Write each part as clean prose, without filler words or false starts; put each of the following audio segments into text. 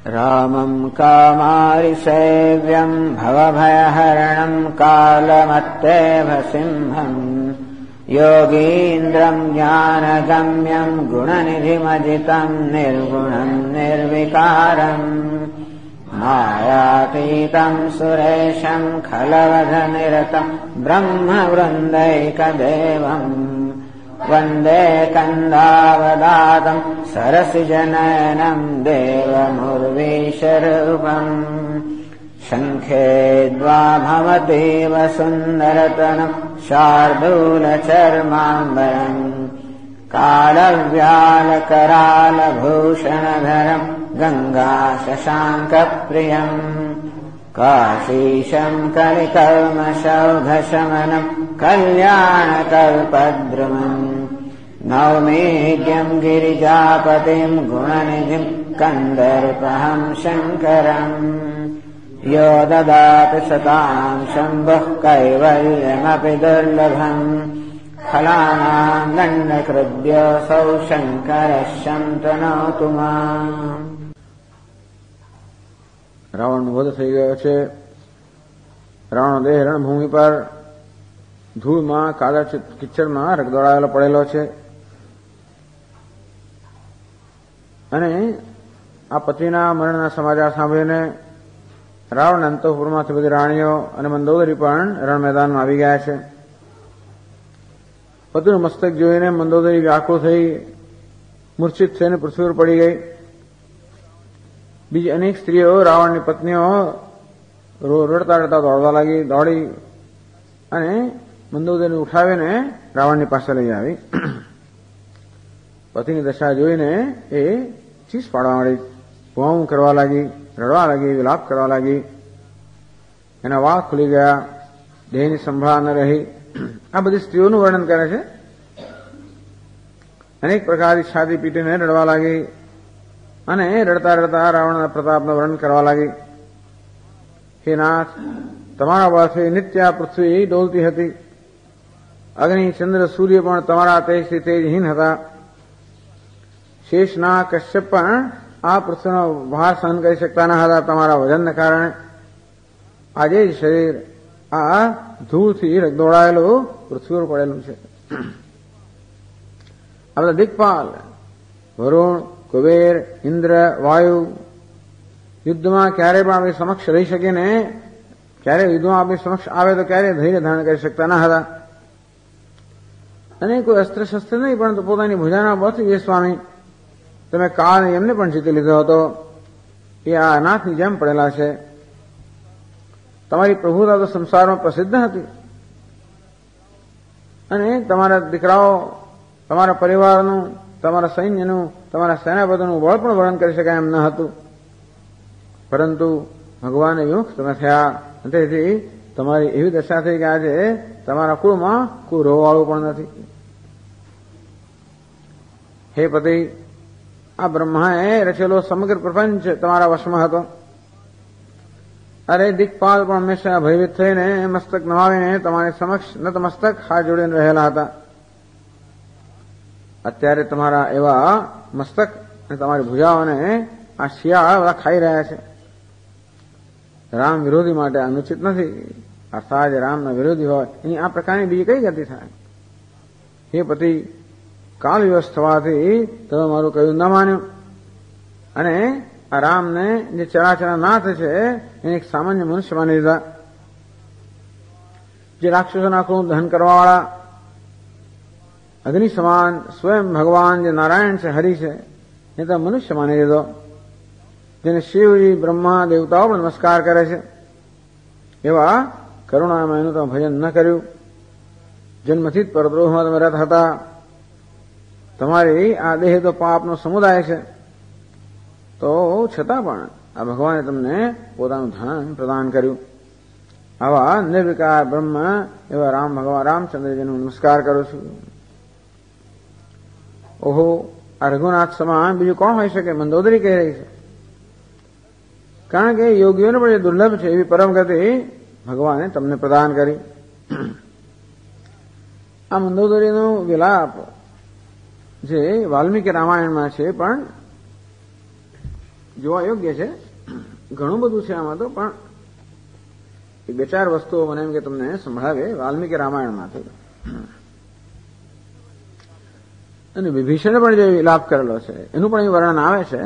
रामं कामारिसेव्यं भवभयहरणं कालमत्तेव सिंहम् योगीन्द्रं ज्ञानगम्यं गुणनिधिमजितं निर्गुणं निर्विकारम् मायातीतं सुरेशं खलवधनिरतं ब्रह्मवृन्दैकदेवम् वन्दे कन्दावदातं सरसिजनयनं देवमुर्वीशरूपम् शङ्खे द्वाभवतीव सुन्दरतनं शार्दूलचर्माम्बरम् कालव्यालकरालभूषणधरम् गङ्गाशशाङ्कप्रियम् काशीशं कलिकल्मषौघशमनं कल्याणकल्पद्रुमम् नौमीड्यं गिरिजापतिं गुणनिधिं कन्दर्पहं शङ्करम् यो ददाति सतां शम्भुः कैवल्यमपि दुर्लभम् फलानां दण्डकृद्योऽसौ शङ्करः शन्तनोतु माम्। રાવણનો વધ થઈ ગયો છે. રાવણનો દેહ રણભૂમિ પર ધૂળમાં કાદા કિચડમાં રગદોળાયેલો પડેલો છે. અને આ પતિના મરણના સમાચાર સાંભળીને રાવણ અંતઃપુરમાંથી બધી રાણીઓ અને મંદોદરી પણ રણ મેદાનમાં આવી ગયા છે. પતિનું મસ્તક જોઈને મંદોદરી વ્યાકુળ થઈ મૂર્છિત થઈને પૃથ્વી પર પડી ગઈ. બીજી અનેક સ્ત્રીઓ રાવણની પત્નીઓ રડતા રડતા દોડી અને મંદોદરીને ઉઠાવીને રાવણની પાસે લઈ આવી. પતિની દશા જોઈને એ ચીસ પાડવા માંડી, ભૂં કરવા લાગી, રડવા લાગી, વિલાપ કરવા લાગી. એના વાળ ખુલી ગયા, દેહની સંભાળ ન રહી. આ બધી સ્ત્રીઓનું વર્ણન કરે છે. અનેક પ્રકારની છાતી પીટીને રડવા લાગી અને રડતા રડતા રાવણના પ્રતાપનું વર્ણન કરવા લાગી. હે નાથ, તમારા બળથી નિત્ય પૃથ્વી ડોલતી હતી. અગ્નિ, ચંદ્ર, સૂર્ય પણ તમારા તેજથી તેજહીન હતા. શેષના કશ્યપ પણ આ પૃથ્વીનો ભાર સહન કરી શકતા ન હતા તમારા વજનને કારણે. આજે જ શરીર આ ધૂળથી દોડાયેલું પૃથ્વી પર પડેલું છે. આ બધા દિક્પાલ વરુણ, કુબેર, ઇન્દ્ર, વાયુ યુદ્ધમાં ક્યારે પણ આપણી સમક્ષ રહી શકે ને, ક્યારે યુદ્ધમાં આપણી સમક્ષ આવે તો ક્યારે ધૈર્ય ધારણ કરી શકતા ન હતા. અને કોઈ અસ્ત્ર શસ્ત્ર નહીં, પરંતુ પોતાની ભુજાના બળથી એ સ્વામી તમે કાળ એમને પણ જીતી લીધો હતો. એ આ અનાથની જેમ પડેલા છે. તમારી પ્રભુતા તો સંસારમાં પ્રસિદ્ધ હતી અને તમારા દીકરાઓ, તમારા પરિવારનું, તમારા સૈન્યનું, તમારા સેનાપતિનું બળ પણ વર્ણન કરી શકાય એમ ન હતું. પરંતુ ભગવાનને વિમુખ તમે થયા, તેથી તમારી એવી દશા થઈ કે આજે તમારા કુળમાં કોઈ રોવાળું પણ નથી. હે પતિ, આ બ્રહ્માએ રચેલો સમગ્ર પ્રપંચ તમારા વશમાં હતો. અરે દિક્પાલ પણ હંમેશા ભયભીત થઈને મસ્તક નમાવીને તમારી સમક્ષ નતમસ્તક હાથ જોડીને રહેલા હતા. અત્યારે તમારા એવા મસ્તક અને તમારી ભુજાઓને આ શિયાળ બધા ખાઈ રહ્યા છે. રામ વિરોધી માટે અનુચિત નથી. અર્થાત રામના વિરોધી હોય એની આ પ્રકારની બીજી કઈ ગતિ થાય? હે પતિ, કાલ વિવશ થવાથી તમે મારું કહ્યું ન માન્યું અને આ રામને જે ચરાચરા નાથ છે એને એક સામાન્ય મનુષ્ય માની લીધા. જે રાક્ષસોના કુળનું દહન કરવાવાળા અગ્નિ સમાન સ્વયં ભગવાન જે નારાયણ છે, હરિ છે, એ તો મનુષ્ય માની લીધો. જેને શિવજી, બ્રહ્મા, દેવતાઓ પણ નમસ્કાર કરે છે. એવા કરુણામયનું તમે ભજન ન કર્યું. જન્મથી જ પરદ્રોહમાં તમે રત હતા. તમારી આ દેહ તો પાપનો સમુદાય છે, તો છતાં પણ આ ભગવાને તમને પોતાનું ધન પ્રદાન કર્યું. આવા નિર્વિકાર બ્રહ્મ એવા રામ ભગવાન રામચંદ્રજીનો નમસ્કાર કરું છું. ઓહો, આ રઘુનાથ સમાન બીજું કોણ હોઈ શકે? મંદોદરી કહી રહી છે. કારણ કે યોગીઓને પણ જે દુર્લભ છે એવી પરમ ગતિ ભગવાને તમને પ્રદાન કરી. આ મંદોદરીનો વિલાપ જે વાલ્મીકી રામાયણમાં છે, પણ જોવા યોગ્ય છે. ઘણું બધું છે આમાં તો, પણ એ બે ચાર વસ્તુઓ મને એમ કે તમને સંભળાવે વાલ્મીકી રામાયણમાંથી. અને વિભીષણે પણ જે વિલાપ કરેલો છે એનું પણ એ વર્ણન આવે છે.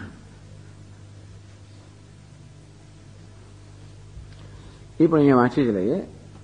એ પણ અહીંયા વાંચી જ લઈએ.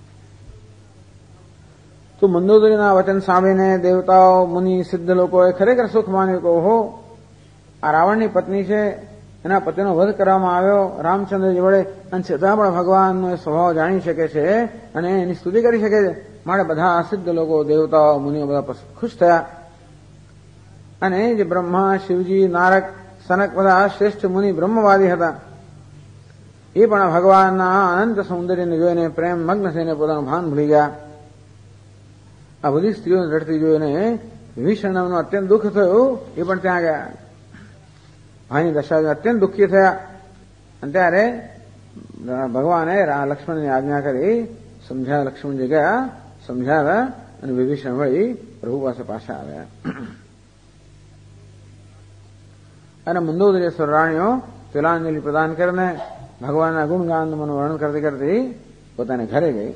તો મંદોદરીના વચન સાંભળીને દેવતાઓ, મુનિ, સિદ્ધ લોકોએ ખરેખર સુખ માન્યું કે ઓહો, આ રાવણની પત્ની છે, એના પતિનો વધ કરવામાં આવ્યો રામચંદ્રજી વડે, અને છતાં પણ ભગવાનનો એ સ્વભાવ જાણી શકે છે અને એની સ્તુતિ કરી શકે છે. માટે બધા સિદ્ધ લોકો, દેવતાઓ, મુનિઓ બધા ખુશ થયા. અને જે બ્રહ્મા, શિવજી, નારદ, સનક બધા શ્રેષ્ઠ મુનિ બ્રહ્મવાદી હતા, એ પણ ભગવાનના અનંત સૌંદર્યને જોઈને પ્રેમ મગ્ન થઈને પોતાનું ભાન ભૂલી ગયા. આ બધી સ્ત્રીઓને રડતી જોઈને વિભીષણનું અત્યંત દુઃખ થયું. એ પણ ત્યાં ગયા, ભાઈની દશા અત્યંત દુઃખી થયા. અને ત્યારે ભગવાને લક્ષ્મણની આજ્ઞા કરી, સમજાવ્યા. લક્ષ્મણજી ગયા, સમજાવ્યા, અને વિભીષણ વળી પ્રભુ પાસે પાછા આવ્યા. અને મંદોદરેશ્વર રાણીઓ તિલાંજલિ પ્રદાન કરીને ભગવાનના ગુણગાનનું વર્ણન કરતી કરતી પોતાને ઘરે ગઈ.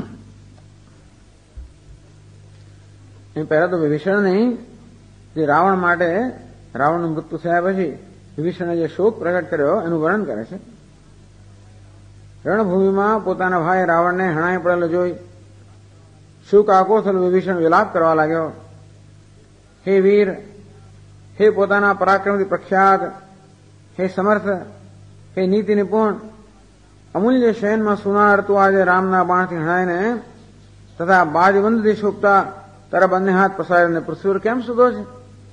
પહેલા તો વિભીષણની જે રાવણ માટે, રાવણનું મૃત્યુ થયા પછી વિભીષણે જે શોક પ્રગટ કર્યો એનું વર્ણન કરે છે. રણભૂમિમાં પોતાના ભાઈ રાવણને હણાઈ પડેલો જોઈ શુક આકોથલ વિભીષણ વિલાપ કરવા લાગ્યો. હે વીર, હે પોતાના પરાક્રમથી પ્રખ્યાત, હે સમર્થ, હે નીતિ નિપુણ, અમૂલ્ય શયનમાં સુનાર તું આજે રામના બાણથી હણાઈને તથા બાજબંધથી શોભતા તારા બંને હાથ પસારીને પૃથ્વી પર કેમ સૂતો છે?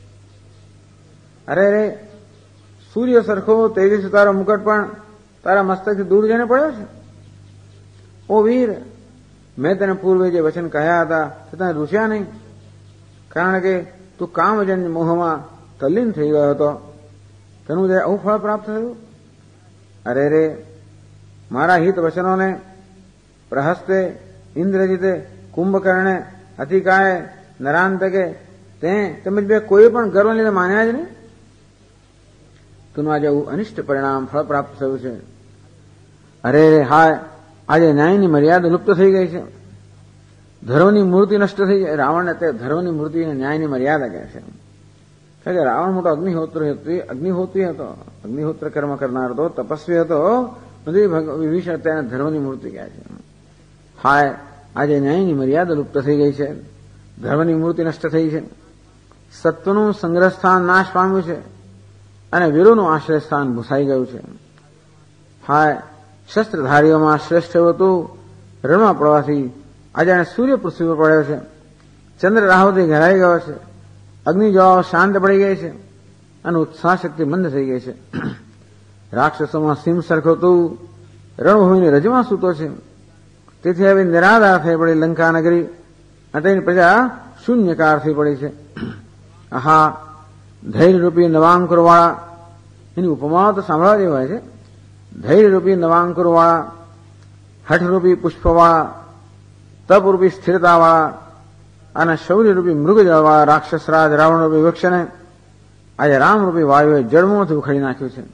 અરે રે, સૂર્ય સરખો તેજસ્વી તારો મુકટ પણ તારા મસ્તકથી દૂર જઈને પડ્યો છે. ઓ વીર, મેં તને પૂર્વે જે વચન કહ્યા હતા તે તને રૂચ્યા નહીં, કારણ કે તું કામજન્ય મોહમાં તલ્લીન થઈ ગયો હતો. તેનું જે આવું ફળ પ્રાપ્ત થયું. અરે રે, મારા હિત વચનોને પ્રહસ્તે, ઇન્દ્રજીતે, કુંભકર્ણે, અતિકાય, નરાંતકે તેમજ બે કોઈ પણ ગર્વ લીધે માન્યા જ નહીં. તું આજે અનિષ્ટ પરિણામ ફળ પ્રાપ્ત થયું છે. અરે રે હાય, આજે ન્યાયની મર્યાદા લુપ્ત થઈ ગઈ છે. ધર્મની મૂર્તિ નષ્ટ થઈ ગઈ. રાવણને તે ધર્મની મૂર્તિ અને ન્યાયની મર્યાદા કહે છે. કારણ કે રાવણ મોટો અગ્નિહોત્રી હતો, અગ્નિહોત્ર કર્મ કરનાર હતો, તપસ્વી હતો. બધી વિભીષણ તેને ધર્મની મૂર્તિ કહે છે. હાય, આજે ન્યાયની મર્યાદા લુપ્ત થઈ ગઈ છે, ધર્મની મૂર્તિ નષ્ટ થઈ છે. સત્વનું સંગ્રહ સ્થાન નાશ પામ્યું છે અને વીરોનું આશ્રય સ્થાન ભૂસાઈ ગયું છે. હાય, શસ્ત્રધારીઓમાં શ્રેષ્ઠ હતું રણમાં પડવાથી આજે સૂર્ય પૃથ્વી પર પડ્યો છે, ચંદ્ર રાહુથી ઘેરાઈ ગયો છે, અગ્નિ જ્વાળાઓ શાંત પડી ગઈ છે અને ઉત્સાહ શક્તિ મંદ થઈ ગઈ છે. રાક્ષસોમાં સિંહ સરખો તું રણભૂમિની રજમાં સૂતો છે. તેથી હવે નિરાધાર થઈ પડી લંકા નગરી અને તેની પ્રજા શૂન્યકાર થઈ પડી છે. આહા, ધૈર્યરૂપી નવાંકુરવાળા, એની ઉપમાઓ તો સાંભળવા જેવી હોય છે. ધૈર્યરૂપી નવાંકુરવાળા, હઠરૂપી પુષ્પવાળા, તપરૂપી સ્થિરતાવાળા અને શૌર્યરૂપી મૃગજળવાળા રાક્ષસરાજ રાવણરૂપી વૃક્ષને આજે રામરૂપી વાયુએ જળમાંથી ઉખડી નાખ્યું છે.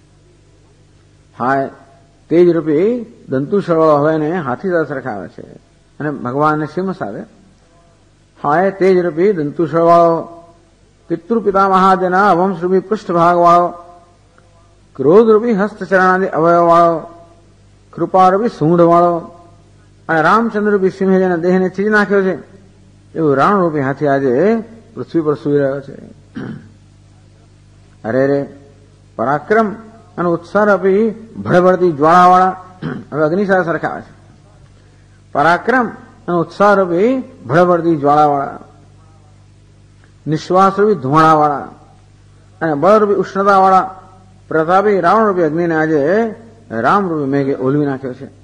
હાય, તેજરૂપી દંતુશળો હવે એને હાથી સાથે સરખાવે છે અને ભગવાનને સિંહ સાવે. હાય, તેજરૂપી દંતુશળવાળો, પિતૃપિતામહાદના વંશરૂપી પૃષ્ઠભાગવાળો, ક્રોધરૂપી હસ્તચરણાદિ અવયવવાળો, કૃપારૂપી સૂંઢવાળો અને રામચંદ્રરૂપી સિંહે જેના દેહને ચીરી નાખ્યો છે એવું રાવણરૂપી હાથી આજે પૃથ્વી પર સૂઈ રહ્યો છે. અરે રે, પરાક્રમ અને ઉત્સાહરૂપી ભળભળતી જ્વાળાવાળા, હવે અગ્નિ સાથે સરખાવે છે. પરાક્રમ અને ઉત્સાહરૂપી ભળભળતી જ્વાળાવાળા, નિશ્વાસરૂપી ધુમાડાવાળા અને બળરૂપી ઉષ્ણતાવાળા પ્રતાપી રાવણરૂપી અગ્નિને આજે રામરૂપી મેઘે ઓલવી નાખ્યો છે.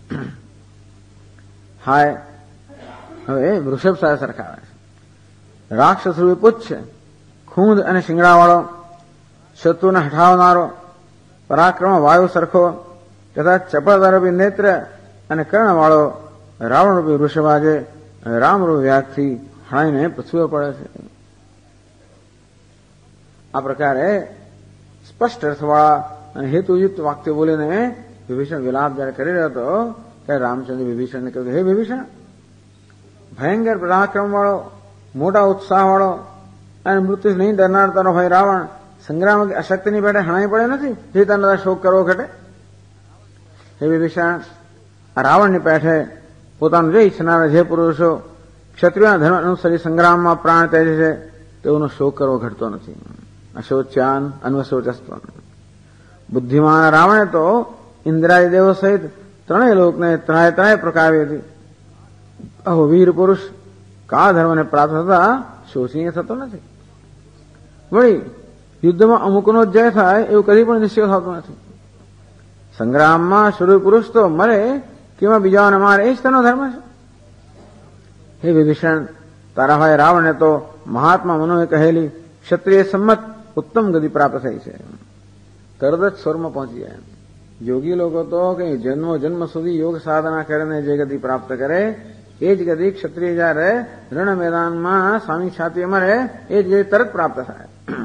હાય, હવે વૃષભ સાથે સરખાવે છે. રાક્ષસરૂપી પુચ્છ, ખૂંદ અને શિંગડાવાળો, શત્રુને હઠાવનારો, પરાક્રમ વાયુ સરખો તથા ચપળતારૂપી નેત્ર અને કર્ણવાળો રાવણરૂપી વૃષભ આજે રામરૂપી વ્યાગથી હણાઈને પૃથ્વી પર પડે છે. આ પ્રકારે સ્પષ્ટ અર્થવાળા અને હેતુયુક્ત વાક્ય બોલીને વિભીષણ વિલાપ જયારે કરી રહ્યો હતો ત્યારે રામચંદ્ર વિભીષણને કહ્યું, હે વિભીષણ, ભયંકર પરાક્રમ વાળો, મોટા ઉત્સાહ વાળો અને મૃત્યુ નહીં ડરનાર તારો ભાઈ રાવણ સંગ્રામ અશક્તિની પેટે હણાઈ પડે નથી, જે તને શોક કરવો ઘટે? હે વિભીષણ, આ રાવણની પેઠે પોતાનું જે ઈચ્છનારા જે પુરુષો ક્ષત્રિયોના ધર્મ અનુસરી સંગ્રામમાં પ્રાણ ત્યજે છે તેઓનો શોક કરવો ઘટતો નથી. અશોચ્યાન અન્વશોચસ્ત્વ. બુદ્ધિમાન રાવણે તો ઇન્દ્રાદિ દેવો સહિત ત્રણેય લોકને ત્રણેય પ્રકારે હતી. અહો વીર પુરુષ કાળ ધર્મને પ્રાપ્ત થતા શોચનીય થતો નથી. વળી યુદ્ધમાં અમુકનો જય થાય એવું કદી પણ નિશ્ચય થતો નથી. સંગ્રામમાં શરૂ પુરુષ તો મરે કે બીજાઓને મારે એ જ તેનો ધર્મ છે. હે વિભીષણ, તારા ભાઈ રાવણે તો મહાત્મા મનોએ કહેલી ક્ષત્રિય સંમત ઉત્તમ ગતિ પ્રાપ્ત થઈ છે. તરત જ સ્વરમાં પહોંચી જાય. યોગી લોકો તો કઈ જન્મ સુધી યોગ સાધના કરીને જે ગતિ પ્રાપ્ત કરે એ જ ગતિ ક્ષત્રિય જયારે રણ મેદાનમાં સ્વામી છાતી મરે એ જ ગતિ તરત પ્રાપ્ત થાય.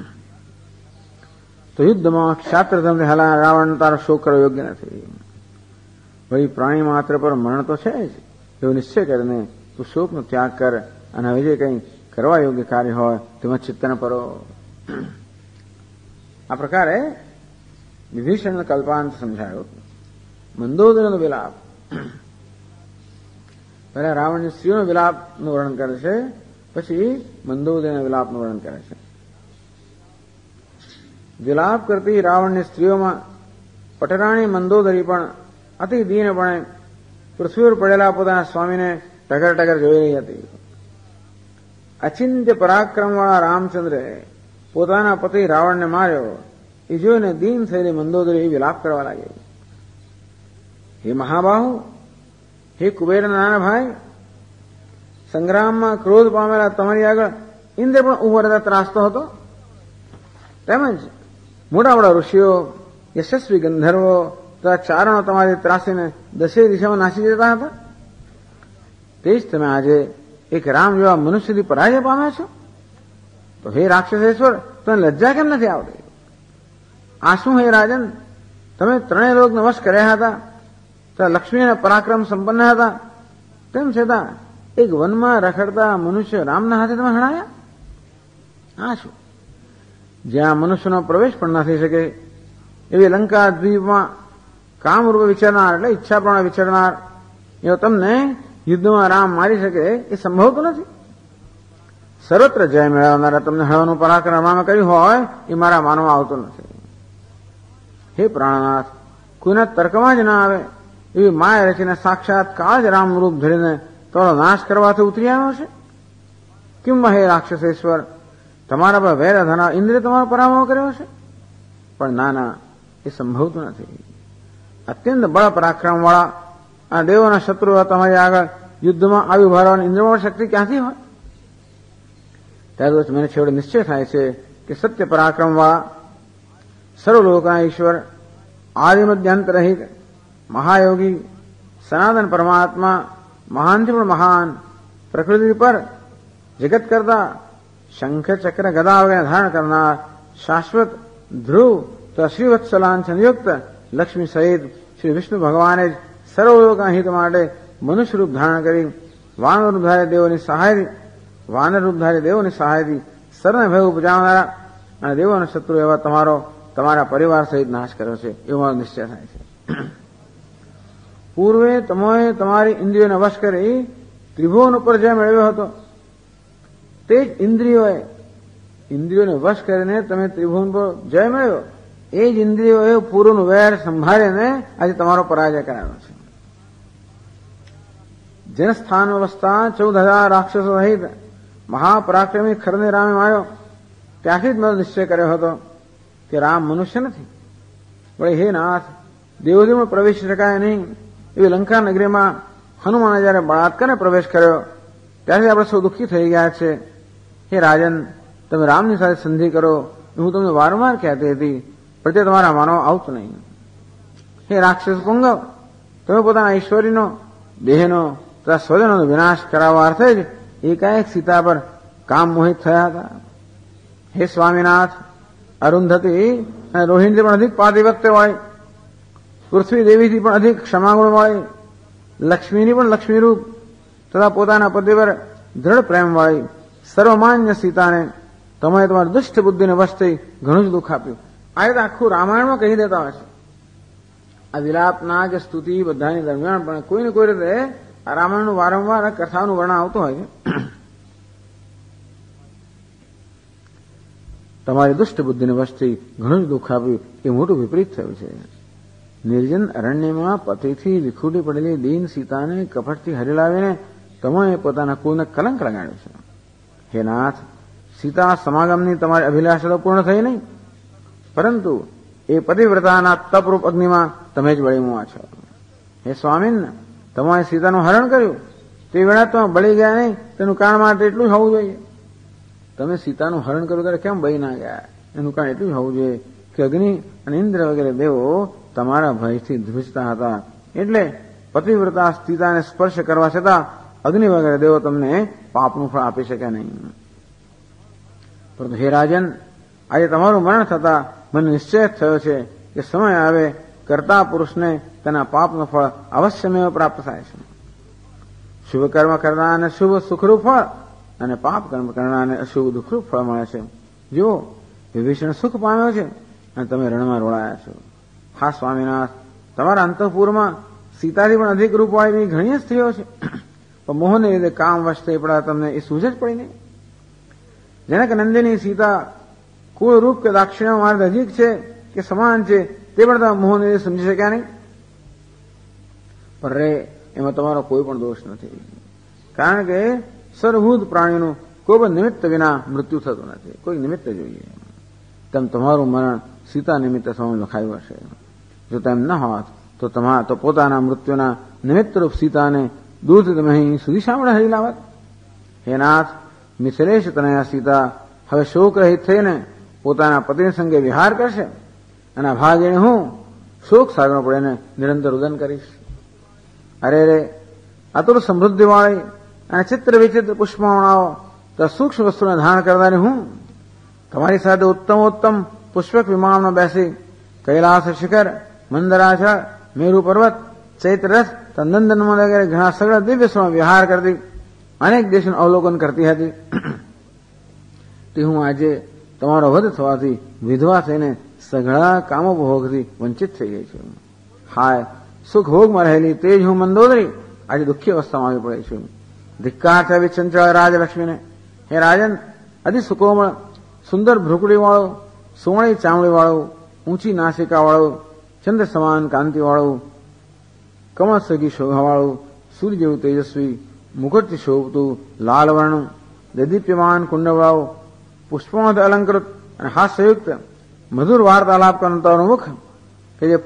તો યુદ્ધમાં ક્ષાત્ર ધર્મને હલા રાવણ તારો શોક કરવો યોગ્ય નથી. વળી પ્રાણી માત્ર પર મરણ તો છે જ, એવો નિશ્ચય કરીને તું શોકનો ત્યાગ કર અને હવે જે કંઈ કરવા યોગ્ય કાર્ય હોય તેમાં ચિત્તન પરો. આ પ્રકારે વિભીષણ કલ્પાંત સમજાયો. મંદોદરીનો વિલાપ. પહેલા રાવણની સ્ત્રીઓનો વિલાપનું વર્ણન કરે છે, પછી મંદોદરીના વિલાપનું વર્ણન કરે છે. વિલાપ કરતી રાવણની સ્ત્રીઓમાં પટરાણી મંદોદરી પણ અતિ દીનપણે પૃથ્વી પર પડેલા પોતાના સ્વામીને ટગર ટગર જોઈ રહી હતી. અચિંત્ય પરાક્રમવાળા રામચંદ્રે પોતાના પતિ રાવણને માર્યો એ જોઈને દીન થયેલી મંદોદરી વિલાપ કરવા લાગી. હે મહાબાહુ, હે કુબેરના નાના ભાઈ, સંગ્રામમાં ક્રોધ પામેલા તમારી આગળ ઇન્દ્ર પણ ઉભો રહેતા ત્રાસતો હતો. તેમજ મોટા મોટા ઋષિઓ, યશસ્વી ગંધર્વો તથા ચારણો તમારી ત્રાસીને દસે દિશામાં નાસી જતા હતા. તે જ તમે આજે એક રામ જેવા મનુષ્યથી પરાજય પામ્યા છો. તો હે રાક્ષસેશ્વર, તને લજ્જા કેમ નથી આવતી? આ શું હે રાજન, તમે ત્રણેય લોકને વશ કર્યા હતા, તથા લક્ષ્મી અને પરાક્રમ સંપન્ન હતા, તેમ છતાં એક વનમાં રખડતા મનુષ્ય રામના હાથે તમે હણાયા? આ શું? જ્યાં મનુષ્યનો પ્રવેશ પણ ન થઈ શકે એવી લંકા દ્વીપમાં કામરૂપે વિચરનાર એટલે ઈચ્છા પ્રમાણે વિચરનાર એવો તમને યુદ્ધમાં રામ મારી શકે એ સંભવ તો નથી. સર્વત્ર જય મેળવનારા તમને હળવાનું પરાક્રમ રામે કર્યું હોય એ મારા માનવા આવતો નથી. હે પ્રાણનાથ, કોઈના તર્કમાં જ ના આવે એવી માયા રચીને સાક્ષાત કાળ જ રામ રૂપ ધરીને તમારો નાશ કરવાથી ઉતરી આવ્યો છે. કેમ હે રાક્ષસેશ્વર, તમારા પર વેર ધના ઇન્દ્રે તમારો પરાભવ કર્યો છે? પણ ના, એ સંભવતું નથી. અત્યંત બળ પરાક્રમ વાળા આ દેવોના શત્રુઓ તમારી આગળ યુદ્ધમાં આવી ઉભારવાની ઇન્દ્રમોળ શક્તિ ક્યાંથી હોય? ત્યાર મને છેવટે નિશ્ચય થાય છે કે સત્ય પરાક્રમ વાળા સર્વલોકના ઈશ્વર, આદિમધ્યાંત રહિત મહાયોગી સનાતન પરમાત્મા, મહાનથી પણ મહાન, પ્રકૃતિ પર જગત કરતા શંખ ચક્ર ગદા વગેરે ધારણ કરનાર શાશ્વત ધ્રુવ તો શ્રીવત્સલાન સંયુક્ત લક્ષ્મી સહિત શ્રી વિષ્ણુ ભગવાને જ સર્વલોકના હિત માટે મનુષ્ય રૂપ ધારણ કરી વાનર રૂપધારી દેવોની સહાયથી સર્વને ભય ઉપજાવનારા અને દેવોના શત્રુ એવા તમારા પરિવાર સહિત નાશ કર્યો છે એવો મારો નિશ્ચય થાય છે. પૂર્વે તમે તમારી ઇન્દ્રિયોને વશ કરી ત્રિભુવન ઉપર જય મેળવ્યો હતો, તે જ ઇન્દ્રિયોને વશ કરીને તમે ત્રિભુવન પર જય મેળવ્યો. એ જ ઇન્દ્રિયોએ પૂર્વનું વેર સંભાળીને આજે તમારો પરાજય કરાવ્યો છે. જનસ્થાનમાં વસતા 14,000 રાક્ષસો સહિત મહાપરાક્રમી ખરને રામે માર્યો. ત્યાંથી જ મારો નિશ્ચય કર્યો હતો કે રામ મનુષ્ય નથી. વળી હે નાથ, દેવોથી પ્રવેશ શકાય નહીં એવી લંકા નગરીમાં હનુમાને જયારે બળાત્કારને પ્રવેશ કર્યો ત્યારથી આપણે સૌ દુઃખી થઈ ગયા છે. હે રાજન, તમે રામની સાથે સંધિ કરો, હું તમને વારંવાર કહેતી હતી, પણ તે તમારા માનવા આવતું નહીં. હે રાક્ષસ પુંગવ, તમે પોતાના ઈશ્વરીનો, દેહનો તથા સ્વજનોનો વિનાશ કરાવવા અર્થે જ એકાએક સીતા પર કામ મોહિત થયા હતા. હે સ્વામીનાથ, અરુંધતી અને રોહિણીથી પણ અધિક પાતિભક્ત વાળી, પૃથ્વી દેવીથી પણ અધિક ક્ષમાગુણ વાળી, લક્ષ્મીની પણ લક્ષ્મીરૂપ તથા પોતાના પતિ પર દ્રઢ પ્રેમ વાળી સર્વમાન્ય સીતાને તમે તમારી દુષ્ટ બુદ્ધિને વશ થઈ ઘણું જ દુઃખ આપ્યું. આ રીતે આખું રામાયણમાં કહી દેતા હોય છે. આ વિલાપના કે સ્તુતિ બધાની દરમિયાન પણ કોઈને કોઈ રીતે આ રામાયણનું વારંવાર કથાનું વર્ણન આવતું હોય છે. તમારી દુષ્ટ બુદ્ધિને વશથી ઘણું જ દુઃખ આપ્યું એ મોટું વિપરીત થયું છે. નિર્જન અરણ્યમાં પતિથી વિખૂટી પડેલી દીન સીતાને કપટથી હરી લાવીને તમે પોતાના કુળને કલંક લગાડ્યું છે. હે નાથ, સીતા સમાગમની તમારી અભિલાષા તો પૂર્ણ થઈ નહીં, પરંતુ એ પતિવ્રતાના તપરૂપ અગ્નિમાં તમે જ બળી મુવા છો. હે સ્વામીન, તમારે સીતાનું હરણ કર્યું તે વેળા તમે બળી ગયા નહીં, તેનું કારણ માટે એટલું જ હોવું જોઈએ. તમે સીતાનું હરણ કર્યું ત્યારે કેમ બળી ના ગયા? એનું કારણ એટલું જ હોવું જોઈએ કે અગ્નિ અને ઇન્દ્ર વગેરે દેવો તમારા ભયથી ધ્રુજતા હતા. એટલે પતિવ્રતા સીતાને સ્પર્શ કરવા છતાં અગ્નિ વગેરે દેવો તમને પાપનું ફળ આપી શકે નહીં. પરંતુ હે રાજન, આજે તમારું મરણ થતા મને નિશ્ચય થયો છે કે સમય આવે કરતા પુરુષને તેના પાપનું ફળ અવશ્યમેવ પ્રાપ્ત થાય છે. શુભ કર્મ કરનારને શુભ સુખરૂપ ફળ અને પાપ કર્મ કરનારને અશુભ દુઃખરૂપ ફળ મળે છે. જુઓ, વિભીષણ સુખ પામ્યો છે અને તમે રણમાં રોળાયા છો. હા સ્વામિનાથ, તમારા અંતઃપુરમાં સીતાથી પણ અધિક રૂપવાળી ઘણી સ્ત્રીઓ છે, પણ મોહને લીધે કામ વશ થઈ પડ્યા તમને એ સૂઝ જ પડી નહીં. જનક નંદિની સીતા કુળ રૂપ કે દાક્ષિણ્ય માર્ગ અધિક છે કે સમાન છે તે પણ તમે મોહને લીધે સમજી શક્યા નહીં. પણ રે, એમાં તમારો કોઈ પણ દોષ નથી, કારણ કે સર્વભૂત પ્રાણીનું કોઈ પણ નિમિત્ત વિના મૃત્યુ થતું નથી. કોઈ નિમિત્ત જોઈએ. તેમ તમારું મરણ સીતા નિમિત્તે સમય લખાયું હશે. જો તેમ ન હોત તો પોતાના મૃત્યુના નિમિત્તરૂપ સીતાને દૂરથી તમે અહીં સુધી સાંભળે હરી લાવત. હે નાથ, મિથિલેશ તનયા સીતા હવે શોક રહિત થઈને પોતાના પતિને સંગે વિહાર કરશે અને ભાગીને હું શોક સાગર પડેને નિરંતર રુદન કરીશ. અરે રે, અતુર સમૃદ્ધિવાળી અને ચિત્ર વિચિત્ર પુષ્પમાળાઓ તો સૂક્ષ્મ વસ્તુને ધારણ કરનારી હું તમારી સાથે ઉત્તમોત્તમ પુષ્પક વિમાનમાં બેસી કૈલાસ શિખર, મંદરાચળ, મેરુ પર્વત, ચૈત્ર રથ, નંદન વગેરે ઘણા સગળા દિવ્ય સ્થળો વિહાર કરતી, અનેક દેશોનું અવલોકન કરતી હતી. તે હું આજે તમારો વધ થવાથી વિધવા થઈને સઘળા કામોપભોગથી વંચિત થઈ ગઈ છું. હાય, સુખ ભોગમાં રહેલી તે જ હું મંદોદરી આજે દુઃખી અવસ્થામાં આવી પડી છું. ધિક્કાર છે વિચંચળ રાજલક્ષ્મીને. હે રાજન, અતિ સુકોમળ સુંદર ભ્રુકડીવાળું, સોણી ચામડીવાળું, ઊંચી નાસિકાવાળું, ચંદ્ર સમાન કાંતિવાળું, કમળ સગી શોભાવાળું, સૂર્ય જેવું તેજસ્વી, મુકુટથી શોભતું લાલ વર્ણું, દૈદીપ્યમાન કુંડવાળું, પુષ્પોથી અલંકૃત અને હાસ્યયુક્ત મધુર વાર્તાલાપ કરનારું મુખ કે જે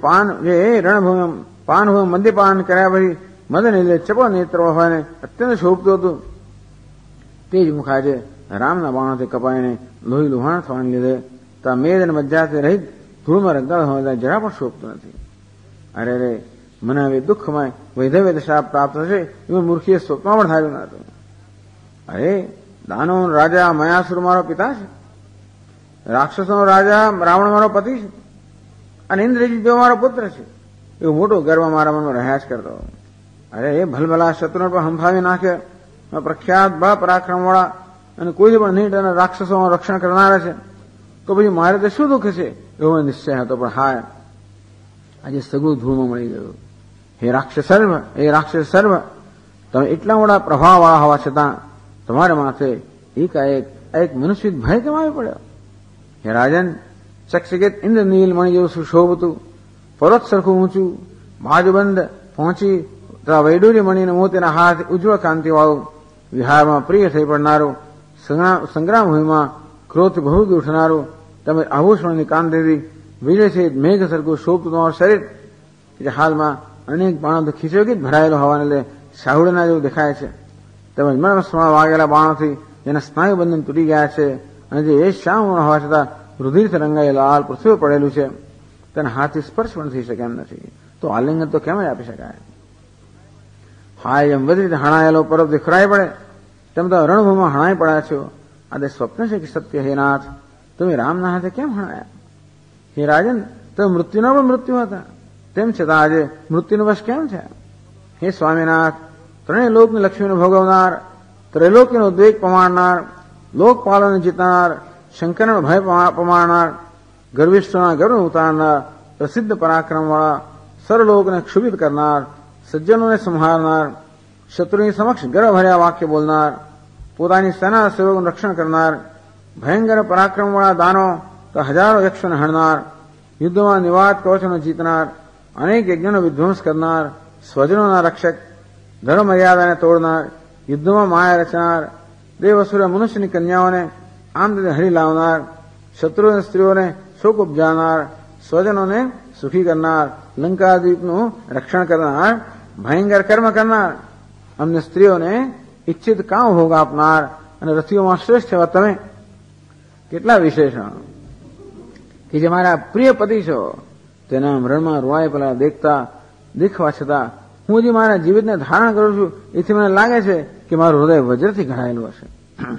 પાનભૂમિ મદ્યપાન કર્યા પછી મદને લીધે ચપળ નેત્ર હોવાને અત્યંત શોભતું હતું. તે જ મુખ આજે રામના બાણોથી કપાઈને લોહી લુહાણ થવાને લીધે તો મેદ અને મજ્જાથી રહિત ધૂળમાં રંગાળ હોવા જરા પણ શોભતું નથી. અરે રે, મને હવે દુઃખમય વૈધવ્ય દશા પ્રાપ્ત થશે એવું મૂર્ખીએ સ્વપ્નમાં પણ થયું ન હતું. અરે, દાનવ રાજા મયાસુર મારો પિતા છે, રાક્ષસનો રાજા રાવણ મારો પતિ છે અને ઇન્દ્રજીત દેવ મારો પુત્ર છે એવું મોટો ગર્વ મારા મનમાં રહ્યા જ કરતો. અરે, એ ભલભલા શત્રુને પણ હંફાવી નાખે પ્રખ્યાત બળ પરાક્રમ વાળા અને કોઈ પણ નીટ અને રાક્ષસોનું રક્ષણ કરનારા છે, તો પછી મારે તો શું દુઃખ છે એવો નિશ્ચય હતો. પણ હા, આજે સગળું ધૂળમાં મળી ગયું. હે રાક્ષસ સર્વ, તમે એટલા મોટા પ્રભાવવાળા હોવા છતાં તમારા માથે એક મનુષ્ય ભય કેમ આવી પડ્યો? હે રાજન, ચક્ષગીત ઇન્દ્રનીલ મણી જેવું સુશોભતું, પર્વત સરખું ઊંચું, બાજુબંધ પહોંચી તથા વૈડૂર્ય મણીને મોતીના હાથ ઉજ્જવળ કાંતિવાળું, વિહારમાં પ્રિય થઈ પડનારું, સંગ્રામ ભૂમિમાં ક્રોધથી બહુદી ઉઠનારું, તમે આભૂષણની કાંતિથી વિજયથી મેઘ સરખું શોભતું તમારું શરીર જે હાલમાં અનેક બાણોથી ખીચોગીત ભરાયેલું હોવાને લીધે સાહુડના જેવું દેખાય છે. તેમજ મર્મસ્મરણ વાગેલા બાણોથી જેના સ્નાયુ બંધન તૂટી ગયા છે અને જે એ શ્યામ હોવા છતાં રુધિરથી રંગાયેલ લાલ પૃથ્વી પડેલું છે, તેના હાથથી સ્પર્શ પણ થઈ શકે એમ નથી, તો આલિંગન તો કેમ જ આપી શકાય? હાય, એમ બધી રીતે હણાયેલો પર્વત વિખરાઈ પડે તેમ તો રણભૂમિમાં હણાઈ પડ્યા છો. આ તે સ્વપ્ન છે કે સત્ય? હે નાથ, તમે રામના હાથે કેમ હણાયા? હે રાજન, તો મૃત્યુના પણ મૃત્યુ હતા, તેમ છતાં આજે મૃત્યુનો વશ કેમ છે? હે સ્વામિનાથ, ત્રણેય લોકની લક્ષ્મીને ભોગવનાર, ત્રૈલોક્યનો ઉદ્વેગ પમાડનાર, લોકપાલોને જીતનાર, શંકરનો ભય પમાડનાર, ગર્વિષ્ઠોના ગર્વ ઉતારનાર, પ્રસિદ્ધ પરાક્રમવાળા, સર્વલોકને ક્ષુભિત કરનાર, સજ્જનોને સંહારનાર, શત્રુની સમક્ષ ગર્વ ભર્યા વાક્ય બોલનાર, પોતાની સેના સેવકોનું રક્ષણ કરનાર, ભયંકર પરાક્રમવાળા દાનો તો હજારો યક્ષોને હણનાર, યુદ્ધમાં નિવાત કવચોને જીતનાર, અનેક યજ્ઞોનો વિધ્વંસ કરનાર, સ્વજનોના રક્ષક, ધર્મ મર્યાદાને તોડનાર, યુદ્ધમાં માયા રચનાર, દેવસુર મનુષ્યની કન્યાઓને આમ રીતે હરી લાવનાર, શત્રુઓની સ્ત્રીઓને શોક ઉપજાવનાર, સ્વજનોને સુખી કરનાર, લંકાદ્વીપનું રક્ષણ કરનાર, ભયંકર કર્મ કરનાર, અમને સ્ત્રીઓને ઇચ્છિત કામ ભોગ આપનાર અને રથીઓમાં શ્રેષ્ઠ એવા તમે કેટલા વિશેષણ કે જે મારા પ્રિય પતિ છો તેના મરણમાં રોવાય પેલા દેખવા છતાં હું જે મારા જીવિતને ધારણ કરું છું એથી મને લાગે છે કે મારું હૃદય વજ્રથી ઘડાયેલું હશે.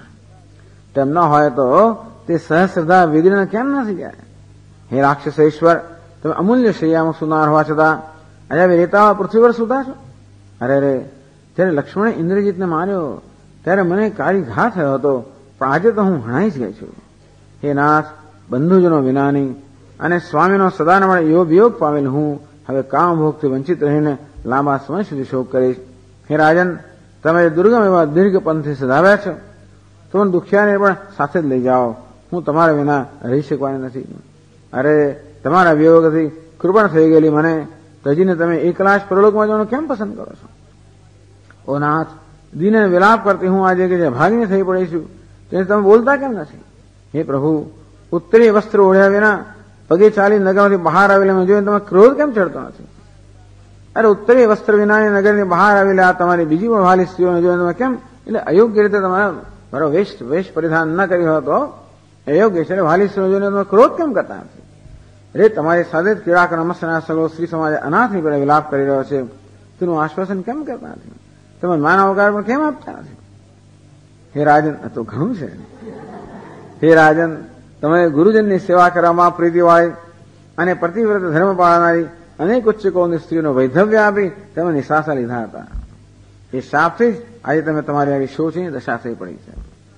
તેમ ન હોય તો તે સહસ્રધા વિધિને કેમ નથી જાય? હે રાક્ષસેશ્વર, તમે અમૂલ્ય શૈયામાં સુનાર હોવા છતાં આજે રેતાવા પૃથ્વી પર સુતા છો? અરે રે, જ્યારે લક્ષ્મણે ઇન્દ્રજીતને માર્યો ત્યારે મને કાળી ઘા થયો હતો, પણ આજે તો હું હણાઈ જ ગઈ છું. હે નાથ, બંધુજનો વિનાની અને સ્વામીનો સદાને મળે યોગ પામેલ હું હવે કામભોગથી વંચિત રહીને લાંબા સમય સુધી શોક કરીશ. હે રાજન, તમે દુર્ગમ એવા દીર્ઘ પંથથી સધાવ્યા છો તો પણ દુખિયાને પણ સાથે જ લઈ જાઓ. હું તમારા વિના રહી શકવાની નથી. અરે, તમારા વિયોગથી કૃપણ થઈ ગયેલી મને તજીને તમે એકલા જ પરલોકમાં જવાનું કેમ પસંદ કરો છો? ઓ નાથ, દીને વિલાપ કરતી હું આજે કે જે ભાગીને થઈ પડી છું તેને તમે બોલતા કેમ નથી? હે પ્રભુ, ઉત્તરીય વસ્ત્ર ઓઢ્યા વિના પગે ચાલી નગરમાંથી બહાર આવેલા મેં જોઈને તમે ક્રોધ કેમ ચડતો નથી? અરે, ઉત્તરીય વસ્ત્ર વિનાની નગરની બહાર આવેલા તમારી બીજી પણ વાલી સ્ત્રીઓને જોઈને તમે કેમ એટલે અયોગ્ય રીતે તમારા મારો વેશ પરિધાન ન કર્યો હતો અયોગ્ય છે. વાલી સ્ત્રીઓ જોઈને તમે ક્રોધ કેમ કરતા નથી? અરે, તમારી સાથે જ કીડાક નમસ્તના સગો સ્ત્રી સમાજ અનાથની પર વિલાપ કરી રહ્યો છે, તેનું આશ્વાસન કેમ કરતા નથી? તમે માનવકાર પણ કેમ આપતા નથી? હે રાજન, તો ઘણું છે. હે રાજન, તમે ગુરુજનની સેવા કરવામાં પ્રીતિવાળી અને પ્રતિવ્રત ધર્મ પાળનારી અનેક ઉચ્ચકોની સ્ત્રીઓનો વૈધવ્ય આપી તમે નિશાસા લીધા હતા. એ શાપથી જ આજે તમે તમારી આવી શોચની દશા થઈ પડી છે.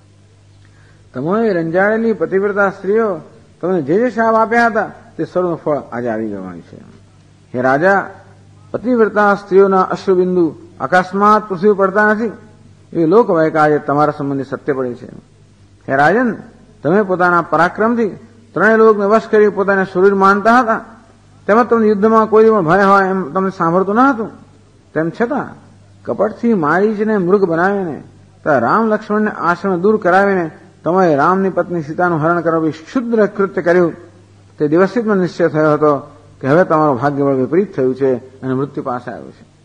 તમારી રંજાડેલી પતિવ્રતા સ્ત્રીઓ તમને જે શાપ આપ્યા હતા તે સર્વનું ફળ આજે આવી જવાનું છે. હે રાજા, પતિવ્રતા સ્ત્રીઓના અશ્રુબિંદુ અકસ્માત પૃથ્વી પડતા નથી એવી લોકવાયકા આજે તમારા સંબંધી સત્ય પડી છે. હે રાજન, તમે પોતાના પરાક્રમથી ત્રણેય લોકને વશ કરી પોતાને શરીર માનતા હતા, તેમજ તમને યુદ્ધમાં કોઈ પણ ભય હોય એમ તમને સાંભળતું ન હતું. તેમ છતાં કપટથી મારીને મૃગ બનાવીને રામ લક્ષ્મણને આશ્રમ દૂર કરાવીને તમારે રામની પત્ની સીતાનું હરણ કરવા ક્ષુદ્ર કૃત્ય કર્યું. તે દિવસથી જ મને નિશ્ચય થયો હતો કે હવે તમારું ભાગ્યબળ વિપરીત થયું છે અને મૃત્યુ પાસે આવ્યું છે.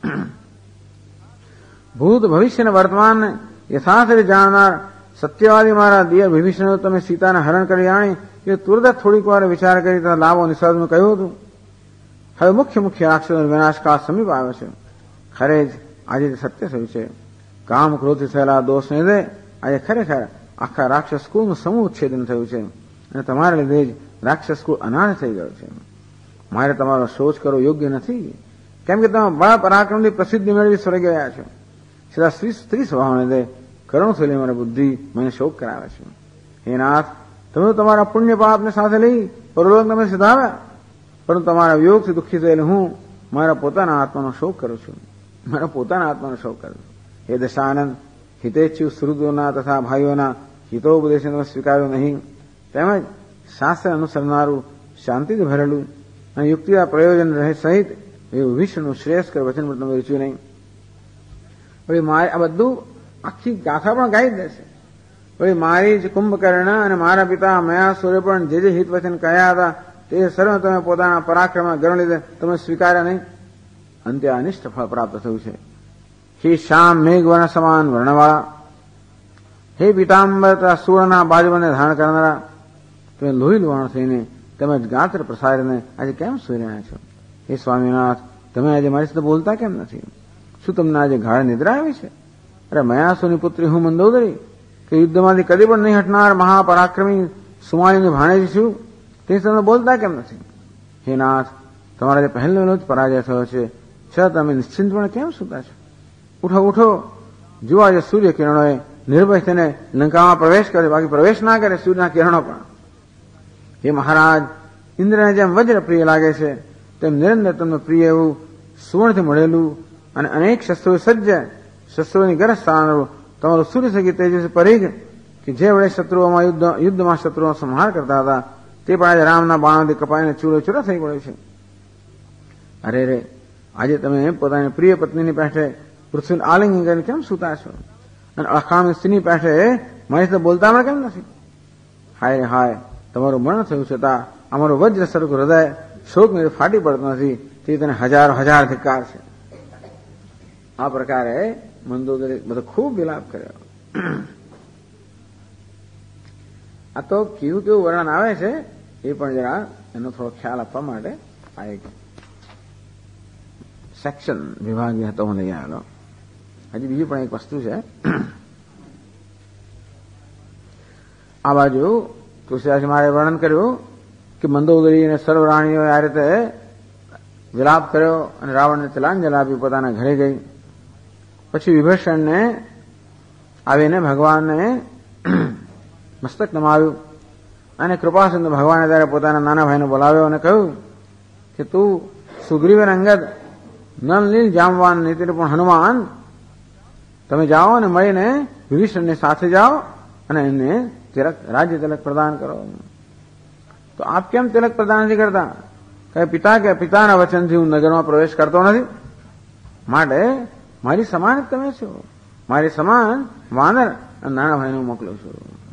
ભૂત ભવિષ્ય અને વર્તમાનને યથાર્થ રીતે જાણનાર સત્યવાદી મારા દિયર વિભીષણ તમે સીતાને હરણ કરી જાણી કે તુરત થોડીક વાર વિચાર કરી તથા લાભો નિષાદનું કહ્યું હતું. હવે મુખ્ય રાક્ષસનો વિનાશકાળ સમીપ આવ્યો છે. ખરે જ આજે સત્ય થયું છે. કામ ક્રોધથી થયેલા દોષને લીધે આજે ખરેખર આખા રાક્ષસ કુળનું સમૂહ ઉચ્છેદન થયું છે અને તમારા લીધે જ રાક્ષસ કુળ અનાથ થઈ ગયું છે. મારે તમારો શોચ કરવો યોગ્ય નથી, કેમ કે તમે બળ પરાક્રમથી પ્રસિદ્ધિ મેળવી સ્વર્ગે ગયા છો. સીધા સ્ત્રી સ્વભાવને લીધે કરુણ થયેલી મારી બુદ્ધિ મને શોક કરાવે છે. હે નાથ, તમે તમારા પુણ્ય પાપને સાથે લઈ પરલોક તમે સિધાવ્યા, પરંતુ તમારા વિયોગથી દુઃખી થયેલ હું મારા પોતાના આત્માનો શોક કરું છું. હે દશાનંદ, હિતેચ્છુ સુહૃદોના તથા ભાઈઓના હિતોપદેશને તમે સ્વીકાર્યો નહીં, તેમજ શાસ્ત્ર અનુસરનારું શાંતિથી ભરેલું અને યુક્તિના પ્રયોજન રહે સહિત એવું વિષ્ણુનું શ્રેષ્ઠ વચન પણ તમે રૂચ્યું નહીં. વળી મારે આ બધું આખી ગાથા પણ ગાઈ જ દેશે. વળી મારી જ કુંભકર્ણ અને મારા પિતા મયાસુરે પણ જે હિત વચન કહ્યા હતા તે સર્વ તમે પોતાના પરાક્રમના ગર્વ લીધે તમે સ્વીકાર્યા નહીં. અંતે અનિષ્ટ ફળ પ્રાપ્ત થયું છે. હે શ્યામ મેઘવર્ણ સમાન વર્ણવાળા, હે પીતાંબર તથા સુવર્ણના બાજુબંધને ધારણ કરનારા, તમે લોહી લુહાણ થઈને તેમજ ગાત્ર પ્રસારીને આજે કેમ સૂઈ રહ્યા છો? હે સ્વામીનાથ, તમે આજે મારી સાથે બોલતા કેમ નથી? શું તમને આજે ગાઢ નિદ્રા આવી છે? અરે, મયાસુની પુત્રી હું મંદોદરી કે યુદ્ધમાંથી કદી પણ નહીં હટનાર મહાપરાક્રમી સુમાલીની ભાણેજ છું. તે તમને બોલતા કેમ નથી? હે નાથ, તમારા જે પહેલો જ પરાજય થયો છે, છતાં તમે નિશ્ચિંતપણે કેમ સૂતા છો? ઉઠો ઉઠો, જુઓ આજે સૂર્ય કિરણોએ નિર્ભય થઈને લંકામાં પ્રવેશ કરે, બાકી પ્રવેશ ના કરે સૂર્યના કિરણો પણ. હે મહારાજ, ઇન્દ્રને જેમ વજ્ર પ્રિય લાગે છે, તેમ નિરંતર તમને પ્રિય એવું સુવર્ણથી મળેલું અને અનેક શસ્ત્રો સજ્જ, શસ્ત્રોની ગરજ સ્થાનરું તમારું સૂર્ય સગી તેજસ્વી પરિઘ, કે જે વડે શત્રુઓમાં યુદ્ધમાં શત્રુઓ સંહાર કરતા હતા, તે પણ આજે રામના બાણોથી કપાઈને ચૂરો ચૂરો થઈ પડ્યો છે. અરે રે, આજે તમે પોતાની પ્રિય પત્નીની પેઠે પૃથ્વીને આલિંગન કરીને કેમ સૂતા છો? અને અખામી સ્ત્રીની પેઠે મારી સાથે બોલતા પણ કેમ નથી? હાય રે હાય, તમારું મરણ થયું છતાં અમારું વજ્ર સરખું હૃદય શોક મેળે ફાટી પડતું નથી, તે તેને હજારો હજાર ધિક્કાર છે. આ પ્રકારે મંદોદરે બધો ખૂબ વિલાપ કર્યો. આ તો કેવું કેવું વર્ણન આવે છે એ પણ જરા એનો થોડો ખ્યાલ આપવા માટે આ એક સેક્શન વિભાગીય હતો હું લઈ આવેલો. હજી બીજી પણ એક વસ્તુ છે. આ બાજુ તુલસીદાસજી મારે વર્ણન કર્યું કે મંદોદરી અને સર્વ રાણીઓએ આ રીતે વિલાપ કર્યો અને રાવણને તિલાંજલિ આપી પોતાના ઘરે ગઈ. પછી વિભીષણને આવીને ભગવાનને મસ્તક નમાવ્યું અને કૃપાસંદ ભગવાને ત્યારે પોતાના નાના ભાઈને બોલાવ્યો અને કહ્યું કે તું સુગ્રીવ અને અંગદ, નલ નીલ જામવાન નીતિને પણ હનુમાન, તમે જાઓ અને મળીને વિભીષણની સાથે જાઓ અને એમને તિલક, રાજ્ય તિલક પ્રદાન કરો. તો આપ કેમ તિલક પ્રદાન નથી કરતા? કે પિતાના વચનથી હું નગરમાં પ્રવેશ કરતો નથી, માટે મારી સમાન જ તમે છો, મારી સમાન વાનર અને નાના ભાઈને મોકલું છું.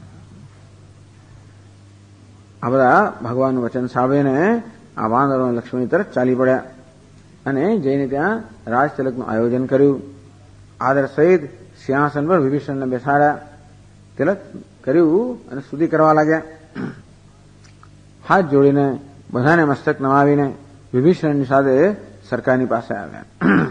આ બધા ભગવાનનું વચન સાંભળીને આ વાનરો લક્ષ્મણ તરફ ચાલી પડ્યા અને જઈને ત્યાં રાજ તિલકનું આયોજન કર્યું. આદર સહિત સિંહાસન પર વિભીષણને બેસાડ્યા, તિલક કર્યું અને સ્તુતિ કરવા લાગ્યા. હાથ જોડીને બધાને મસ્તક નમાવીને વિભીષણની સાથે સરકારની પાસે આવ્યા.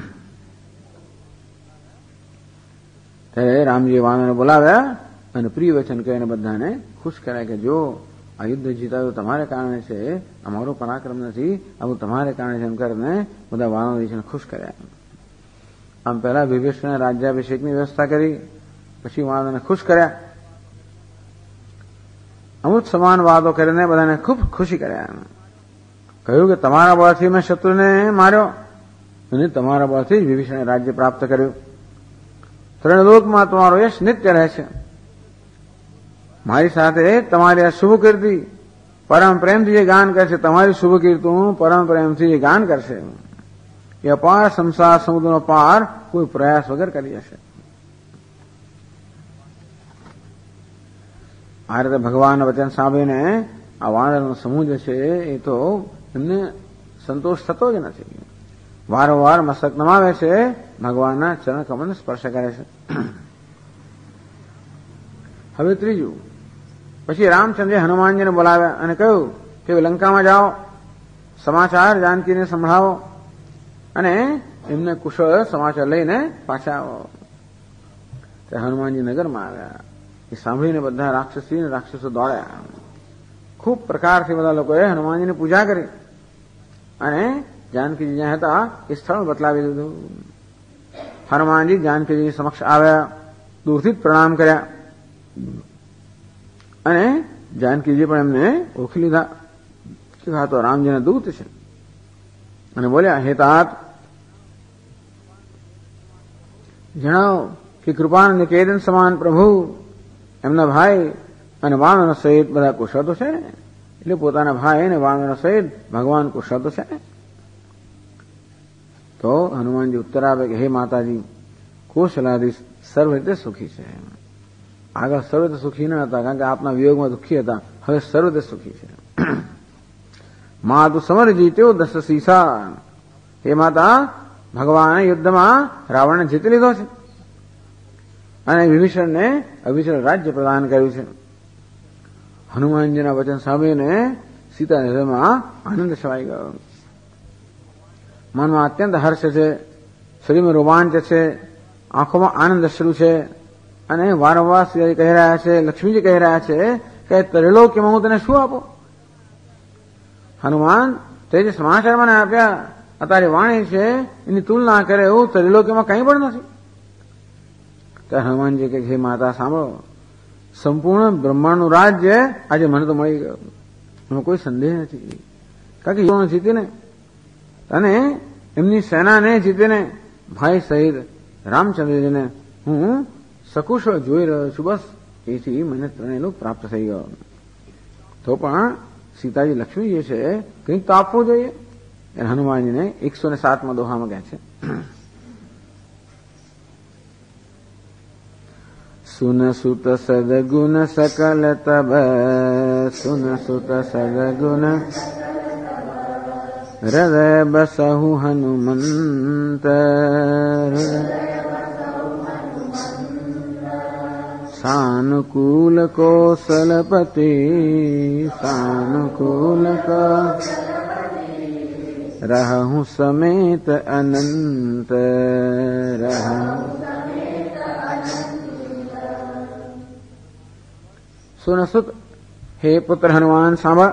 ત્યારે રામજીએ વાનરને બોલાવ્યા અને પ્રિય વચન કહીને બધાને ખુશ કર્યા કે જો આ યુદ્ધ જીતાયું તમારે કારણે છે, અમારું પરાક્રમ નથી, આવું તમારે કારણે છે એમ કરીને બધા વાનરોને ખુશ કર્યા. આમ પહેલા વિભીષણે રાજ્યાભિષેકની વ્યવસ્થા કરી, પછી વાનરોને ખુશ કર્યા. અમૃત સમાન વાતો કરીને બધાને ખૂબ ખુશી કર્યા. કહ્યું કે તમારા બળથી મેં શત્રુને માર્યો અને તમારા બળથી જ વિભીષણે રાજ્ય પ્રાપ્ત કર્યું. ત્રણલોકમાં તમારો યશ નિત્ય રહે છે. મારી સાથે તમારી આ શુભ કીર્તિ પરમ પ્રેમથી જે ગાન કરશે, તમારી શુભ કીર્તું પરમ પ્રેમથી જે ગાન કરશે, એ અપાર સંસાર સમુદ્રનો પાર કોઈ પ્રયાસ વગર કરી જશે. આ રીતે ભગવાનના વચન સાંભળીને આ વાનરનો સમૂહ જે છે એ તો એમને સંતોષ થતો જ નથી. વારંવાર મસ્તક નમાવે છે, ભગવાનના ચરણ કમળને સ્પર્શ કરે છે. હવે ત્રીજું, પછી રામચંદ્રે હનુમાનજીને બોલાવ્યા અને કહ્યું કે લંકામાં જાઓ, સમાચાર જાનકીને સંભળાવો અને એમને કુશળ સમાચાર લઈને પાછા આવો. ત્યારે હનુમાનજી નગરમાં આવ્યા. એ સાંભળીને બધા રાક્ષસી અને રાક્ષસો દોડ્યા. ખૂબ પ્રકારથી બધા લોકોએ હનુમાનજીની પૂજા કરી અને જાનકીજી જ્યાં હતા એ સ્થળ બતલાવી દીધું. હનુમાનજી જાનકીજી સમક્ષ આવ્યા, દૂરથી જ પ્રણામ કર્યા અને જાનકીજી પણ એમને ઓળખી લીધા કે આ તો રામજીના દૂત છે અને બોલ્યા, હે તાત, જણાવો કે કૃપાનંદ નિકેતન સમાન પ્રભુ, એમના ભાઈ અને વાનરો સહિત બધા કુશળ તો છે ને? એટલે પોતાના ભાઈ અને વાનરો સહિત ભગવાન કુશળ તો છે ને? તો હનુમાનજી ઉત્તર આપે કે હે માતાજી, કૌશલાધીશ સર્વ રીતે સુખી છે. આગળ સર્વ રીતે સુખી ન હતા, કારણ કે આપના વિયોગમાં દુઃખી હતા. હવે સર્વ રીતે સુખી છે. મા તું સમર જીત્યો દસ સીસા. હે માતા, ભગવાને યુદ્ધમાં રાવણને જીતી લીધો છે અને વિભીષણને અભિષેક રાજ્ય પ્રદાન કર્યું છે. હનુમાનજીના વચન સાંભળીને સીતાના હૃદયમાં આનંદ છવાઈ ગયો. મનમાં અત્યંત હર્ષ છે, શરીરમાં રોમાંચ છે, આંખોમાં આનંદ અશ્રુ છે અને વારંવાર શ્રીજી કહી રહ્યા છે, લક્ષ્મીજી કહી રહ્યા છે કે ત્રિલોક્યમાં હું તને શું આપું? હનુમાન તે જે સમાચાર મને આપ્યા આ તારી વાણી છે એની તુલના કરે એવું ત્રિલોકીમાં કંઈ પણ નથી. ત્યારે હનુમાનજી કે હે માતા સાંભળો, સંપૂર્ણ બ્રહ્માંડનું રાજ્ય આજે મને તો મળી ગયું, એમાં કોઈ સંદેહ નથી. કારણ કે યુવાનો જીતીને અને એમની સેનાને જીતીને ભાઈ સહિત રામચંદ્રજીને હું સકુશળ જોઈ રહ્યો છું. બસ એથી મને ત્રણેયનું પ્રાપ્ત થઈ ગયો. તો પણ સીતાજી લક્ષ્મીજી છે કંઈક તો આપવું જોઈએ. હનુમાનજીને 107માં દોહામાં કહે છે, સુન સુત સદગુણ સકલ તબ, સુન સુત સદગુણ હૃદય બસહુ હનુમંત, સાનુકૂલ કૌશલપતિ, સાનુકૂલ રહું સમેત અનંત, રહું સુનસુત. હે પુત્ર હનુમાન સાંભળ,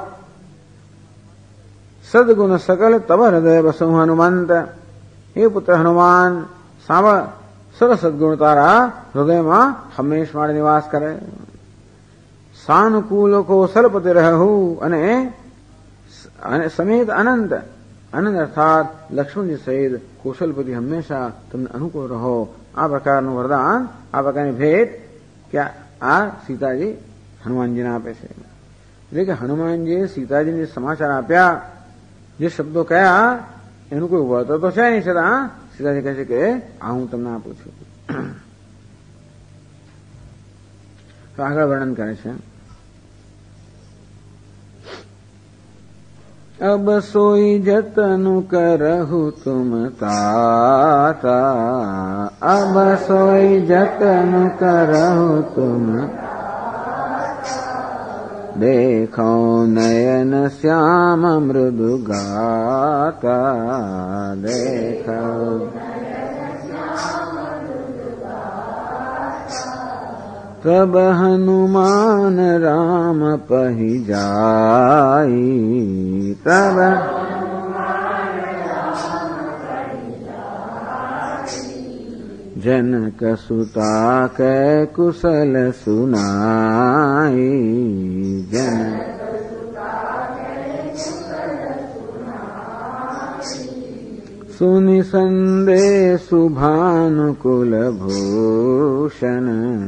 સદગુણ સકલ તબ હૃદય બસુ હનુમંત. હે પુત્ર હનુમાન સાંભળ, સર્વ સદગુણ તારા હૃદયમાં હંમેશ માટે નિવાસ કરે. સાનુકૂલ કૌશલપતિ રહું અને સમેત અનંત, અનંત અર્થાત લક્ષ્મણજી સહિત કૌશલપતિ હંમેશા તમને અનુકૂળ રહો. આ પ્રકારનું વરદાન, આ પ્રકારની ભેટ કે આ સીતાજી હનુમાનજીને આપે છે. એટલે કે હનુમાનજીએ સીતાજીને સમાચાર આપ્યા, જે શબ્દો કયા એનું કોઈ વળતર તો છે નહીં, છતાં સીતાજી કહે છે કે આ હું તમને આપું છું. તો આગળ વર્ણન કરે છે, अब सोई जतनु करहु तुम ताता, अब सोई जतनु करहु तुम देखो नयन श्याम मृदु गाता, देखो तब हनुमान राम पहि जाई, तब जनक सुता कै कुशल सुनाई, जनक सुनि संदेशु भानुकुल भूषण,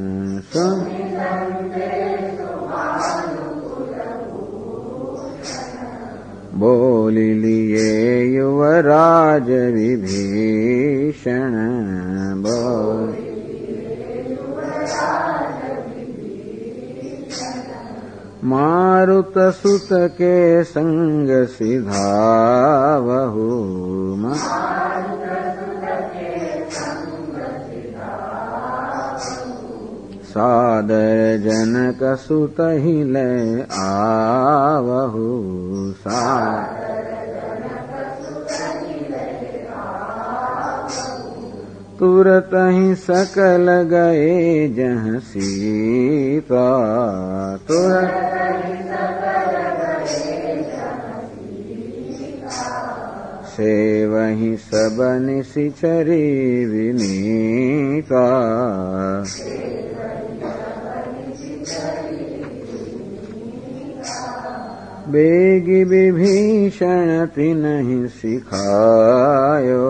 बोली लिए युवराज विभीषण, मारुत सुत के संग सिधावहु, सादर जनक सुत ही ले आवहु, तुरत ही सकल गए जह सीता, तुरत से वही सब निशिचरी विनीता, बेगी विभीषण तिन्हि सिखायो,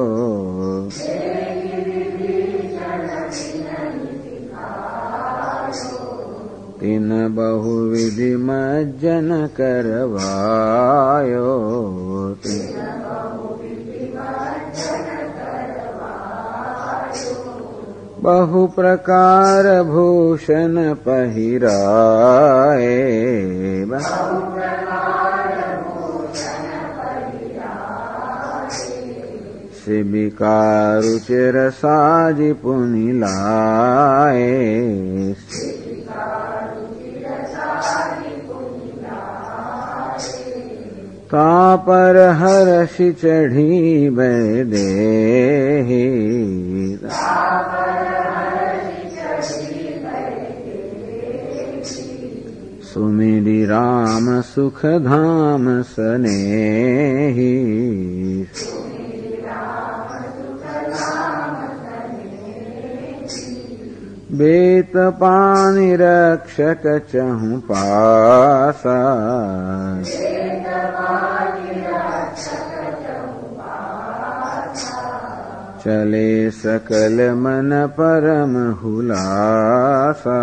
तिन बहुविधि मज्जन करवायो, बहु प्रकार भूषण पहिराए, शिबिका रुचिर साजी पुनि लाए, तापर हर्षि चढ़ी बैदेहि, सुमिरि राम सुख धाम सनेहि बेत पानि रक्षक चहु पासा चले सकल मन परम हुलासा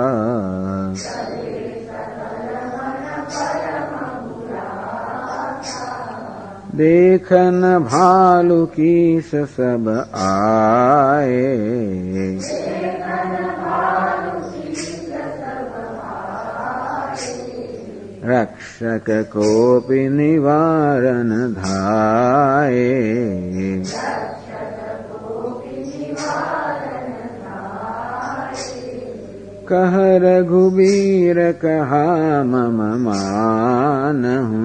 देखन भालु कीस सब आए रक्षक कोपि निवारण धाये कह रघुबीर कहा मम मानहु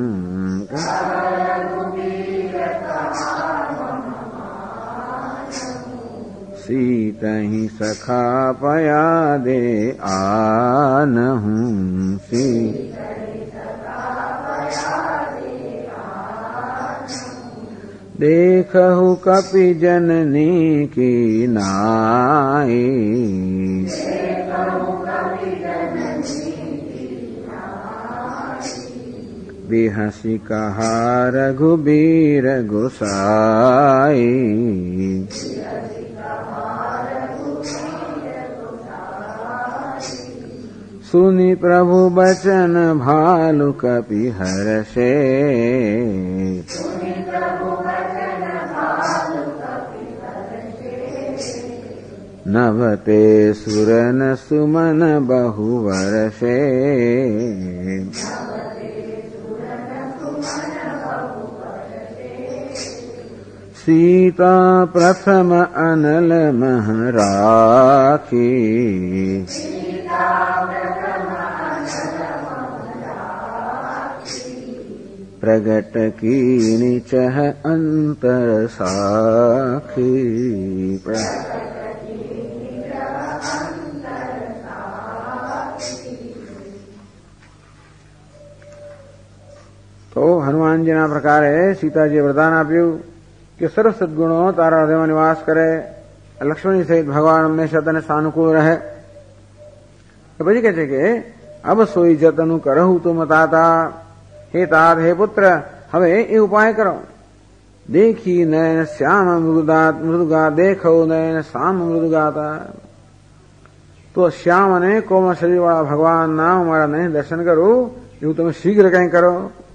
सीतहि सखा पया दे आनहु सी देखहु कपि जननी की नाई बिहसी कहा रघुबीर गोसाई सुनि प्रभु बचन भालु कपि हर्षे नभते सुरन सुमन बहु वर्षे सीता प्रथम अनल मह राखी प्रगट कीनि चह अंतर साखी तो હનુમાનજીના પ્રકારે સીતાજીએ વરદાન આપ્યું કે સર્વ સદગુણો તારા હૃદયમાં નિવાસ કરે, લક્ષ્મણ સહિત ભગવાન હંમેશા તને સાનુકૂળ રહે. પછી કહે છે કે અબ સોઈ જતનું કરહું તુમ તાતા, હે તાત હે પુત્ર હવે એ ઉપાય કરો. દેખી નયન શ્યામ મૃદુગા દેખો નયન શ્યામ મૃદુગાતા. તો શ્યામ અને કોમળ શરીરવાળા ભગવાનના હું મારા નયન દર્શન કરું એવું તમે શીઘ્ર કંઈ કરો.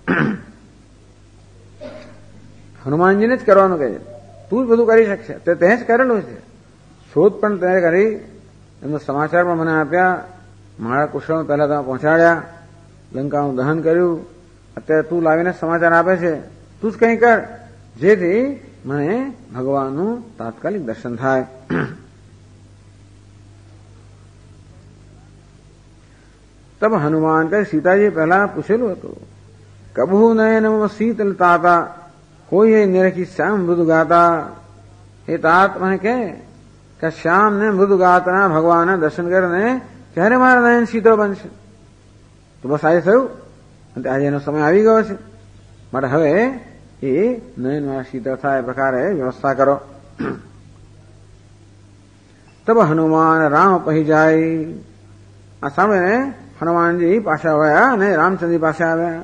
હનુમાનજીને જ કરવાનું કહે છે. તું જ બધું કરી શકશે, તે જ કરેલું છે. શોધ પણ તે કરી, એમનો સમાચાર પણ મને આપ્યા. મારા કુશળ પહેલા તમે પહોંચાડ્યા, લંકાનું દહન કર્યું. અત્યારે તું લાવીને સમાચાર આપે છે. તું જ કંઈ કર જેથી મને ભગવાનનું તાત્કાલિક દર્શન થાય. તબ હનુમાન કહે સીતાજી પહેલા પૂછેલું હતું કબહુ નયન શીતલ તાતા કોઈ એ નિરખી શ્યામ મૃદુ ગાતા. એ તાત મને કે શ્યામ ને મૃદુ ગાતના ભગવાનના દર્શન કરીને ક્યારે મારા નયન શીતળ બનશે. તો બસ આજે થયું, અને આજે એનો સમય આવી ગયો છે. માટે હવે એ નયન મારા શીતળ થાય એ પ્રકારે વ્યવસ્થા કરો. તબ હનુમાન રામ પહી જાય. આ સાંભળીને હનુમાનજી પાછા વળ્યા અને રામચંદ્રજી પાસે આવ્યા.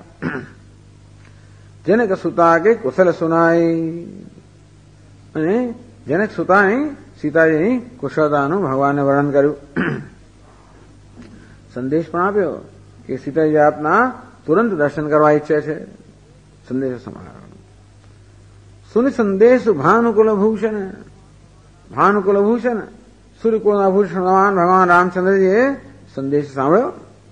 જનક સુતા કે કુશલ સુનાઈ. અને જનક સુતાની સીતાજીની કુશળતાનું ભગવાનને વર્ણન કર્યું. સંદેશ પણ આપ્યો કે સીતાજી આપના તુરંત દર્શન કરવા ઈચ્છે છે. સંદેશ સંભાળવાનો. સુનિ સંદેશ ભાનુકુલ ભૂષણ. ભાનુકુલ ભૂષણ સૂર્યકુળના ભૂષણવાન ભગવાન રામચંદ્રજીએ સંદેશ સાંભળ્યો.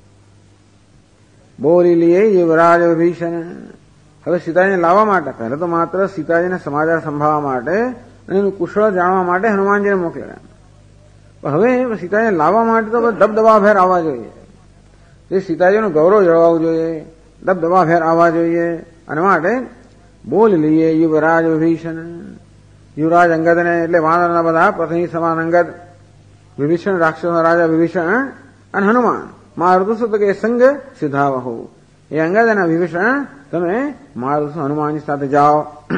બોલી લીએ યુવરાજ વિભીષણ. હવે સીતાજીને લાવવા માટે, પહેલા તો માત્ર સીતાજીને સમાચાર સંભાળવા માટે અને એનું કુશળ જાણવા માટે હનુમાનજીને મોકલેલા. હવે સીતાજીને લાવવા માટે તો દબદબાભેર આવવા જોઈએ. જે સીતાજીનું ગૌરવ જળવાવું જોઈએ, દબદબાભેર આવવા જોઈએ. અને માટે બોલી લઈએ યુવરાજ વિભીષણ. યુવરાજ અંગદને એટલે વાનરના બધા પ્રતિનિધિ સમાન અંગદ, વિભીષણ રાક્ષસના રાજા વિભીષણ અને હનુમાન મારુતિ સુત કે સંગ સિધાવહુ. એ અંગદ અને વિભીષણ તમે મારુતિ હનુમાનજી સાથે જાઓ.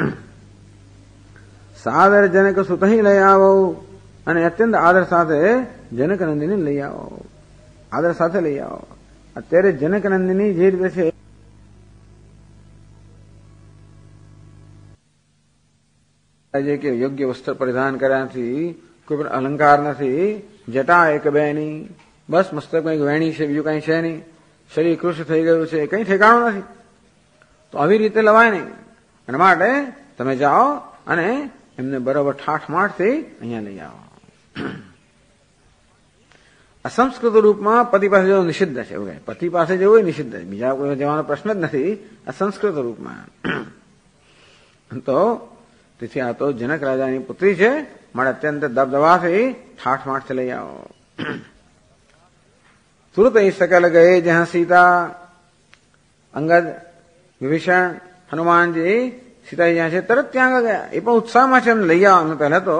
સાદર જનક સુત લઈ આવો અને અત્યંત આદર સાથે જનક નંદિની લઈ આવો. આદર સાથે લઈ આવો. અત્યારે જનક નંદિની જે રીતે છે કે યોગ્ય વસ્ત્ર પરિધાન કર્યાથી કોઈ પણ અલંકાર નથી, જટા એક બેની, બસ મસ્તકમાં એક વેણી છે, બીજું કઈ છે નહીં, શરીર કૃષ થઈ ગયું છે, કઈ ઠેકાણું નથી. તો આવી રીતે લવાય નહીં. અને માટે તમે જાઓ અને એમને બરોબર ઠાઠમાઠથી અહીંયા લઈ આવો. અસંસ્કૃત રૂપમાં પતિ પાસે જવું નિષિદ્ધ છે. એવું પતિ પાસે જવું એ નિષિદ્ધ છે, બીજા કોઈ જવાનો પ્રશ્ન જ નથી. અસંસ્કૃત રૂપમાં તો તેથી આ તો જનક રાજાની પુત્રી છે, મારે અત્યંત દબદબાથી ઠાઠમાઠથી લઈ આવો. તુરત સકલ ગયે જ્યાં સીતા. અંગદ, વિભીષણ, હનુમાનજી, સીતાજી જ્યાં છે તરત ત્યાં આગળ ગયા. એ પણ ઉત્સાહમાં છે, એમને લઈ આવવાનું. પહેલા તો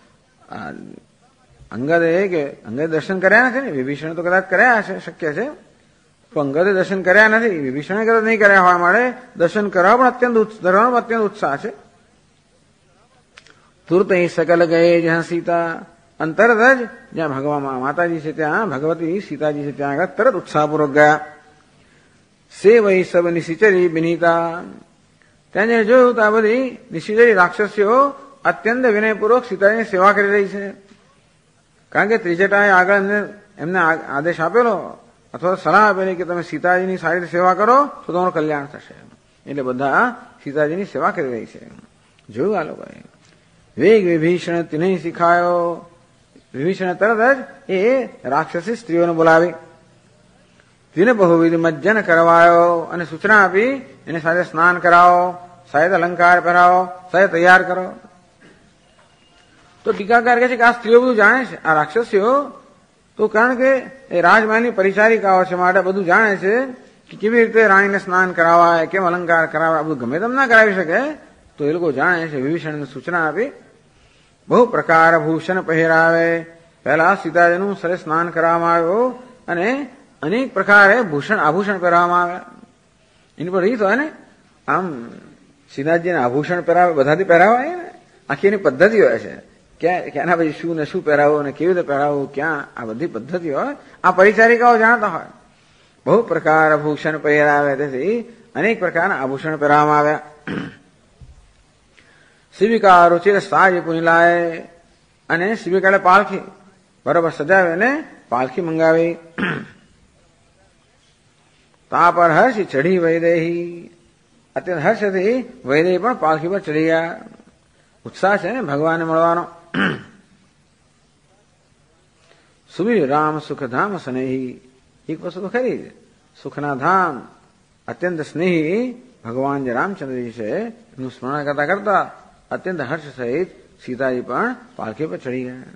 અંગદે દર્શન કર્યા નથી ને, વિભીષણ તો કદાચ કર્યા હશે, શક્ય છે, તો અંગદે દર્શન કર્યા નથી, વિભીષણે કદાચ નહીં કર્યા હોય, માટે દર્શન કરવા પણ અત્યંત ઉત્સાહ છે. તુરત સકલ ગયે જ્યાં સીતા. અંતરત જ જ્યાં ભગવાન માતાજી છે ત્યાં, ભગવતી સીતાજી છે ત્યાં આગળ તરત ઉત્સાહપૂર્વક ગયા. સે વૈ સબ નિશિચરી બિનીતા. ત્યાં જે જોયું તો આ બધી નિશિચરી રાક્ષસીઓ અત્યંત વિનયપૂર્વક સીતાજીની સેવા કરી રહી છે. કારણ કે ત્રિજટાએ આગળ એમને આદેશ આપેલો અથવા સલાહ આપેલી કે તમે સીતાજીની સારી રીતે સેવા કરો તો તમારું કલ્યાણ થશે. એટલે બધા સીતાજીની સેવા કરી રહી છે. જોયું આ લોકોએ. વેગ વિભીષણ તિને શીખાયો. વિભીષણ તરત જ એ રાક્ષસી સ્ત્રીઓને બોલાવી, તેને બહુવિધ મજ્જન કરવાયો અને સૂચના આપી એને સાથે સ્નાન કરાવો, શાયદ અલંકાર પહેરાવો, શાયદ તૈયાર કરો. તો ટીકાકાર કહે છે કે આ સ્ત્રીઓ બધું જાણે છે, આ રાક્ષસીઓ તો, કારણ કે એ રાજમહેલની પરિચારિકાઓ છે, માટે બધું જાણે છે કે કેવી રીતે રાણીને સ્નાન કરાવાય, કેમ અલંકાર કરાવાય. બધું ગમે તેમ ના કરાવી શકે, તો એ લોકો જાણે છે. વિભીષણને સૂચના આપી. બહુ પ્રકાર ભૂષણ પહેરાવે. પહેલા સીતાજીનું સરસ સ્નાન કરવામાં આવ્યું અને અનેક પ્રકારે આભૂષણ પહેરવામાં આવ્યા. એની પર રીત હોય ને, આમ સીતાજીને આભૂષણ પહેરાવે, બધાથી પહેરાવાય ને, આખી એની પદ્ધતિ હોય છે. ક્યાં એના પછી શું ને શું પહેરાવવું અને કેવી રીતે પહેરાવવું, ક્યાં, આ બધી પદ્ધતિ હોય. આ પરિચારિકાઓ જાણતા હોય. બહુ પ્રકાર ભૂષણ પહેરાવે, તેથી અનેક પ્રકારના આભૂષણ પહેરવામાં આવ્યા. શિવિકા રુચિર સાજ પુનિલાય. અને શિવિકાએ પાલખી બરોબર સજાવે ને પાલખી મંગાવી. તા પર હર્ષ ચઢી વૈદેહી. અત્યંત હર્ષથી વૈદેહી પણ પાલખી પર ચડી ગયા. ઉત્સાહ છે ને ભગવાનને મળવાનો. સુબી રામ સુખધામ સ્નેહી. એક વસ્તુ તો ખરી જ, સુખના ધામ અત્યંત સ્નેહી ભગવાન જે રામચંદ્રજી છે એનું સ્મરણ કરતા કરતા અત્યંત હર્ષ સહિત સીતાજી પણ પાલખી પર ચડી ગયા.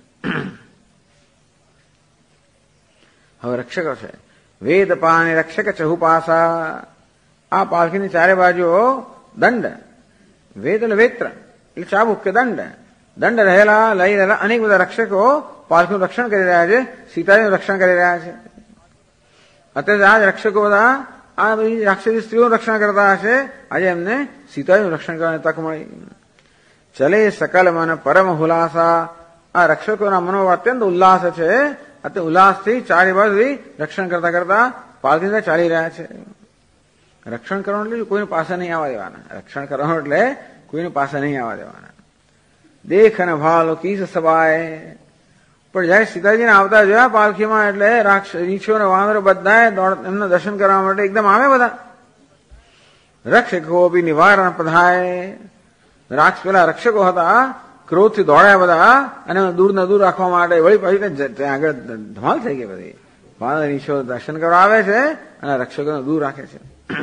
હવે રક્ષકો છે. વેદ પાણી રક્ષક ચહુપાસા. આ પાલખીની ચારે બાજુઓ દંડ, વેદ એટલે વેત્ર એટલે ચાબુક કે દંડ રહેલા લઈ રહેલા અનેક બધા રક્ષકો પાલખીનું રક્ષણ કરી રહ્યા છે, સીતાજીનું રક્ષણ કરી રહ્યા છે. અત્યારે આ જ રક્ષકો બધા આ બધી રાક્ષસી સ્ત્રીઓનું રક્ષણ કરતા હશે, આજે એમને સીતાજીનું રક્ષણ કરવાની તક મળી. ચલે સકલ મન પરમ હુલાસા. આ રક્ષકોના મનો અત્યંત ઉલ્લાસ છે. અત્યંત ઉલ્લાસથી ચારે બાજુ રક્ષણ કરતા કરતા પાલખી ચાલી રહ્યા છે. રક્ષણ કરવાનું એટલે કોઈને પાસે નહીં આવવા દેવાના. રક્ષણ કરવાનું એટલે કોઈને પાસે નહીં આવવા દેવાના. દેખ અને ભાલો કીસ સબાય. પણ જયારે સીતાજીને આવતા જોયા પાલખીમાં, એટલે રીંછો અને વાંદરો બધા એમના દર્શન કરવા માટે એકદમ આવે બધા. રક્ષકો બી નિવારણ પધાય. પેલા રક્ષકો હતા, ક્રોધથી દોડ્યા બધા અને દૂર ને દૂર રાખવા માટે વળી પછી ત્યાં આગળ ધમાલ થઈ ગઈ બધી. વાંદરા રીંછો દર્શન કરવા આવે છે અને રક્ષકોને દૂર રાખે છે.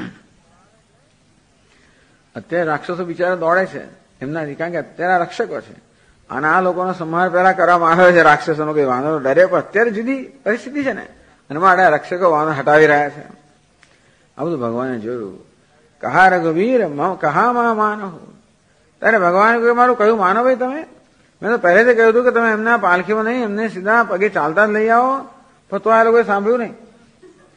અત્યારે રાક્ષસો બિચારા દોડે છે એમનાથી, કારણ કે અત્યારે રક્ષકો છે અને આ લોકોનો સંહાર પહેલા કરવામાં આવ્યો છે રાક્ષસોનો. કઈ વાંદરો ડરે, પણ અત્યારે જુદી પરિસ્થિતિ છે ને, અને માટે રક્ષકો વાંદરો હટાવી રહ્યા છે. આ બધું ભગવાને જોયું. કહા રઘુવીર કહા માં માનો. ત્યારે ભગવાને કહ્યું મારું કયું માનો ભાઈ તમે? મેં તો પહેલેથી કહ્યું હતું કે તમે એમના પાલખીમાં નહીં, એમને સીધા પગે ચાલતા જ લઈ આવો, પણ તો આ લોકોએ સાંભળ્યું નહીં.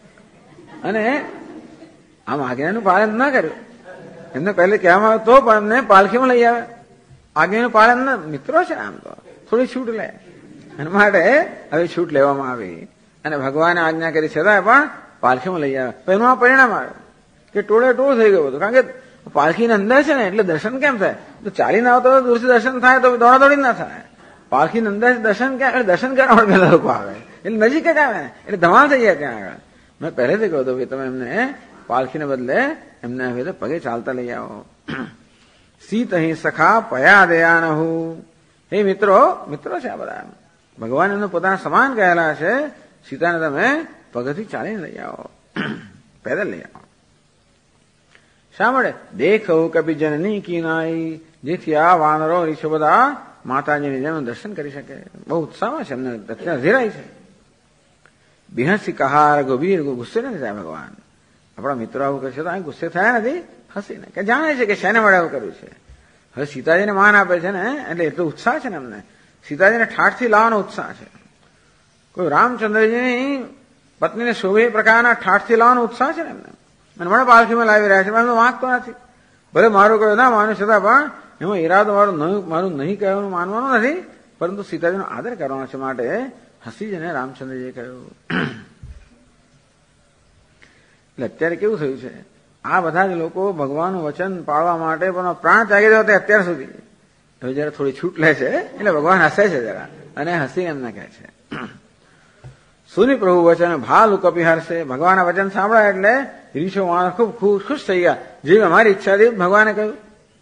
અને આમ આજ્ઞાનું પાલન ના કર્યું. એમને પહેલે કહેવામાં આવે તો પણ એમને પાલખીમાં લઈ આવે. આજ્ઞાનું પાલન ના, મિત્રો છે આમ તો થોડી છૂટ લે, એના માટે હવે છૂટ લેવામાં આવી અને ભગવાને આજ્ઞા કરી છતાંય પણ પાલખીમાં લઈ આવે. એનું આ પરિણામ આવે કે ટોળે ટોળ થઈ ગયું હતું. કારણ કે પાલખીની અંદર છે ને એટલે દર્શન કેમ થાય? તો ચાલીને આવતો દૂરથી દર્શન થાય તો દોડાદોડી ના થાય. પાલખીની અંદર દર્શન ક્યાં? એટલે દર્શન કરવા બધા લોકો આવે એટલે નજીક જ આવે એટલે ધમાલ થઈ જાય ત્યાં આગળ. મેં પહેલેથી કહ્યું હતું કે તમે એમને પાલખીને બદલે એમને હવે તો પગે ચાલતા લઈ આવો. સીત અહીં સખા પયા દયાનહુ. હે મિત્રો, મિત્રો છે આ બધા. ભગવાન એમને પોતાના સમાન કહેલા છે. સીતાને તમે પગથી ચાલીને લઈ આવો, પેદલ લઈ આવો. શા મળે? દેખવું કભી જનની કી નાઈ, જેથી આ વાનરો રીછો બધા માતાજીની જેમ દર્શન કરી શકે. બહુ ઉત્સાહમાં છે, એમને અત્યારે ધીરાય છે. બિહસી કહા રઘુવીર, ગુસ્સે નથી થયા ભગવાન. આપણા મિત્રો આવું કરશે તો અહીં ગુસ્સે થયા નથી, હસીને કે જાણે છે કે શેને મળે આવું કર્યું છે. હવે સીતાજીને માન આપે છે ને એટલે એટલો ઉત્સાહ છે ને એમને. સીતાજીને ઠાઠથી લાવવાનો ઉત્સાહ છે. કોઈ રામચંદ્રજીની પત્નીને શોભે પ્રકારના ઠાઠથી લાવવાનો ઉત્સાહ છે ને એમને. અને મને પાલખીમાં લાવી રહ્યા છે, પણ એમનો વાંક તો નથી. ભલે મારું કહ્યું ના માનું છતાં પણ એમાં ઈરાદો મારું નહીં કહેવાનું માનવાનું નથી, પરંતુ સીતાજીનો આદર કરવાનો છે. માટે હસી જને રામચંદ્રજીએ કહ્યું. એટલે અત્યારે કેવું થયું છે, આ બધા જ લોકો ભગવાનનું વચન પાળવા માટે પણ પ્રાણ ત્યાગી દેવા અત્યાર સુધી. હવે જરા થોડી છૂટ લે છે એટલે ભગવાન હસે છે જરા, અને હસીને એમને કહે છે સુની પ્રભુ વચન ભાલુ કપી હરશે. ભગવાનના વચન સાંભળ્યા એટલે રીછો માણસ ખૂબ ખુશ થઈ ગયા. જેવી અમારી ઈચ્છા હતી ભગવાને કહ્યું.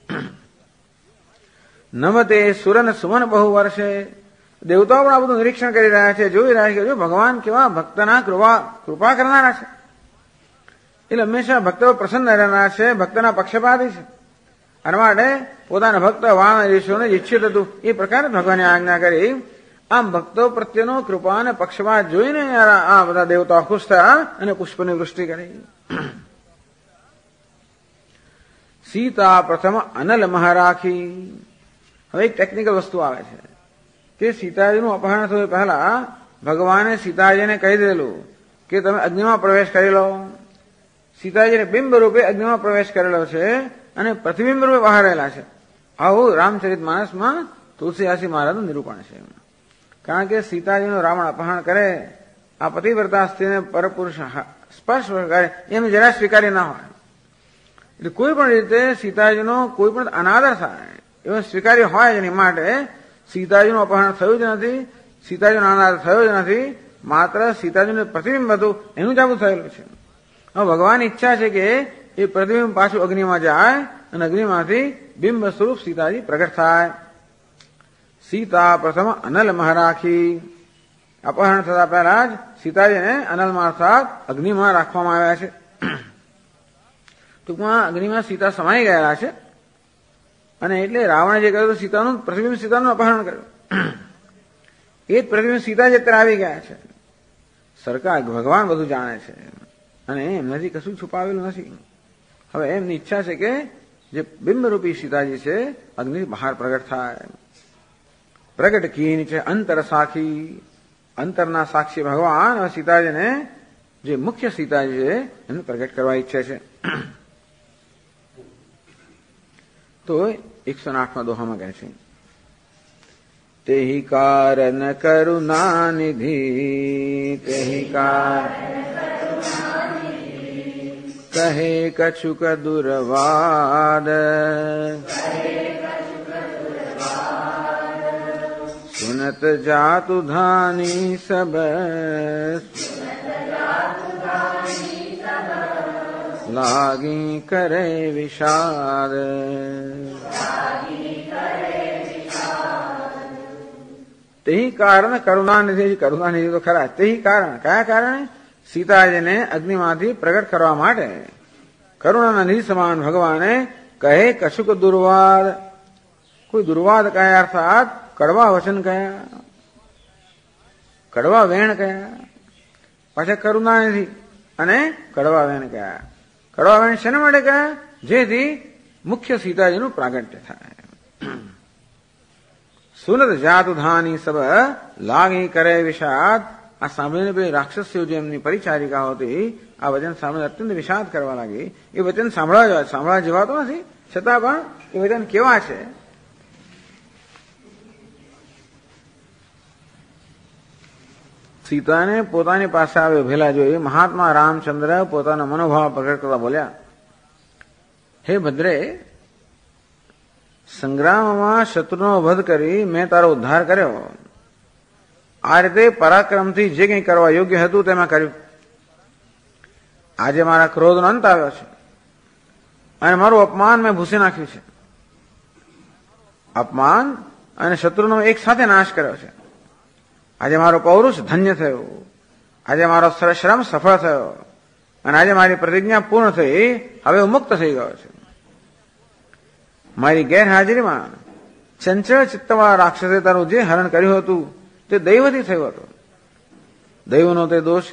નમતે સુરન સુમન બહુ વર્ષે. દેવતાઓ પણ આ બધું નિરીક્ષણ કરી રહ્યા છે, જોઈ રહ્યા છે કે ભગવાન કેવા ભક્તના કૃપા કરનારા છે. એટલે હંમેશા ભક્તો પ્રસન્ન રહેનાર છે, ભક્તના પક્ષપાતી છે. અને માટે પોતાના ભક્ત વાણ રીછોને ઈચ્છિત હતું એ પ્રકારે ભગવાને આજ્ઞા કરી. આમ ભક્તો પ્રત્યેનો કૃપા અને પક્ષપાત જોઈને આ બધા દેવતાઓ ખુશ થયા અને પુષ્પની વૃષ્ટિ કરી. સીતા પ્રથમ અનલ મહારાખી. હવે એક ટેકનિકલ વસ્તુ આવે છે કે સીતાજીનું અપહરણ થયું પહેલા ભગવાને સીતાજીને કહી દીધેલું કે તમે અગ્નિમાં પ્રવેશ કરી લો. સીતાજીને બિંબ રૂપે અગ્નિમાં પ્રવેશ કરેલો છે અને પ્રતિબિંબ રૂપે બહાર રહેલા છે. આવું રામચરિત માનસમાં તુલસીદાસજી મહારાજનું નિરૂપણ છે. કારણ કે સીતાજીનું રાવણ અપહરણ કરે, આ પતિવ્રતા સ્ત્રીને પરપુરુષ સ્પર્શ કરે એમ જરા સ્વીકાર્ય ના હોય. એટલે કોઈ પણ રીતે સીતાજીનો કોઈ પણ અનાદર થાય એવો સ્વીકાર્ય હોય જ નહીં. માટે સીતાજીનું અપહરણ થયું જ નથી, સીતાજીનો અનાદર થયો જ નથી, માત્ર સીતાજીનું પ્રતિબિંબ હતું એનું જ આવું થયેલું છે. હવે ભગવાનની ઈચ્છા છે કે એ પ્રતિબિંબ પાછું અગ્નિમાં જાય અને અગ્નિમાંથી બિંબ સ્વરૂપ સીતાજી પ્રગટ થાય. સીતા પ્રથમ અનલ મહારાખી. અપહરણ થતા પહેલા જ સીતાજીને અનલમાં અર્થાત અગ્નિમાં રાખવામાં આવ્યા છે. ટૂંકમાં અગ્નિમાં સીતા સમાઈ ગયેલા છે. અને એટલે રાવણે જે કર્યું સીતાનું પ્રતિબિંબ સીતાનું અપહરણ કર્યું. એ જ પ્રતિબિંબ સીતા જ અત્યારે આવી ગયા છે. સરકાર ભગવાન બધું જાણે છે અને એમનાથી કશું છુપાવેલું નથી. હવે એમની ઈચ્છા છે કે જે બિંબરૂપી સીતાજી છે અગ્નિ બહાર પ્રગટ થાય. પ્રગટ કીની છે અંતર સાખી. અંતરના સાક્ષી ભગવાન સીતાજીને જે મુખ્ય સીતાજી છે એમને પ્રગટ કરવા ઈચ્છે છે. તો 108માં દોહામાં કહે છે તેહી કારણ કરુણા નિધિ. તેહી કહે કછુક દુર્વાદ. સુનત જાતુ ધાની સબ. લાગી કરે વિષાદ. તેહી કારણ કરુણાનિધિ. કરુણાનિધિ તો ખરા. તેહી કારણ કયા કારણે? સીતાજીને અગ્નિમાંથી પ્રગટ કરવા માટે કરુણાના નિધિ સમાન ભગવાને કહે કશુક દુર્વાદ. કોઈ દુર્વાદ કયા અર્થાત કડવા વચન કયા, કડવા વેણ કયા, પાછા કરુણાનિધિ અને કડવા વેણ કયા. કડવા વેણ શેના માટે કયા? જેથી મુખ્ય સીતાજીનું પ્રાગટ્ય થાય. સુનત જાત ધાની સબ લાગી કરે વિષાદ. આ સાંભળીને બે રાક્ષસીઓ જે એમની પરિચારિકાઓ હતી આ વચન સાંભળીને અત્યંત વિષાદ કરવા લાગી. એ વચન સાંભળવા જેવા તો નથી, છતાં પણ એ વચન કેવા છે. સીતાને પોતાની પાસે આવે ભેલા જોઈ મહાત્મા રામચંદ્ર પોતાનો મનોભાવ પ્રગટ કરતા બોલ્યા, હે ભદ્રે, સંગ્રામમાં શત્રુનો વધ કરી મેં તારો ઉદ્ધાર કર્યો. આ રીતે પરાક્રમથી જે કંઈ કરવા યોગ્ય હતું તેમાં કર્યું. આજે મારા ક્રોધનો અંત આવ્યો છે અને મારું અપમાન મેં ભૂસી નાખ્યું છે. અપમાન અને શત્રુનો એક સાથે નાશ કર્યો છે. આજે મારો પૌરુષ ધન્ય થયો. આજે મારો શ્રમ સફળ થયો અને આજે મારી પ્રતિજ્ઞા પૂર્ણ થઈ. હવે હું મુક્ત થઈ ગયો છે. મારી ગેરહાજરીમાં ચંચળ ચિત્તવાળા રાક્ષસે તારું જે હરણ કર્યું હતું તે દૈવથી થયું હતું. દૈવનો તે દોષ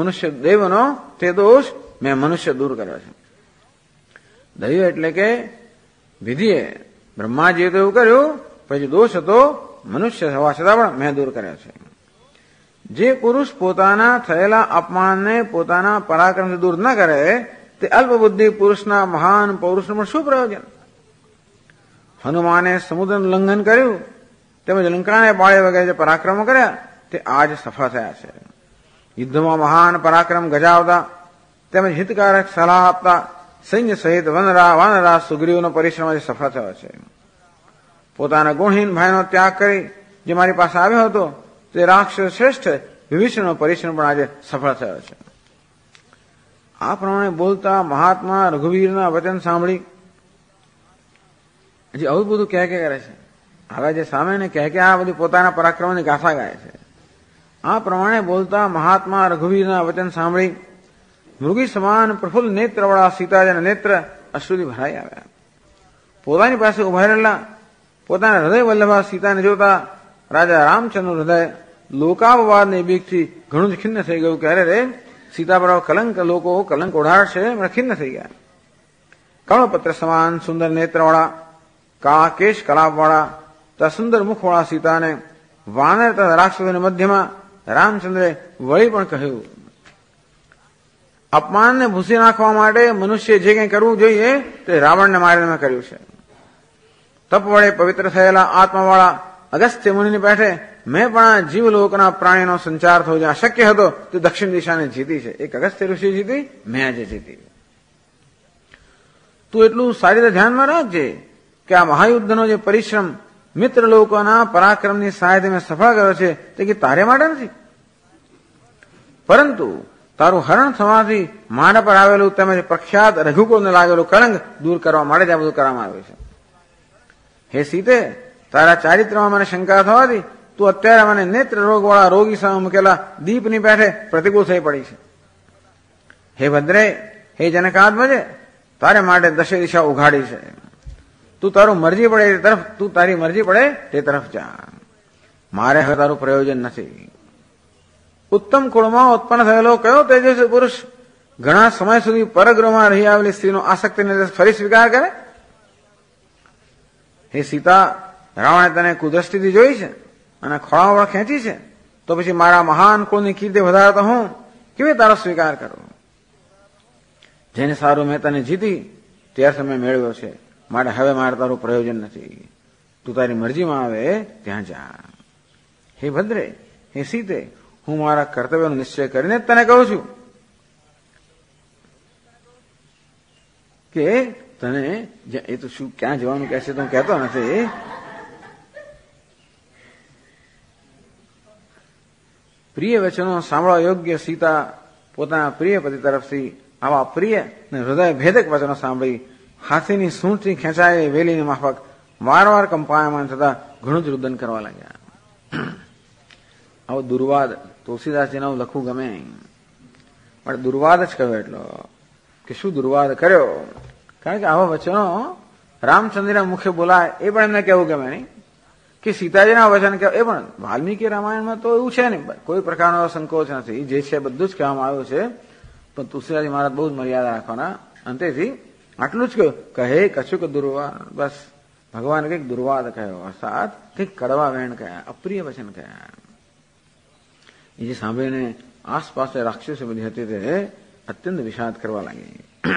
મેં મનુષ્ય દૂર કર્યો છે. દૈવ એટલે કે વિધિએ બ્રહ્માજીએ તો એવું કર્યું, પછી દોષ હતો મનુષ્ય હોવા છતાં પણ મેં દૂર કર્યો છે. જે પુરુષ પોતાના થયેલા અપમાનને પોતાના પરાક્રમથી દૂર ન કરે તે અલ્પબુદ્ધિ પુરુષના મહાન પૌરુષનું પણ શું પ્રયોજન. હનુમાને સમુદ્રનું ઉલ્લંઘન કર્યું તેમજ લંકાને બાળે વગેરે જે પરાક્રમો કર્યા તે આજ સફળ થયા છે. યુદ્ધમાં મહાન પરાક્રમ ગજાવતા તેમજ હિતકારક સલાહ આપતા સૈન્ય સહિત વાનરા સુગ્રીવનો પરિશ્રમ આજે સફળ થયો છે. પોતાના ગુણહીન ભાઈનો ત્યાગ કરી જે મારી પાસે આવ્યો હતો તે રાક્ષસ શ્રેષ્ઠ વિભીષણનો પરિશ્રમ પણ આજે સફળ થયો છે. આ પ્રમાણે બોલતા મહાત્મા રઘુવીરના વચન સાંભળી હજી આવું બધું કહે કરે છે. હવે જે સામે ને કહે કે આ બધી પોતાના પરાક્રમની ગાથા ગાય છે. આ પ્રમાણે બોલતા મહાત્મા રઘુવીરના વચન સાંભળી મૃગી સમાન પ્રફુલ્લ નેત્રવાળા સીતાજીના નેત્ર અશ્રુથી ભરાઈ આવ્યા. પોતાની પાસે ઉભા રહેલા પોતાના હૃદય વલ્લભા સીતાને જોતા રાજા રામચંદ્રનું હૃદય લોકાપવાદની બીકથી ઘણું જ ખિન્ન થઈ ગયું. ક્યારે રે સીતા પર લોકો કલંક ઓઢાડશે, ખિન્ન થઈ ગયા. કમળપત્ર સમાન સુંદર નેત્રવાળા કાળા કેશ કલાપવાળા તથા સુંદર મુખવાળા સીતાને વાનર તથા રાક્ષસોની મધ્યમાં રામચંદ્રે વળી પણ કહ્યું, અપમાનને ભૂસી નાખવા માટે મનુષ્ય જે કંઈ કરવું જોઈએ તે રાવણને મારીને મેં કર્યું છે. તપ વડે પવિત્ર થયેલા આત્માવાળા અગસ્ત્ય મુનિની પેઠે મેં પણ આ જીવલોકના પ્રાણીનો સંચાર થયો જે અશક્ય હતો તે દક્ષિણ દિશાને જીતી છે. એક અગસ્ત્ય ઋષિ જીતી, મેં આજે જીતી. તું એટલું સારી રીતે ધ્યાનમાં રાખજે કે આ મહાયુદ્ધનો જે પરિશ્રમ મિત્ર લોકોના પરાક્રમની સહાયથી મેં સફળ કર્યો છે તે કે તારે માટે નથી, પરંતુ તારું હરણ થવાથી મારા પર આવેલું તેમજ પ્રખ્યાત રઘુકુળને લાગેલું કલંક દૂર કરવા માટે જ આ બધું કરવામાં આવ્યું છે. હે સીતે, તારા ચારિત્રમાં મને શંકા થવાથી તું અત્યારે મને નેત્ર રોગવાળા રોગી સામે મૂકેલા દીપની પેઠે પ્રતિકૂળ થઈ પડી છે. હે ભદ્રે, હે જનકાત્મજે, તારે માટે દશે દિશા ઉઘાડી છે. તું તારી મરજી પડે તે તરફ જા. મારે હવે તારું પ્રયોજન નથી. ઉત્તમ કુળમાં ઉત્પન્ન થયેલો કયો તેજસ્વી પુરુષ ઘણા સમય સુધી પરગૃહમાં રહી આવેલી સ્ત્રીનો આસક્તિને ફરી સ્વીકાર કરે? હે સીતા, રાવણે તને કુદ્રષ્ટિથી જોઈ છે અને ખોળામાં ખેંચી છે, તો પછી મારા મહાન કુળની કીર્તિ વધારતો હું કેવી તારો સ્વીકાર કરું? જેને સારું મેં તને જીતી તે અર્થ મેં મેળવ્યો છે, માટે હવે મારે તારું પ્રયોજન નથી. તું તારી મરજીમાં આવે ત્યાં જા. હે ભદ્રે, હે સીતે, હું મારા કર્તવ્યનો નિશ્ચય કરીને જ તને કહું છું કે તને એ તો શું ક્યાં જવાનું કહેશે તો હું કહેતો નથી. પ્રિય વચનો સાંભળવા યોગ્ય સીતા પોતાના પ્રિય પતિ તરફથી આવા પ્રિય અને હૃદય ભેદક વચનો સાંભળી હાથીની સૂંઠથી ખેંચાયેલી વેલીની માફક વારંવાર કંપાયમાન થતા ઘણું જ રુદન કરવા લાગ્યા. આવો દુર્વાદ તુલસીદાસજીને લખવું ગમે પણ દુર્વાદ જ કહ્યો એટલો કે શું દુર્વાદ કર્યો. કારણ કે આવા વચનો રામચંદ્રના મુખે બોલાય એ પણ એમને કહેવું ગમે નહીં, કે સીતાજીના વચન કહેવાય એ પણ વાલ્મીકી રામાયણમાં તો એવું છે નહીં, કોઈ પ્રકારનો સંકોચ નથી, જે છે બધું જ કહેવામાં આવ્યું છે. પણ તુલસીદાસજી મહારાજ બહુ જ મર્યાદા રાખવાના. અંતેથી આટલું જ કહ્યું, કહે કશુંક દુર્વાદ, બસ ભગવાન કંઈક દુર્વાદ કહ્યો, અર્થાત કંઈક કડવા વેણ કયા, અપ્રિય વચન કયા. એ જે સાંભળીને આસપાસ રાક્ષસો બધી હતી તે અત્યંત વિષાદ કરવા લાગી.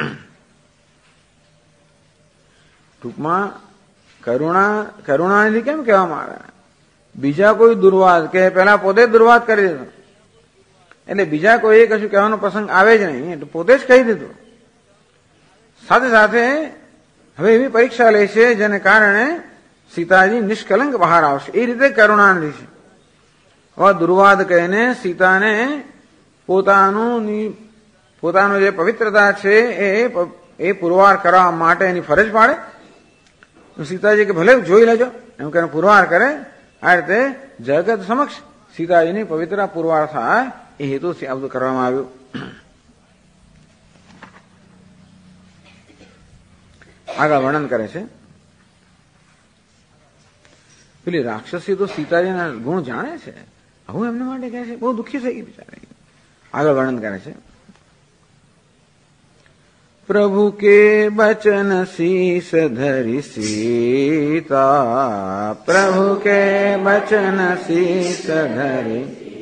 ટૂંકમાં કરુણાનિધિ કેમ કહેવામાં આવે? બીજા કોઈ દુર્વાદ કે પેલા પોતે દુર્વાદ કરી દીધો, એટલે બીજા કોઈ કશું કહેવાનો પ્રસંગ આવે જ નહીં, એટલે પોતે જ કહી દીધું. સાથે સાથે હવે એવી પરીક્ષા લે છે જેને કારણે સીતાજી નિષ્કલંક બહાર આવશે. એ રીતે કરુણાનિધિ છે. હવે દુર્વાદ કહીને સીતાને પોતાનું જે પવિત્રતા છે એ પુરવાર કરવા માટે એની ફરજ પાડે. સીતાજી કે ભલે જોઈ લેજો એમ કરીને પુરવાર કરે. આ રીતે જગત સમક્ષ સીતાજીની પવિત્રતા પુરવાર થાય એ હેતુથી આ બધું કરવામાં આવ્યું. આગળ વર્ણન કરે છે. પેલી રાક્ષસી તો સીતાજીના ગુણ જાણે છે, હું એમના માટે કહે છે બહુ દુઃખી થઈ ગઈ બિચારી. આગળ વર્ણન કરે છે. प्रभु के बचन शीस धरि सीता, प्रभु के बचन शीस धरि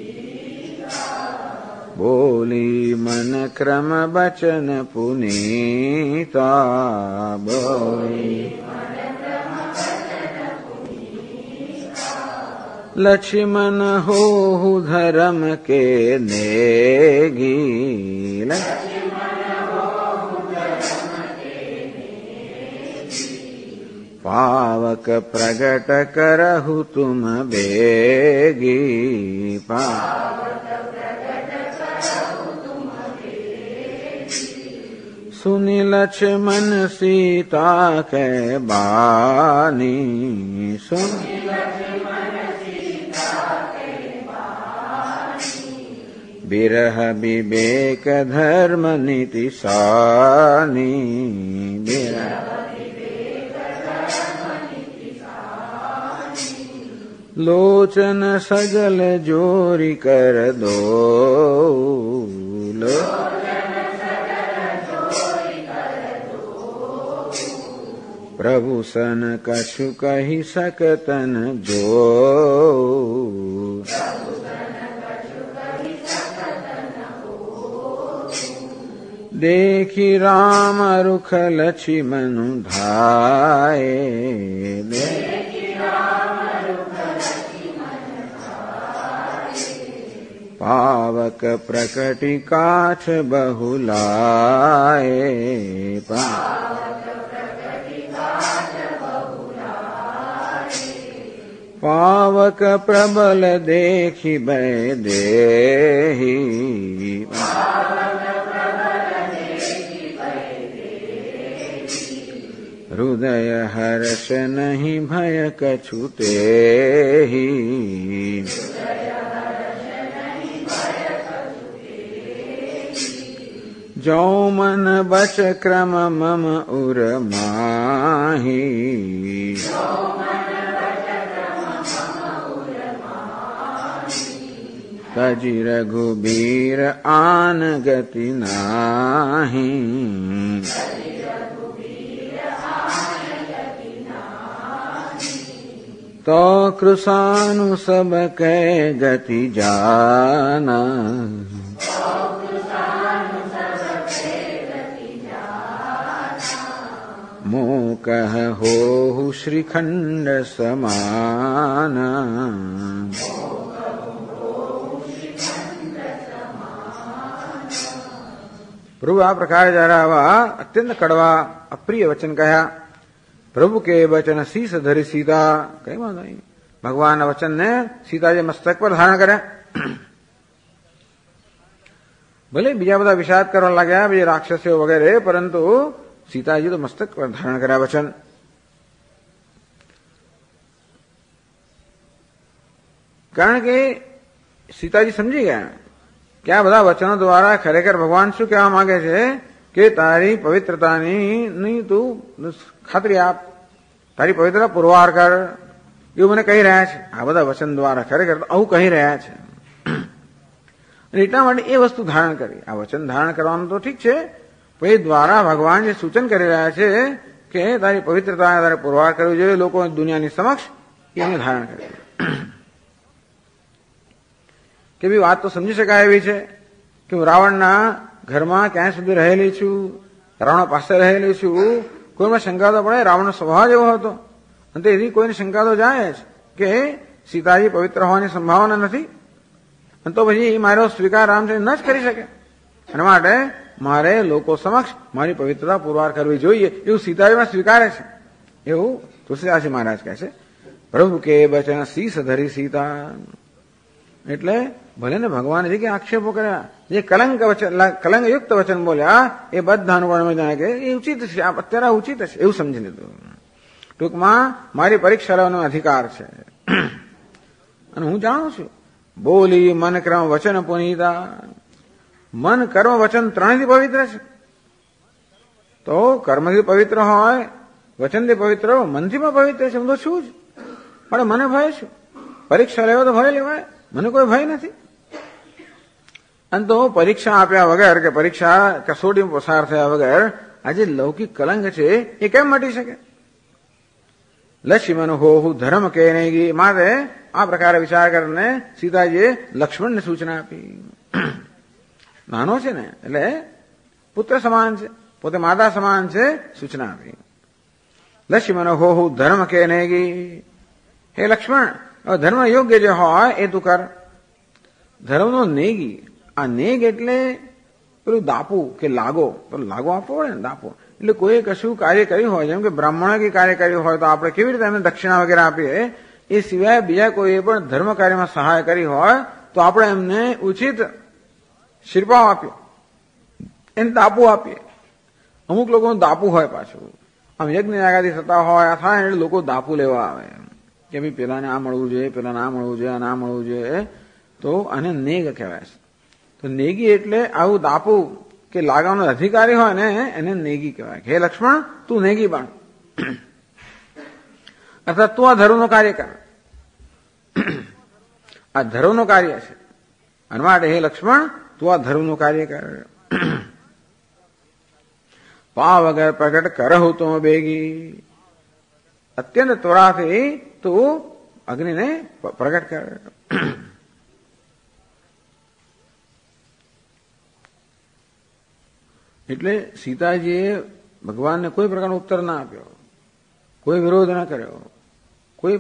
बोली मन क्रम बचन पुनीता, बोली लक्ष्मण हो धर्म के नेगी, पावक प्रगट करहु तुम बेगी, सुनि लक्ष्मण सीता के बानी, सुन बिरह विवेक धर्म नीति सानी, बिरह लोचन सजल जोरी कर दो, प्रभु सन कछु कही सकतन जो, देखी राम रुख लक्ष्मण धाये, पावक प्रकटि काठ बहुलाए, पावक प्रबल देखी बैदेही, हृदय हर्ष नहीं भय कछु तेहि, जो मन बच क्रम मम उर माही, तजि रघुबीर आन गति नाही, तो कृशानु सब कै गति जाना, मोह कह हो श्रीखंड समाना, प्रभु आ प्रकार जरा अत्यंत कड़वा अप्रिय वचन कहा. प्रभु के वचन शीस धरि सीता, कई बात नहीं, भगवान वचन ने सीता जी मस्तक पर धारण करे. भले बीजा બધા વિષાદ કરવા લાગ્યા, બીજા રાક્ષસો વગેરે, પરંતુ सीताजी तो मस्तक पर धारण કર્યા वचन. કારણ કે સીતાજી સમજી ગયા કે આ બધા વચનો દ્વારા ખરેખર ભગવાન શું કહેવા માંગે છે કે તારી પવિત્રતાની તું ખાતરી આપ, તારી પવિત્રતા પુરવાર કર, એવું મને કહી રહ્યા છે. આ બધા વચન દ્વારા ખરેખર આવું કહી રહ્યા છે. એટલા માટે એ વસ્તુ ધારણ કરી. આ વચન ધારણ કરવાનું તો ઠીક છે, પણ એ દ્વારા ભગવાન જે સૂચન કરી રહ્યા છે કે તારી પવિત્રતા તારે પુરવાર કરવી જોઈએ લોકો દુનિયાની સમક્ષ, એને ધારણ કર્યું. કે ભાઈ વાત તો સમજી શકાય એવી છે કે હું રાવણના ઘરમાં ક્યાં સુધી રહેલી છું, રાવણ પાસે રહેલી છું, કોઈમાં શંકા તો પડે. રાવણનો સ્વભાવ એવો હતો અને તેથી કોઈને શંકા તો જાય જ કે સીતાજી પવિત્ર હોવાની સંભાવના નથી, અને તો પછી મારો સ્વીકાર રામચંદ્ર ન જ કરી શકે. એના માટે મારે લોકો સમક્ષ મારી પવિત્રતા પુરવાર કરવી જોઈએ એવું સીતાજીમાં સ્વીકારે છે. એવું તુલસીદાસજી મહારાજ કહે છે, પ્રભુ કે બચન શીશ ધરી સીતા. એટલે ભલે ને ભગવાને જે કે આક્ષેપો કર્યા, જે કલંકયુક્ત વચન બોલ્યા એ બધાનું પણ જાણે કે એ ઉચિત છે, અત્યારે ઉચિત છે એવું સમજી લીધું. ટૂંકમાં મારી પરીક્ષા લેવાનો અધિકાર છે અને હું જાણું છું. બોલી મન કર્મ વચન પુનીતા. મન કર્મ વચન ત્રણેયથી પવિત્ર છે. તો કર્મથી પવિત્ર હોય, વચનથી પવિત્ર હોય, મનથી પણ પવિત્ર છે. હું તો છું જ, પણ મને ભય છે. પરીક્ષા લેવા તો ભય લેવાય, મને કોઈ ભય નથી. અને તો પરીક્ષા આપ્યા વગર કે પરીક્ષા કસોટી પસાર થયા વગર આજે લૌકિક કલંક છે એ કેમ મટી શકે? લક્ષ્મણ હોવું ધર્મ કે નહીં. માટે આ પ્રકારે વિચાર કરીને સીતાજીએ લક્ષ્મણને સૂચના આપી. નાનો છે ને એટલે પુત્ર સમાન છે, પોતે માતા સમાન છે, સૂચના આપી. લક્ષ્મણ હોવું ધર્મ કે નહીં. હે લક્ષ્મણ, ધર્મ યોગ્ય જે હોય એ તું કર. ધર્મનો નેગી. આ નેગ એટલે પેલું દાપુ કે લાગો, પેલું લાગો આપવો પડે ને, દાપો એટલે કોઈ કશું કાર્ય કર્યું હોય, જેમ કે બ્રાહ્મણે કે કાર્ય કર્યું હોય તો આપણે કેવી રીતે એમને દક્ષિણા વગેરે આપીએ, એ સિવાય બીજા કોઈએ પણ ધર્મ કાર્યમાં સહાય કરી હોય તો આપણે એમને ઉચિત શિરપાવ આપીએ, એને દાપુ આપીએ. અમુક લોકોનું દાપુ હોય પાછું, આમ યજ્ઞ યાગાદી થતા હોય આ થાય એટલે લોકો દાપુ લેવા આવે કે ભાઈ પેલાને આ મળવું જોઈએ, પેલાને આ મળવું જોઈએ, આ ના મળવું જોઈએ. તો આને નેગ કહેવાય છે. તો નેગી એટલે આવું દાપુ કે લાગવાનો અધિકારી હોય ને એને નેગી કહેવાય. હે લક્ષ્મણ, તું નેગી બન, અર્થાત તું આ ધર્મનું કાર્ય કર. આ ધર્મનું કાર્ય છે. અને માટે હે લક્ષ્મણ, તું આ ધર્મનું કાર્ય કર. પા વગર પ્રગટ કરહું તો બેગી. અત્યંત ત્વરાથી તું અગ્નિને પ્રગટ કર. એટલે સીતાજીએ ભગવાનને કોઈ પ્રકારનો ઉત્તર ના આપ્યો, કોઈ વિરોધ ના કર્યો, કોઈ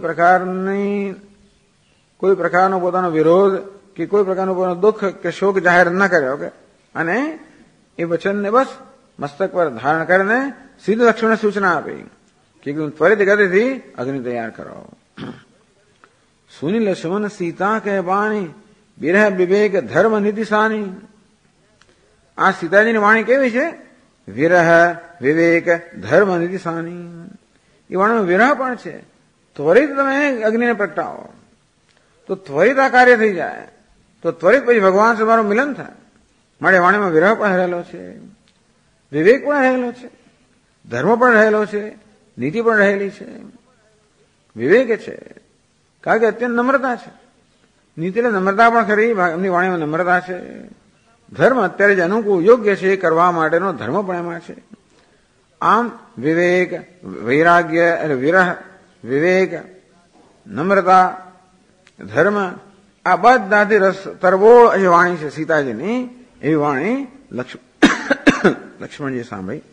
પ્રકારનો પોતાનો વિરોધ કે કોઈ પ્રકારનો પોતાનો દુઃખ કે શોક જાહેર ન કર્યો. કે અને એ વચનને બસ મસ્તક પર ધારણ કરીને સીધું લક્ષ્મણને સૂચના આપી કે ત્વરિત ગતિથી અગ્નિ તૈયાર કરો. સુનિલ શમન સીતા કે વાણી બિરહ વિવેક ધર્મ નિધિસાની. આ સીતાજીની વાણી કેવી છે? વિરહ વિવેક ધર્મ નિધિસાની. એ વાણીમાં વિરહ પણ છે. ત્વરિત તમે અગ્નિને પ્રગટાવો તો ત્વરિત આ કાર્ય થઈ જાય, તો ત્વરિત પછી ભગવાન સાથે મારું મિલન થાય. મારે વાણીમાં વિરહ પણ રહેલો છે, વિવેક પણ રહેલો છે, ધર્મ પણ રહેલો છે, નીતિ પણ રહેલી છે. વિવેક છે કારણ કે અત્યંત નમ્રતા છે. નીતિ એટલે નમ્રતા પણ ખરી, એમની વાણીમાં નમ્રતા છે. ધર્મ અત્યારે જે અનુકૂળ યોગ્ય છે એ કરવા માટેનો ધર્મ પણ એમાં છે. આમ વિવેક, વૈરાગ્ય એટલે વિરહ, વિવેક, નમ્રતા, ધર્મ આ બધાથી રસ તરબોળ એ વાણી છે સીતાજીની. એવી વાણી લક્ષ્મણજી સાંભળી.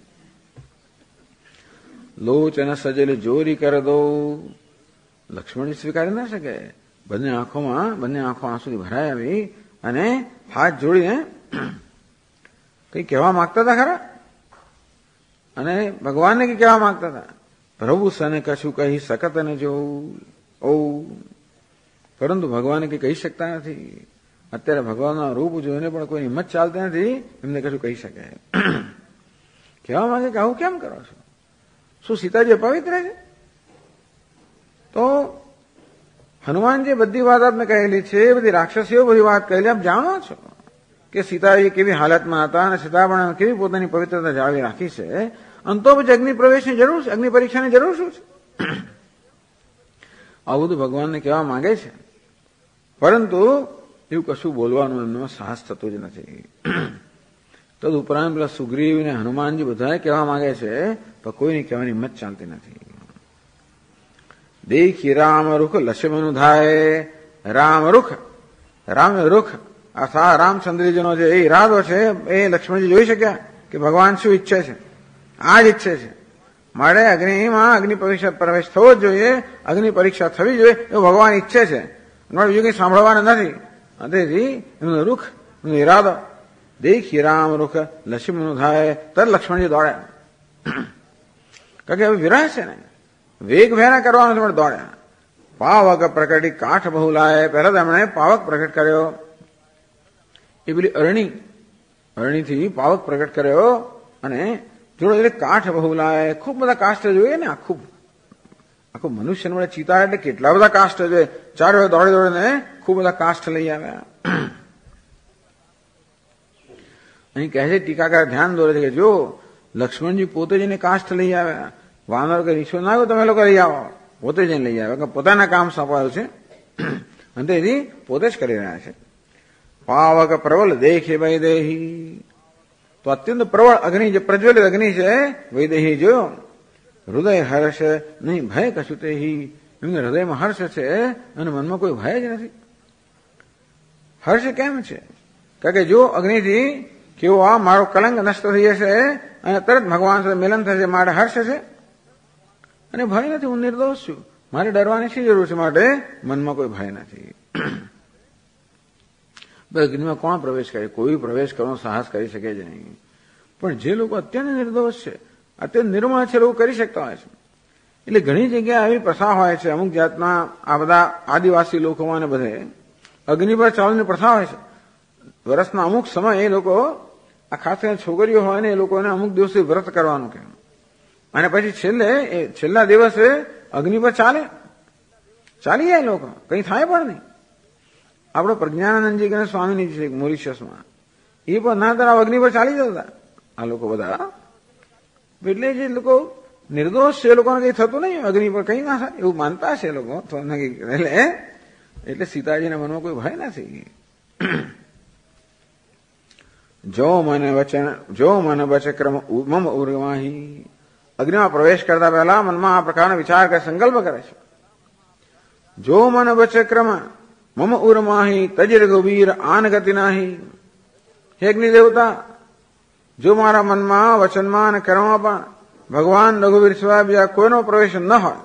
લોચન સજલ જોરી કર દો. લક્ષ્મણજી સ્વીકારી ના શકે. બંને આંખો આંસુથી ભરાઈ આવી અને હાથ જોડીને કઈ કહેવા માંગતા હતા ખરા, અને ભગવાનને કઈ કહેવા માંગતા હતા. પ્રભુ સને કશું કહી શકત ને જોઉં. પરંતુ ભગવાને કઈ કહી શકતા નથી. અત્યારે ભગવાનના રૂપ જોઈને પણ કોઈ હિંમત ચાલતી નથી એમને કશું કહી શકે. કહેવા માંગે કે આવું કેમ કરો છો? શું સીતાજી પવિત્ર છે? તો હનુમાનજી બધી વાત આપને કહેલી છે, બધી રાક્ષસીઓ બધી વાત કહેલી આપ જાણો છો કે સીતાજી કેવી હાલતમાં હતા અને સીતા પણ કેવી પોતાની પવિત્રતા જાળવી રાખી છે. અંતો પછી અગ્નિ પ્રવેશની જરૂર છે, અગ્નિ પરીક્ષાની જરૂર શું છે? આવું બધું ભગવાનને કહેવા માંગે છે, પરંતુ એવું કશું બોલવાનું એમનો સાહસ થતું જ નથી. તદ ઉપરાંત પેલા સુગ્રીવ ને હનુમાનજી બધા કહેવા માંગે છે પણ કોઈની કહેવાની હિંમત ચાલતી નથી. દેખી રામ રૂખ લક્ષ્મણ ધાય. રામ રૂખ, રામ રૂખ આ રામચંદ્રજીનો જે ઈરાદો છે એ લક્ષ્મણજી જોઈ શક્યા કે ભગવાન શું ઈચ્છે છે, આ જ ઈચ્છે છે. મારે અગ્નિમાં અગ્નિ પરીક્ષા પ્રવેશ થવો જ જોઈએ, અગ્નિ પરીક્ષા થવી જોઈએ એવું ભગવાન ઈચ્છે છે. બીજું કંઈ સાંભળવાના નથી. તેથી એમનો રૂખ, એમનો ઈરાદો દેખી રામ રૂખ લક્ષ્મણ થાય તર લક્ષ્મણજી દોડ્યા. કારણ કે હવે વિરહ છે ને, વેગ ભેરા કરવાનો છે, પણ દોડ્યા. પાવક પ્રકટી કાઠ બહુ લાય. પહેલા તો એમણે પાવક પ્રકટ કર્યો, એ પેલી અરણીથી પાવક પ્રકટ કર્યો, અને જોડે કાઠ બહુ લાય. ખૂબ બધા કાષ્ઠ જોઈએ ને, આખું મનુષ્ય વડે ચિતા એટલે કેટલા બધા કાષ્ઠ જોઈએ. ચાર દોડી દોડીને ખૂબ બધા કાષ્ઠ લઈ આવ્યા. અહીં કહે છે ટીકાકાર ધ્યાન દોરે છે કે જો લક્ષ્મણજી પોતે જઈને કાષ્ઠ લઈ આવ્યા, વાનર કે ઈશ્વર ના તમે લોકો લઈ આવો, પોતે જઈને લઈ આવ્યા, પોતાના કામ સોંપાયું છે અને તેથી પોતે જ કરી રહ્યા છે. પાવક પ્રબલ દેખે વૈદેહી. તો અત્યંત પ્રબળ અગ્નિ, જે પ્રજ્વલિત અગ્નિ છે, વૈદેહી જોયો. હૃદય હર્ષ નહીં ભય કશું તે. એમને હૃદયમાં હર્ષ છે અને મનમાં કોઈ ભય જ નથી. હર્ષ કેમ છે? કારણ કે જો અગ્નિથી કેવો આ મારો કલંક નષ્ટ થઈ જશે અને તરત ભગવાન સાથે મિલન થશે, માટે હર્ષ છે અને ભય નથી. હું નિર્દોષ છું, મારે ડરવાની શી જરૂર છે? માટે મનમાં કોઈ ભય નથી. અગ્નિમાં કોણ પ્રવેશ કરે? કોઈ પ્રવેશ કરવાનો સાહસ કરી શકે જ નહીં. પણ જે લોકો અત્યંત નિર્દોષ છે, અત્યંત નિર્મળ છે, લોકો કરી શકતા હોય છે. એટલે ઘણી જગ્યાએ આવી પ્રથા હોય છે. અમુક જાતના આ બધા આદિવાસી લોકોમાં બધે અગ્નિ પર ચાલવાની પ્રથા હોય છે. વર્ષના અમુક સમય એ લોકો, આ ખાસ કરીને છોકરીઓ હોય ને, એ લોકોને અમુક દિવસે વ્રત કરવાનું કહે, અને પછી છેલ્લા દિવસે અગ્નિ પર ચાલી જાય લોકો, કંઈ થાય પણ નહીં. આપણો પ્રજ્ઞાનંદજી કે સ્વામીની છે મોરિશિયસમાં, એ પણ ના તરાવ અગ્નિ પર ચાલી જતા આ લોકો બધા. એટલે જે લોકો નિર્દોષ છે, એ લોકોને કંઈ થતું નહીં, અગ્નિ પર કંઈ ના થાય એવું માનતા છે લોકો. એટલે સીતાજીના મનમાં કોઈ ભય નથી. જો મન વચન ક્રમ મમ ઉર્વાહી. અગ્નિમાં પ્રવેશ કરતા પહેલા મનમાં આ પ્રકારનો વિચાર કરે, સંકલ્પ કરે છે. જો મન વચન ક્રમ મમ ઉર્માહી તજ રઘુવીર આન ગતિ નાહી. હે અગ્નિ દેવતા, જો મારા મનમાં, વચનમાં અને કર્મમાં પણ ભગવાન રઘુવીર સિવાય બીજા કોઈનો પ્રવેશ ન હોય,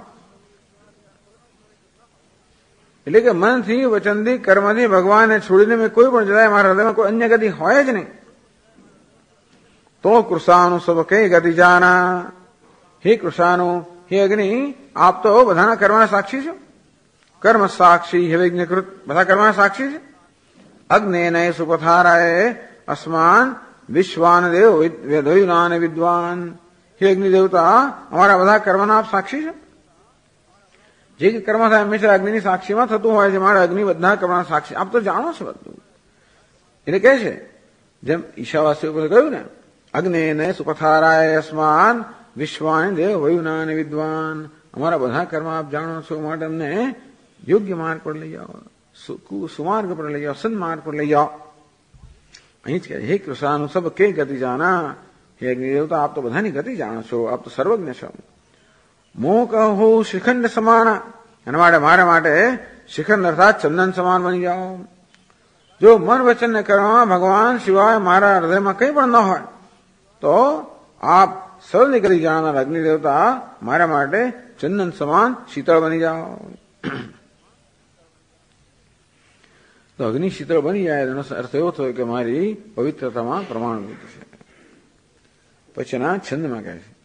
એટલે કે મનથી, વચનથી, કર્મથી ભગવાનને છોડીને મેં કોઈ પણ જગ્યાએ મારા હૃદયમાં કોઈ અન્ય ગતિ હોય જ નહીં, તો કૃષાનું સબ કઈ ગતિ જાના. હે કૃષાનું, હે અગ્નિ, આપ તો બધાના કર્મના સાક્ષી છો. કર્મ સાક્ષી હે વિજ્ઞકૃત, બધા કર્મના સાક્ષી છે. અગ્ને નય સુપથારાય અસ્માન વિશ્વાન દેવ વેદયુનાન વિદ્વાન. હે અગ્નિ દેવતા, અમારા બધા કર્મના આપ સાક્ષી છે. જે કર્મ થાય હંમેશા અગ્નિની સાક્ષીમાં થતું હોય છે. મારા અગ્નિ બધા કર્મના સાક્ષી, આપ તો જાણો છો બધું. એટલે કહે છે, જેમ ઈશાવાસી ઉપર કહ્યું ને, અગ્ને નય સુપથારાય અસ્માન વિશ્વાન દેવ વયુનાન વિદ્વાન. અમારા બધા કર્મ આપ જાણો છો, માટે અમને યોગ્ય માર્ગ પર લઈ જાઓ, સુમાર્ગ પર લઈ જાઓ, સન્માર્ગ પર લઈ જાઓ. અહીં જ કહે, હે કૃષ્ણ સબ કે ગતિ જાના. હે અગ્નિ દેવતા, આપ તો બધાની ગતિ જાણો છો, આપ તો સર્વજ્ઞ છો. મોહ કહો શિખંડ સમાના. એના માટે મારા માટે શિખંડ અર્થાત ચંદન સમાન બની જાઓ. જો મન વચન ને કરવામાં ભગવાન સિવાય મારા હૃદયમાં કંઈ પણ ન હોય, તો આપ સર્વની ગતિ જાણનાર અગ્નિ દેવતા મારા માટે ચંદન સમાન શીતળ બની જાઓ. તો અગ્નિ શીતળ બની જાય એનો અર્થ એવો થયો કે મારી પવિત્રતામાં પ્રમાણભૂત છે. પછીના છંદમાં કહે છે,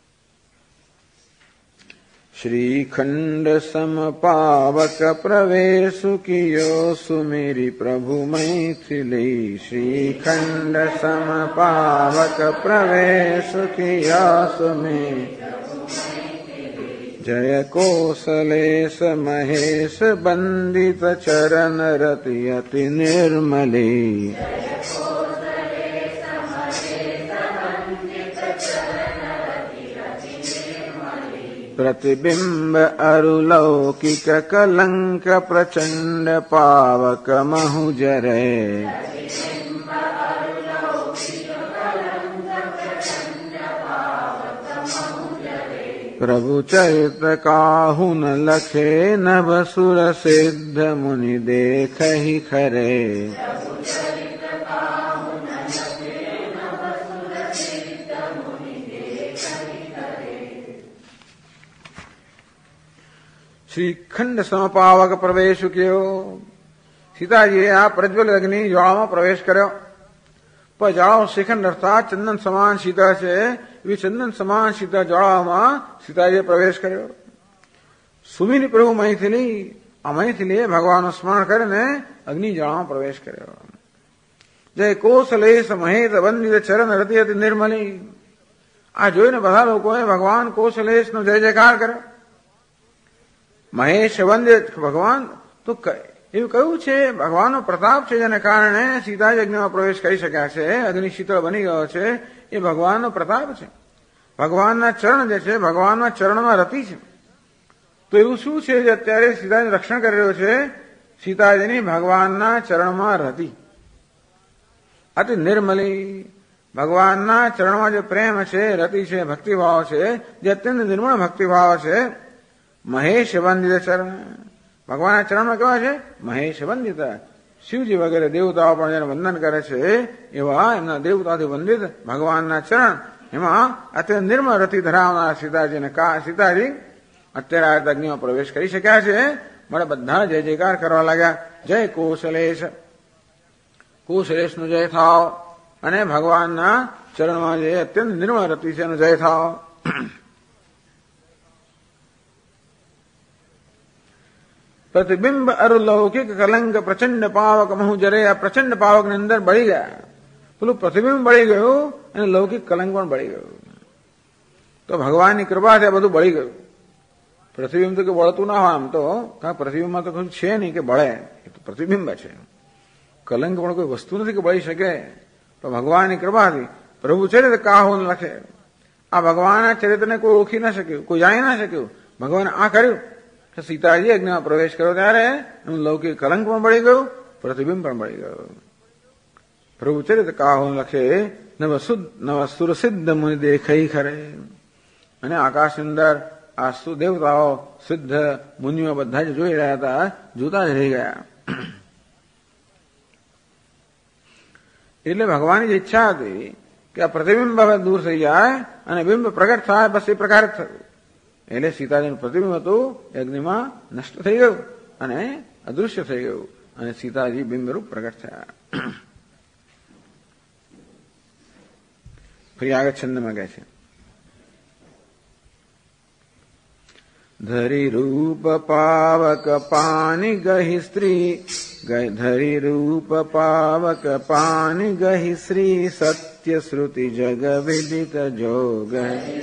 श्रीखंड सम पावक प्रवेश कियो सुमेरी प्रभु मैथिली. श्रीखंड सम पावक प्रवेश किया सुमेरी जय कौशलेश महेश बंदित चरण रति अति निर्मले. प्रतिबिंब अरुलौकिक कलंक प्रचंड पावक महु जरे. પ્રભુ ચરિત્ર કાહુ ન લખે નભ સુર સિદ્ધ મુનિ દેખહી ખરે. શ્રીખંડ સમપાવક પ્રવેશ કયો. સીતાજીએ આ પ્રજ્વલ અગ્નિ જ્વાળામાં પ્રવેશ કર્યો. પણ જ્વાળાઓ શ્રીખંડ અર્થાત ચંદન સમાન સીતા છે, એવી ચંદન સમાન સીતા જ્વાળામાં સીતાજીએ પ્રવેશ કર્યો. સુમિની પ્રભુ મૈથિલીએ ભગવાનનું સ્મરણ કરીને અગ્નિ જ્વાળામાં પ્રવેશ કર્યો. જય કોસલેશ મહેત વંદિત ચરણ રતિ અતિ નિર્મલી. આ જોઈને બધા લોકોએ ભગવાન કોસલેશનો જય જયકાર કર્યો. મહેશ વંદિત ભગવાન તો એવું કહ્યું છે, ભગવાનનો પ્રતાપ છે જેને કારણે સીતાજી અગ્નિમાં પ્રવેશ કરી શક્યા છે, અગ્નિ શીતળ બની ગયો છે, એ ભગવાનનો પ્રતાપ છે. ભગવાનના ચરણ જે છે, ભગવાનના ચરણમાં રતિ છે. તો એવું શું છે જે અત્યારે સીતાજીનું રક્ષણ કરી રહ્યો છે? સીતાજીની ભગવાનના ચરણમાં રતિ અતિ નિર્મલી. ભગવાનના ચરણમાં જે પ્રેમ છે, રતિ છે, ભક્તિભાવ છે, જે અત્યંત નિર્મળ ભક્તિભાવ છે. મહેશ વંદિત ચરણ, ભગવાનના ચરણમાં કેવા છે? મહેશ વંદિત. શિવજી વગેરે દેવતાઓ પણ જેને વંદન કરે છે એવા એમના દેવતાથી વંદિત ભગવાનના ચરણ, એમાં અત્યંત નિર્મળ રતિ ધરાવનાર સીતાજી અત્યારે આ અગ્નિમાં પ્રવેશ કરી શક્યા છે. મળે બધા જય જયકાર કરવા લાગ્યા. જય કૌશલેશ, કૌશલેશનો જય થાવ, અને ભગવાનના ચરણમાં જે અત્યંત નિર્મળ રતિ છે એનો જય થાવ. પ્રતિબિંબ અરુલૌકિક કલંક પ્રચંડ પાવક મહુ જરે. આ પ્રચંડ પાવક ની અંદર બળી ગયા. પેલું પ્રતિબિંબ બળી ગયું અને લૌકિક કલંક પણ બળી ગયું. તો ભગવાનની કૃપાથી આ બધું બળી ગયું. પ્રતિબિંબ તો કે બળતું ના હોય, આમ તો પ્રતિબિંબમાં તો કશું છે નહીં કે બળે, એ તો પ્રતિબિંબ છે. કલંક પણ કોઈ વસ્તુ નથી કે બળી શકે. તો ભગવાનની કૃપાથી પ્રભુ ચરિત્ર કાહુ લખે. આ ભગવાનના ચરિત્રને કોઈ ઓળખી ના શક્યું, કોઈ જાણી ના શક્યું. ભગવાને આ કર્યું. સીતાજી અગ્નિમાં પ્રવેશ કર્યો ત્યારે એનું લૌકિક કલંક પણ બળી ગયું, પ્રતિબિંબ પણ બળી ગયું. પ્રભુ ચરિત્ર કાહુ લખે નવ સુરસિદ્ધ મુનિ દેખઈ ખરે. અને આકાશની અંદર આ સુદેવતાઓ સિદ્ધ મુનિઓ બધા જ જોઈ રહ્યા હતા, જોતા જ રહી ગયા. એટલે ભગવાનની જે ઈચ્છા હતી કે આ પ્રતિબિંબ દૂર થઈ જાય અને બિંબ પ્રગટ થાય, બસ એ પ્રકારે જ થયું. એટલે સીતાજીનું પ્રતિબિંબ હતું અગ્નિમાં નષ્ટ થઈ ગયું અને અદૃશ્ય થઈ ગયું, અને સીતાજી બિંબરૂપ પ્રગટ થયા. ફરી આગળ છંદમાં કહે છે, ધરી રૂપ પાવક પાની ગહી સ્ત્રી, ધરી રૂપ પાવક પાની ગહી શ્રી, સત્ય શ્રુતિ જગ વિદિત જોગ.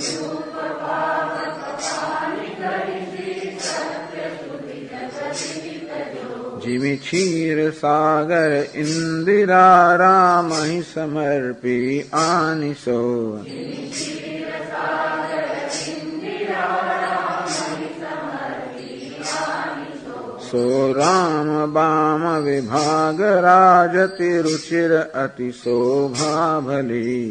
जिमि क्षीर सागर इंदिरा राम ही समर्पी आनिसो. सो राम बाम विभाग राजति रुचिर अति शोभा भली.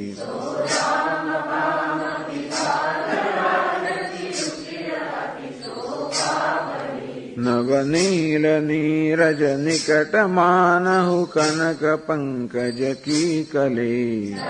नवनील नीरज निकट मानहु कनक पंकज की कली.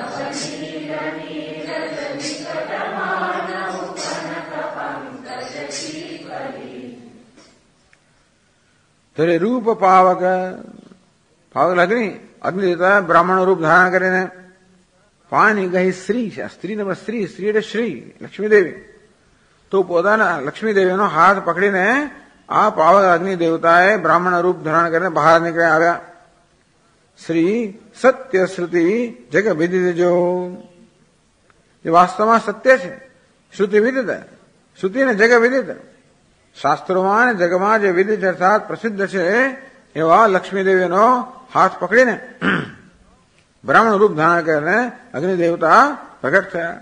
तेरे रूप पावक, पावक अग्नि देता है ब्राह्मण रूप धारण કરીને પાણી ગઈ સ્ત્રી છે. સ્ત્રીને સ્ત્રી એટલે શ્રી લક્ષ્મી દેવી. તો પોતાના લક્ષ્મી દેવીનો હાથ પકડીને આ પાવક અગ્નિ દેવતાએ બ્રાહ્મણ રૂપ ધારણ કરીને બહાર નીકળ્યા આવ્યા. શ્રી સત્ય શ્રુતિ જગ વિદિત જો, એ વાસ્તવમાં સત્ય છે, શ્રુતિ વિદિત, શ્રુતિ ને જગ વિદિત. શાસ્ત્રોમાં અને જગમાં જે વિદિત અર્થાત પ્રસિદ્ધ છે એવા લક્ષ્મી દેવીનો હાથ પકડીને બ્રાહ્મણ રૂપ ધારણ કરીને અગ્નિ દેવતા પ્રગટ થયા.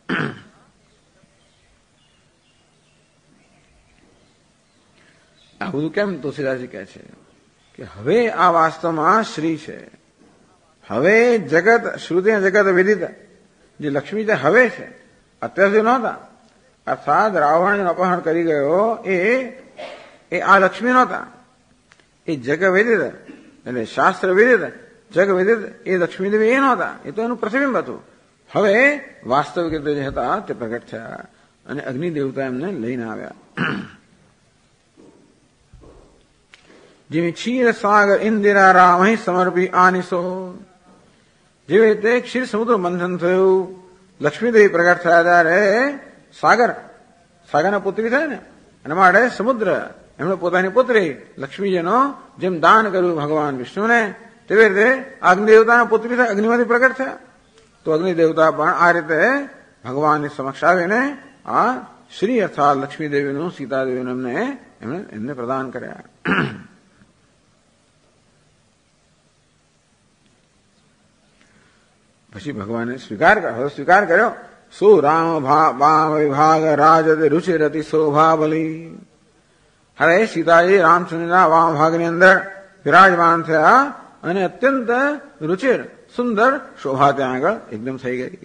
આ બધું કેમ તુલસીદાસજી કહે છે કે હવે આ વાસ્તવમાં શ્રી છે. હવે જગત શ્રુતિ જગત વિદિત જે લક્ષ્મી છે હવે છે, અત્યાર સુધી નહોતા. અર્થાત રાવણ અપહરણ કરી ગયો એ આ લક્ષ્મી નહોતા, એ જગવેદિત એટલે શાસ્ત્ર વિદિત જગવેદિત એ લક્ષ્મીદેવી એ નહોતા, એ તો એનું પ્રતિબિંબ હતું. હવે વાસ્તવિક રીતે જે હતા તે પ્રગટ થયા અને અગ્નિ દેવતા એમને લઈને આવ્યા. જેવી ક્ષીર સાગર ઇન્દિરા રામ સમર્પી આનિસો, જેવી રીતે ક્ષીર સમુદ્ર મંથન થયું, લક્ષ્મીદેવી પ્રગટ થયા ત્યારે સાગરના પુત્રી થાય ને એના માટે સમુદ્ર એમણે પોતાની પુત્રી લક્ષ્મીજીનો જેમ દાન કર્યું ભગવાન વિષ્ણુને, તેવી રીતે અગ્નિ દેવતાના પુત્રી થાય, અગ્નિમાંથી પ્રગટ થયા. તો અગ્નિ દેવતા પણ આ રીતે ભગવાનની સમક્ષ આવીને આ શ્રી અર્થાત લક્ષ્મીદેવીનું સીતાદેવીનું એમને પ્રદાન કર્યા. પછી ભગવાને સ્વીકાર કર્યો. સુ રામ વિભાગ રાજ રુચિરતિ શોભાબલી. હવે સીતાજી રામચંદ્રના વામ ભાગની અંદર વિરાજમાન થયા અને અત્યંત રુચિર સુંદર શોભા ત્યાં આગળ એકદમ થઈ ગઈ.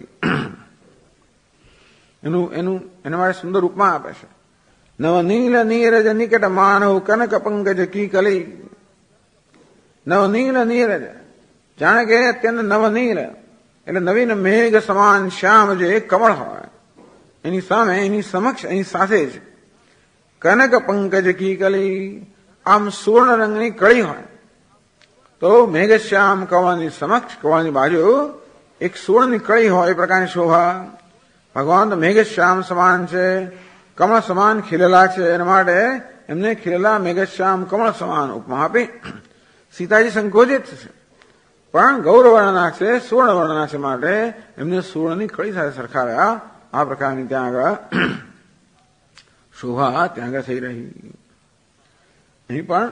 એના માટે સુંદર ઉપમા આપે છે. નવનીલ નીરજ નિકટ માનવ કનક પંકજ કી કલી. નવનીલ નીરજ જાણે કે અત્યંત નવનીલ એટલે નવીન મેઘ સમાન શ્યામ જે કમળ હોય એની સામે એની સમક્ષ એની સાથે જ કનક પંકજ કી કલી આમ સુવર્ણ રંગની કળી હોય તો મેઘશ્યામ કમળની સમક્ષ કમળની બાજુ એક સુવર્ણની કળી હોય એ પ્રકારની શોભા. ભગવાન તો મેઘશ્યામ સમાન છે, કમળ સમાન ખીલેલા છે, એના માટે એમને ખીલેલા મેઘશ્યામ કમળ સમાન ઉપમા આપી. સીતાજી સંકોચિત છે પણ ગૌરવર્ણના છે, સુવર્ણ વર્ણના છે, માટે એમને સુવર્ણની કળી સાથે સરખાવ્યા. આ પ્રકારની ત્યાં આગળ શોભા ત્યાં આગળ થઈ રહી. અહીં પણ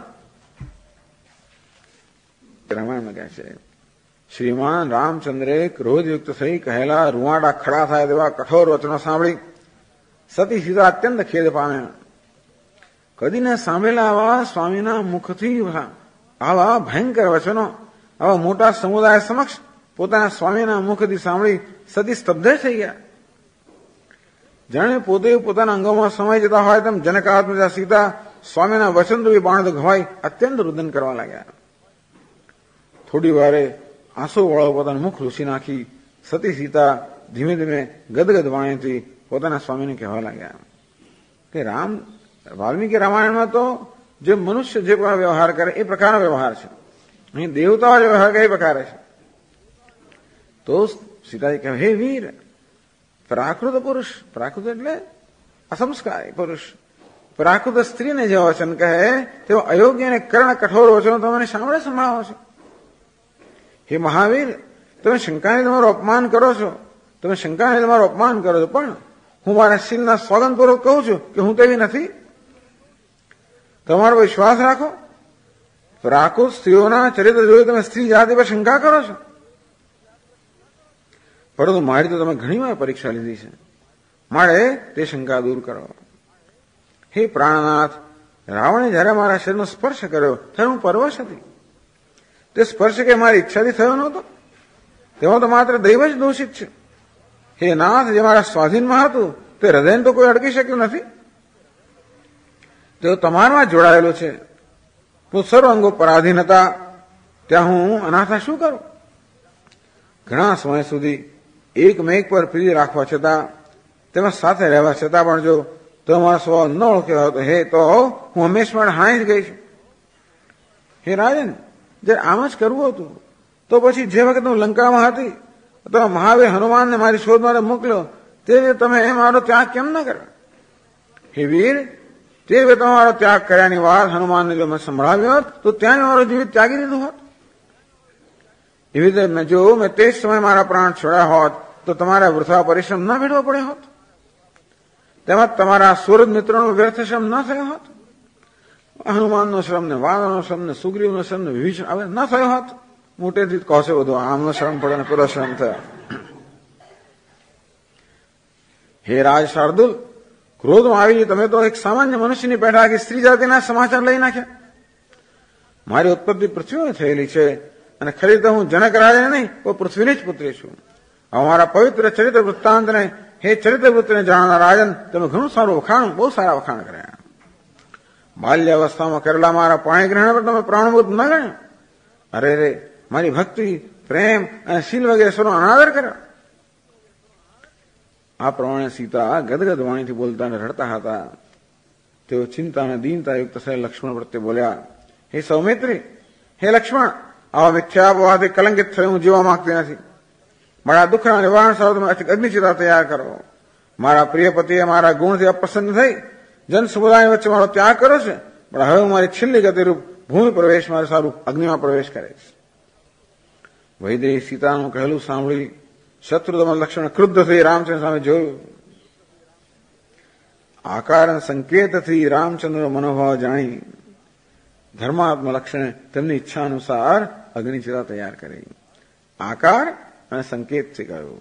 રામાયણમાં કહે છે શ્રીમાન રામચંદ્રે ક્રોધયુક્ત થઈ કહેલા રૂવાડા ખડા થાય તેવા કઠોર વચનો સાંભળી સતી સીતા અત્યંત ખેદ પામ્યા. કદી ન સાંભળેલા આવા સ્વામીના મુખથી આવા ભયંકર વચનો આવા મોટા સમુદાય સમક્ષ પોતાના સ્વામીના મુખથી સાંભળી સતી સ્તબ્ધ થઈ ગયા. જાણે પોતે પોતાના અંગોમાં સમાઈ જતા હોય તેમ જનકાત્મજા સીતા સ્વામીના વચનરૂપી બાણ ઘવાઈ અત્યંત રુદન કરવા લાગ્યા. થોડી વારે આંસુ વાળો પોતાનું મુખ લૂછી નાખી સતી સીતા ધીમે ધીમે ગદગદ વાણીથી પોતાના સ્વામીને કહેવા લાગ્યા કે વાલ્મીકી રામાયણમાં તો જે મનુષ્ય જે પણ વ્યવહાર કરે એ પ્રકારનો વ્યવહાર છે, અહીં દેવતાઓ જે વ્યવહાર કરે એ પ્રકારે છે. તો સીતાજી કહે હે વીર, પ્રાકૃત પુરુષ, પ્રાકૃત એટલે અસંસ્કારી પુરુષ, પ્રાકૃત સ્ત્રીને જે વચન કહે તેઓ અયોગ્ય અને કર્ણ કઠોર વચનો તમે સાંભળે સંભળાવો છો. હે મહાવીર, તમે શંકાને તમારું અપમાન કરો છો, પણ હું મારા શીલના સોગંદપૂર્વક કહું છું કે હું તેવી નથી. તમારો વિશ્વાસ રાખો. પ્રાકૃત સ્ત્રીઓના ચરિત્ર જોઈ તમે સ્ત્રી જાતિ પર શંકા કરો છો, પરંતુ મારી તો તમે ઘણી વાર પરીક્ષા લીધી છે, મારે તે શંકા દૂર કરો. હે પ્રાણનાથ, રાવણે જયારે મારા શરીરનો સ્પર્શ કર્યો ત્યારે હું પરવશ હતી. તે સ્પર્શ કે મારી ઈચ્છાથી થયો નહોતો, તેમાં તો માત્ર દૈવ જ દોષિત છે. હે નાથ, જે મારા સ્વાધીનમાં હતું તે હૃદયને તો કોઈ અડકી શક્યું નથી. તેઓ તમારામાં જોડાયેલો છે. હું સર્વ અંગો પરાધીન હતા, ત્યાં હું અનાથા શું કરું? ઘણા સમય સુધી એક મેઘ પર પ્રિય રાખવા છતાં, તેમાં સાથે રહેવા છતાં પણ જો તમારો સ્વભાવ ન ઓળખ્યો હતો હે તો હું હંમેશા માટે હાઈ જ ગઈ છું. હે રાજન, જ્યારે આમ જ કરવું હતું તો પછી જે વખત હું લંકામાં હતી તો મહાવીર હનુમાનને મારી શોધ માટે મોકલ્યો તે તમે મારો ત્યાગ કેમ ન કર્યો? હે વીર, તે તમારો ત્યાગ કર્યાની વાત હનુમાનને જો મેં સંભળાવ્યો હોત તો ત્યાં મારો જીવિત ત્યાગી દીધું હોત. એવી રીતે મેં તે જ સમયે મારા પ્રાણ છોડ્યા હોત તો તમારા વૃથા પરિશ્રમ ન ભેળવો પડ્યો હોત, તેમજ તમારા સુરત મિત્રોનો વ્યર્થ શ્રમ ન થયો હોત, હનુમાનનો શ્રમ ને વાનરનો શ્રમ ને સુગ્રીવનો શ્રમ ને વિભીષણ હવે ન થયો હોત. મોટેથી કહો છે બધું આમનો શ્રમ પડે ને પેલો શ્રમ થયો. હે રાજ શાર્દુલ, ક્રોધમાં આવી તમે તો એક સામાન્ય મનુષ્યની પેઠા કે સ્ત્રી જાતિના સમાચાર લઈ નાખ્યા. મારી ઉત્પત્તિ પૃથ્વીમાં થયેલી છે અને ખરી તો હું જનક રાજા નહીં પણ પૃથ્વીની જ પુત્રી છું. અમારા પવિત્ર ચરિત્ર વૃત્તાંતને હે ચરિત્રવૃત્તિને જાણનાર રાજન, તમે ઘણું સારું વખાણ, બહુ સારા વખાણ કર્યા. બાલ્યાવસ્થામાં કરેલા મારા પાણી ગ્રહણ પર તમે પ્રાણભૂત ન ગણ્યા. અરે રે, મારી ભક્તિ, પ્રેમ અને શીલ વગેરે સર્વનો અનાદર કર્યો. આ પ્રમાણે સીતા ગદગદ વાણીથી બોલતા અને રડતા હતા. તેઓ ચિંતા અને દીનતા યુક્ત થયેલ લક્ષ્મણ પ્રત્યે બોલ્યા, હે સૌમિત્રી, હે લક્ષ્મણ, આવા મિથ્યાપવાદથી કલંકિત થઈ હું જીવવા માંગતી નથી. મારા દુઃખના નિવારણ સારું તમે અગ્નિચિતા તૈયાર કરો. મારા પ્રિય પતિએ મારા ગુણથી અપ્રસન્ન થઈ જન સમુદાય વચ્ચે મારો ત્યાગ કર્યો છે, પણ હવે મારી છેલ્લી ગતિરૂપ ભૂમિ પ્રવેશ મારે સારું અગ્નિમાં પ્રવેશ કરે છે. વૈદેહી સીતાનું કહેલું સાંભળી શત્રુદમન લક્ષ્મણ ક્રુદ્ધ થઈ રામચંદ્ર સામે જોયું. આકાર અને સંકેતથી રામચંદ્રનો મનોભાવ જાણી ધર્માત્મા લક્ષ્મણે તેમની ઈચ્છા અનુસાર અગ્નિચિતા તૈયાર કરી. આકાર અને સંકેતથી કહ્યું.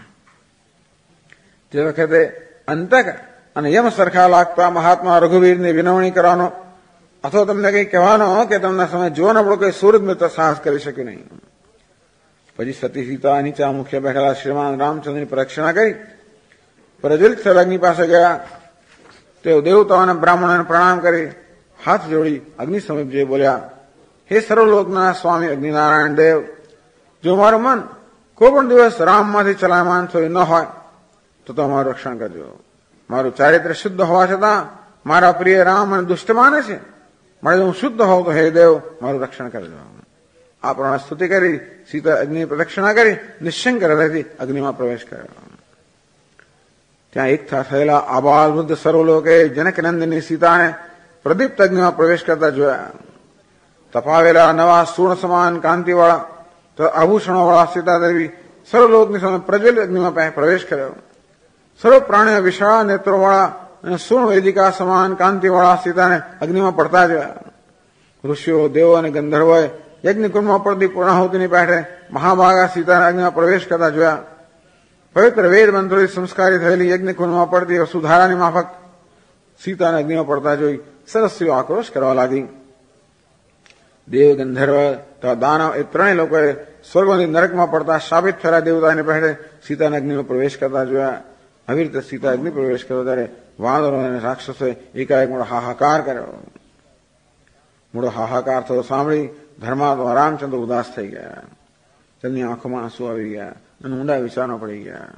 તે વખતે અંતક અને યમ સરખા લાગતા મહાત્મા રઘુવીરની વિનવણી કરવાનો અથવા તમને કંઈ કહેવાનો કે તમને સમય જોવાનો આપણો કોઈ સૂરજ મિત્ર સાહસ કરી શક્યું નહીં. પછી સતી સીતા નીચા મુખ્ય બેઠેલા શ્રીમાન રામચંદ્રની પરીક્ષણા કરી પ્રજ્વલિત થયેલ અગ્નિ પાસે ગયા. તેઓ દેવતાઓ અને બ્રાહ્મણોને પ્રણામ કરી હાથ જોડી અગ્નિ સમીપ જઈ બોલ્યા, હે સર્વલોકના સ્વામી અગ્નિનારાયણ દેવ, જો મારું મન કોઈ પણ દિવસ રામમાંથી ચલાયમાન થયું ન હોય તો અમારું રક્ષણ કરજો. મારું ચારિત્ર્ય શુદ્ધ હોવા છતાં મારા પ્રિય રામ મને દુષ્ટ માને છે. મારે હું શુદ્ધ હોઉં તો હે દેવ મારું રક્ષણ કરજો. આ પ્રમાણે સ્તુતિ કરી સીતા અગ્નિની પ્રદક્ષિણા કરી નિશ્ચંક હૃદયથી અગ્નિમાં પ્રવેશ કર્યો. ત્યાં એકઠા થયેલા આબાલ વૃદ્ધ સર્વલોકે જનકનંદની સીતાને પ્રદીપ્ત અગ્નિમાં પ્રવેશ કરતા જોયા. તપાવેલા નવા સુવર્ણ સમાન કાંતિવાળા આભૂષણોવાળા સીતાદેવી સર્વલોકની સામે પ્રજ્વલિત અગ્નિમાં પ્રવેશ કર્યો. સર્વ પ્રાણીઓ વિશાળ નેત્રોવાળા અને સુવર્ણ વેદિકા સમાન કાંતિવાળા સીતાને અગ્નિમાં પડતા જોયા. ઋષિઓ, દેવો અને ગંધર્વોએ યજ્ઞકુંડમાં પડતી પૂર્ણાહુતિની પેઠે મહાભાગા સીતાને અગ્નિમાં પ્રવેશ કરતા જોયા. પવિત્ર વેદ મંત્રોથી સંસ્કારી થયેલી યજ્ઞકુંડમાં પડતી સુધારાની માફક સીતાને અગ્નિમાં પડતા જોઈ સરસ્વીઓ આક્રોશ કરવા લાગી. દેવ, ગંધર્વ તથા દાનવ એ ત્રણેય લોકોએ સ્વર્ગમાંથી નરકમાં પડતા શાપિત થયેલા દેવતાની પહેરે સીતાના અગ્નિમાં પ્રવેશ કરતા જોયા. આવી રીતે સીતા અગ્નિ પ્રવેશ કર્યો ત્યારે વાનરો અને રાક્ષસોએ એકાએક મોટો હાહાકાર કર્યો. મોટો હાહાકાર થયો સાંભળી ધર્માત્મા રામચંદ્ર ઉદાસ થઈ ગયા. તેમની આંખોમાં આંસુ આવી ગયા અને ઊંડા વિચારમાં પડી ગયા.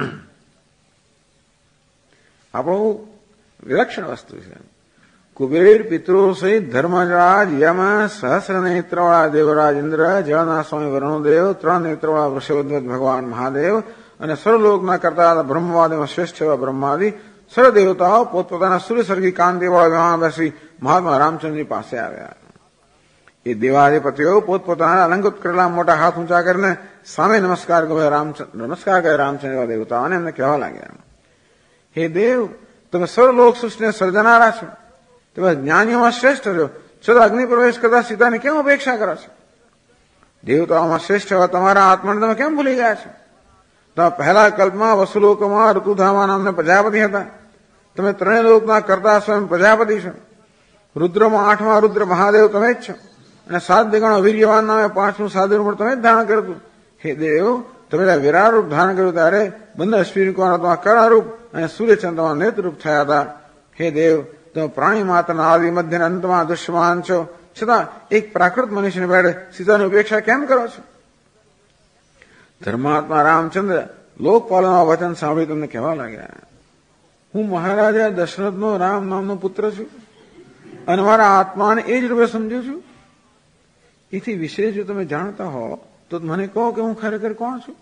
આ બહુ વિલક્ષણ વસ્તુ છે. કુબેર, પિતૃ સહિત ધર્મરાજ, યમ, સહસ્ર નેત્રવાળા દેવરાજ ઇન્દ્ર, જળના સ્વામી વરુણદેવ, ત્રણ નેત્રવાળા વૃષભધ્વજ ભગવાન મહાદેવ અને સર્વલોકના કરતા બ્રહ્મવાદીમાં શ્રેષ્ઠ એવા બ્રહ્માદિ સર્વ દેવતાઓ પોતપોતાના સૂર્યસર્ગી કાંતિવાળા વિમાનમાં બેસી મહાત્મા રામચંદ્રની પાસે આવ્યા. એ દેવાધિપતિઓ પોતપોતાના અલંકૃત કરેલા મોટા હાથ ઊંચા કરીને સામે નમસ્કાર કરે રામચંદ્ર દેવતાઓને એમને કહેવા લાગ્યા, હે દેવ, તમે સર્વલોક સૃષ્ટિને સર્જનારા છો, તમે જ્ઞાનીઓમાં શ્રેષ્ઠ છો, છતાં અગ્નિ પ્રવેશ કરતા સીતાની કેમ અપેક્ષા કરો છો? દેવતાઓમાં શ્રેષ્ઠ એવા તમારા આત્માને તમે કેમ ભૂલી ગયા છો? તમે પહેલા કલ્પમાં વસુલોકમાં ઋતુધામા નામના પ્રજાપતિ હતા. તમે ત્રણેય લોકના કરતા સ્વયં પ્રજાપતિ છો. રુદ્રમાં 8મા રુદ્ર મહાદેવ તમે જ છો અને 7 દિગણો વીર્યવાન નામે 5મું સાધુ રૂપ તમે જ ધારણ કર્યું હતું. હે દેવ, તમે વિરાટ રૂપ ધારણ કર્યું ત્યારે બંને અશ્વિનીકુમાર તમારા કરારૂપ અને સૂર્યચંદ્ર તમારા નેતૃપ થયા હતા. હે દેવ, તમે પ્રાણી માત્રના આદિ મધ્ય અંતમાં દુષ્યમાન છો, છતાં એક પ્રાકૃત મનુષ્યને બેઠે સીતાની ઉપેક્ષા કેમ કરો છો? ધર્માત્મા રામચંદ્ર લોકપાલના વચન સાંભળી તમને કહેવા લાગ્યા, હું મહારાજા દશરથનો રામ નામનો પુત્ર છું અને મારા આત્માને એ જ રૂપે સમજું છું. એથી વિશેષ જો તમે જાણતા હો તો મને કહો કે હું ખરેખર કોણ છું?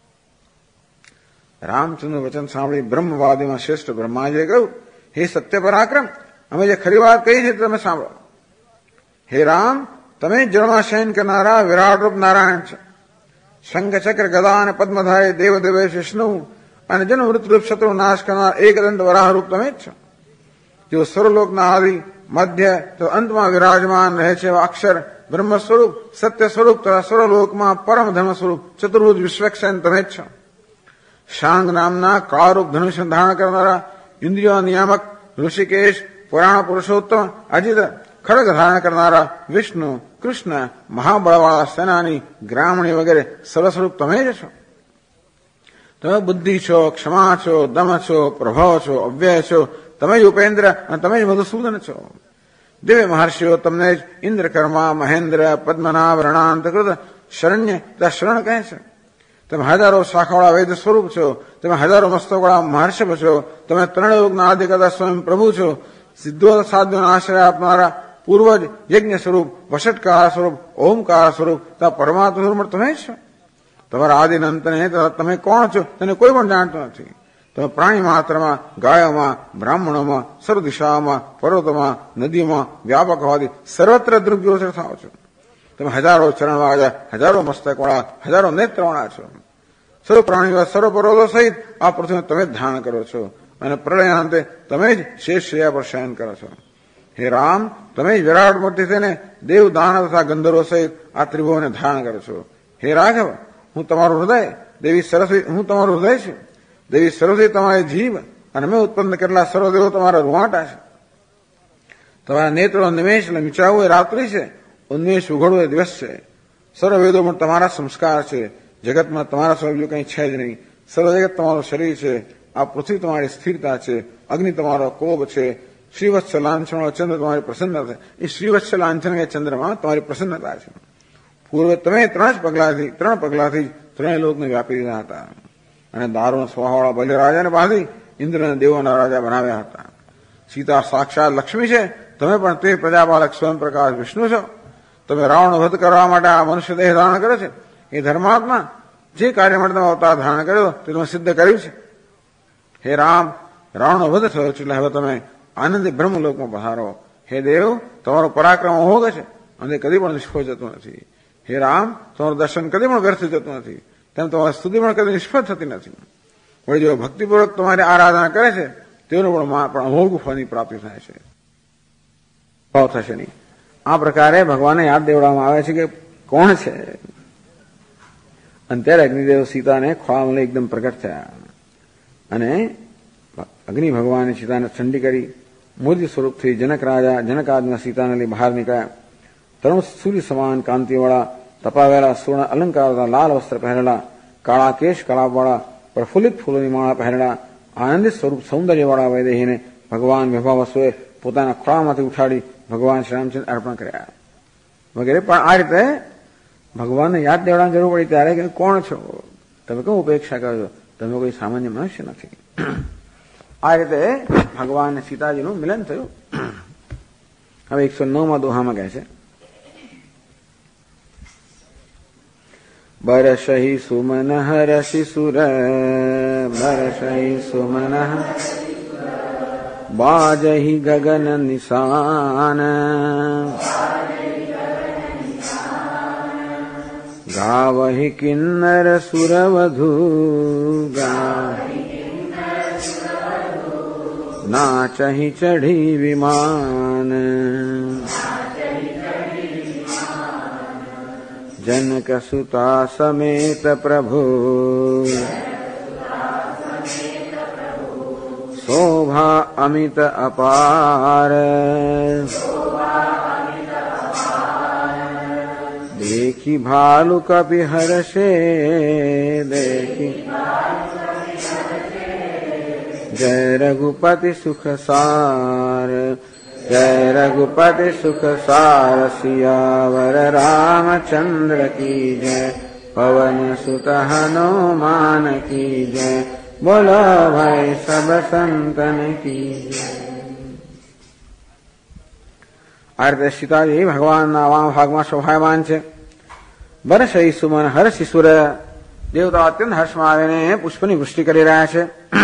રામચંદ્ર વચન સાંભળી બ્રહ્મવાદીમાં શ્રેષ્ઠ બ્રહ્માજીએ કહ્યું, હે સત્ય પરાક્રમ, અમે જે ખરી વાત કહી છે તમે સાંભળો. હે રામ, તમે જળમાં શયન કરનારા વિરાટ રૂપ નારાયણ છો. શંખ, ચક્ર, ગદા અને પદ્મધારી દેવદેવેશ વિષ્ણુ અને જન્મ મૃતરૂપ શત્રુ નાશ કરનાર એકદંત વરાહ રૂપ તમે જ છો. જો સર્વલોકના આદિ મધ્ય તો અંતમાં વિરાજમાન રહે છે એવા અક્ષર બ્રહ્મ સ્વરૂપ, સત્ય સ્વરૂપ તથા સર્વલોકમાં પરમ ધર્મ સ્વરૂપ ચતુર્ભુજ વિશ્વક્ષેન તમે જ છો. શાંગ નામના કાળરૂપ ધનુષ્ય ધારણ કરનારા ઇન્દ્રિયો નિયામક ઋષિકેશ, પુરાણ પુરુષોત્તમ અજિત ખડગ ધારણ કરનારા વિષ્ણુ, કૃષ્ણ, મહાબળવાળા સેનાની, ગ્રામણી વગેરે સર્વસ્વરૂપ તમે જ છો. તમે બુદ્ધિ છો, ક્ષમા છો, દમ છો, પ્રભાવ છો, અવ્યય છો, તમે જ ઉપેન્દ્ર અને તમે જ મધુસૂદન છો. દિવ્ય મહર્ષિઓ તમને જ ઇન્દ્રકર્મા, મહેન્દ્ર, પદ્મનાભ, રણાંતકૃત, શરણ્ય તથા શરણ કહે છે. તમે હજારો શાખાવાળા વેદ સ્વરૂપ છો, તમે હજારો મસ્તકવાળા મહર્ષભ છો, તમે ત્રણયોગના આદિ કરતા સ્વયં પ્રભુ છો, સિદ્ધો સાધ્યોનો આશ્રય આપનારા પૂર્વજ યજ્ઞ સ્વરૂપ, વષટકાર સ્વરૂપ, ઓમકાર સ્વરૂપ તથા પરમાત્મા સ્વરૂપ તમે છો. તમારા આદિ અંતને તમે કોણ છો તેને કોઈ પણ જાણતો નથી. તમે પ્રાણી માત્રમાં, ગાયોમાં, બ્રાહ્મણોમાં, સર્વ દિશાઓમાં, પર્વતોમાં, નદીઓમાં, વ્યાપક હોવાથી સર્વત્ર દૃગ્ગોચર થાવ છો. તમે હજારો ચરણવાળા, હજારો મસ્તકવાળા, હજારો નેત્રવાળા છો. સર્વ પ્રાણીઓ, સર્વ પર્વતો સહિત આ પૃથ્વીને તમે જ ધારણ કરો છો અને પ્રલયાંતે તમે જ શેષ શૈયા પર શયન કરો છો. હે રામ, તમે જ વિરાટ મૂર્તિ થઈને દેવ, દાનવ તથા ગંધર્વો સહિત આ ત્રિભુવનને ધારણ કરો છો. હે રાઘવ, હું તમારું હૃદય, દેવી સરસ્વતી હું તમારું હૃદય છું, દેવી સરસ્વતી તમારી જીભ અને મેં ઉત્પન્ન કરેલા સર્વદેવો તમારા રૂવાટા છે. તમારા નેત્રો નિમેશ મિચાવું એ રાત્રિ છે, ઉન્મેષ ઉઘડવું એ દિવસ છે. સર્વવેદોમાં તમારા સંસ્કાર છે, જગતમાં તમારા સ્વરૂપ કંઈ છે જ નહીં. સર્વ જગત તમારું શરીર છે, આ પૃથ્વી તમારી સ્થિરતા છે, અગ્નિ તમારો કોપ છે, શ્રીવત્સ લાંછણો ચંદ્ર તમારી પ્રસન્નતા છે. એ શ્રીવત્સ લાંછન કે ચંદ્રમાં તમારી પ્રસન્નતા છે. પૂર્વે તમે ત્રણ પગલાથી ત્રણેય લોકને વ્યાપી દીધા હતા અને દારૂનો સ્વભાવવાળા બલિરાજાને બાંધી ઇન્દ્રને દેવોના રાજા બનાવ્યા હતા. સીતા સાક્ષાત લક્ષ્મી છે, તમે પણ તે પ્રજાપાલક સ્વયં પ્રકાશ વિષ્ણુ છો. તમે રાવણનો વધ કરવા માટે આ મનુષ્ય દેહ ધારણ કર્યો છે. એ ધર્માત્મા જે કાર્ય માટે તમે અવતાર ધારણ કર્યો તે તમે સિદ્ધ કર્યું છે. હે રામ, રાવણનો વધ થયો છે એટલે હવે તમે આનંદી બ્રહ્મલોકમાં પધારો. હે દેવ, તમારો પરાક્રમ અમોઘ છે અને કદી પણ નિષ્ફળ જતું નથી. હે રામ, તમારું દર્શન કદી પણ વ્યર્થ જતું નથી, તેમ તમારી સ્તુતિ પણ કદી નિષ્ફળ થતી નથી. વળી જો ભક્તિપૂર્વક તમારી આરાધના કરે છે તેનું પણ અમોઘ ફળની પ્રાપ્તિ થાય છે, ભાવ થશે નહીં. આ પ્રકારે ભગવાનને યાદ દેવડાવવામાં આવે છે કે કોણ છે. અને ત્યારે અગ્નિદેવ સીતાને ખોળામાં લઈ એકદમ પ્રગટ થયા અને અગ્નિ ભગવાને સીતાને ઠંડી કરી. મૂર્તિ સ્વરૂપથી જનક રાજા જનકાદમાં સીતાને લઈ બહાર નીકળ્યા. તરુણ સૂર્ય સમાન કાંતિવાળા, તપાવેલા સુવર્ણ અલંકાર, લાલ વસ્ત્ર પહેરેલા, કાળા કેશ કળાપવાળા, પ્રફુલ્લિત ફૂલોની માળા પહેરેલા, આનંદિત સ્વરૂપ સૌંદર્યવાળા વૈદેહીને ભગવાન વિભાવસુએ પોતાના ખોળામાંથી ઉઠાડી ભગવાન શ્રીરામચંદ્ર અર્પણ કર્યા વગેરે. પણ આ રીતે ભગવાનને યાદ દેવડાવવાની જરૂર પડી ત્યારે કે કોણ છો, તમે કેમ ઉપેક્ષા કરો છો, તમે કોઈ સામાન્ય મનુષ્ય નથી. આ રીતે ભગવાન સીતાજીનું મિલન થયું. હવે 109માં દોહામાં કહે છે, બરસહી સુમન હરષિ સુર, બરસહી સુમન બાજહી ગગન નિશાન, ગાવહી કિન્નર સુરવધુ, નાચહી ચઢી વિમાન, જનક સુતા સમેત પ્રભુ, શોભા અમિત અપાર, દેખી ભાલુ કપિ હર્ષે, દેખી જય રઘુપતિ સુખ સાર, જય રઘુપતિ સુખ સાર, સિયાવર રામચંદ્ર કી જય, પવન સુત હનુમાન કી જય, બોલો ભાઈ સબ સંતન કી જય. આ રીતે સીતાજી ભગવાનના વામ ભાગમાં શોભાયમાન છે. બરસઈ સુમન હર્ષિ સુર, દેવતાઓ અત્યંત હર્ષમાં આવીને પુષ્પની વૃષ્ટિ કરી રહ્યા છે.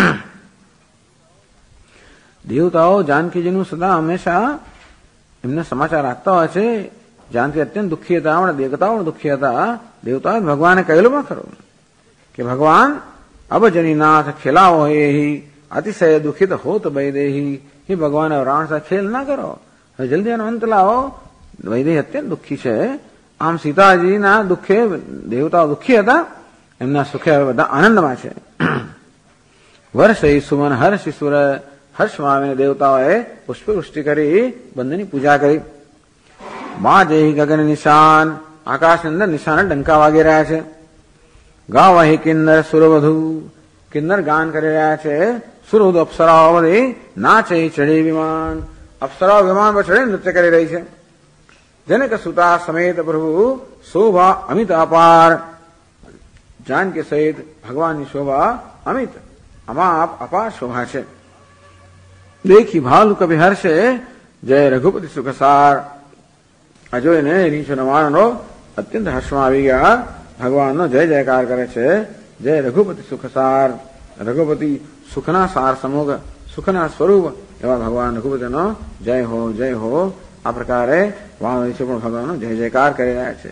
દેવતાઓ જાનકીજીનું સદા હંમેશા એમને સમાચાર રાખતા હોય છે. જાનકી અત્યંત દુઃખી હતા, હમણાં દેવતાઓ દુઃખી હતા. દેવતાઓએ ભગવાને કહેલું પણ ખરું કે ભગવાન અબજનીનાથ ખેલાવો હે, અતિશય દુઃખિત હોત વૈદેહી. હે ભગવાન, રાવણ સાથે ખેલ ના કરો, હવે જલ્દી એનો અંત લાવો. વૈદેહી અત્યંત દુઃખી છે. આમ સીતાજીના દુઃખે દેવતાઓ દુઃખી હતા, એમના સુખે હવે બધા આનંદમાં છે. વર્ષ સુમન હર્ષિ સુર, હર્ષમાં આવીને દેવતાઓએ પુષ્પવૃષ્ટિ કરી, બંધની પૂજા કરી. બાજહી ગગન નિશાન, આકાશની અંદર નિશાન ડંકા વાગી રહ્યા છે. ગાવહી કિન્નર સુરવધુ, કિન્નર ગાન કરી રહ્યા છે. સુરહુદ અપ્સરાઓ બધી નાચે ચડી વિમાન. અપ્સરાઓ વિમાન પર ચડી નૃત્ય કરી રહી છે. જનક સુતા સમેત પ્રભુ શોભા અમિત અપાર. જાનકી સહિત ભગવાનની શોભા અમિત અમાપ અપાર શોભા છે. દેખી ભાલુ કભી હર્ષે જય રઘુપતિ સુખસાર. આ જોઈને રીંછો માણનો અત્યંત હર્ષમાં આવી ગયા. ભગવાનનો જય જયકાર કરે છે. જય રઘુપતિ સુખસાર. રઘુપતિ સુખના સાર સમૂહ સુખના સ્વરૂપ એવા ભગવાન રઘુપતિનો જય હો જય હો. આ પ્રકારે વાણો પણ ભગવાનનો જય જયકાર કરી રહ્યા છે.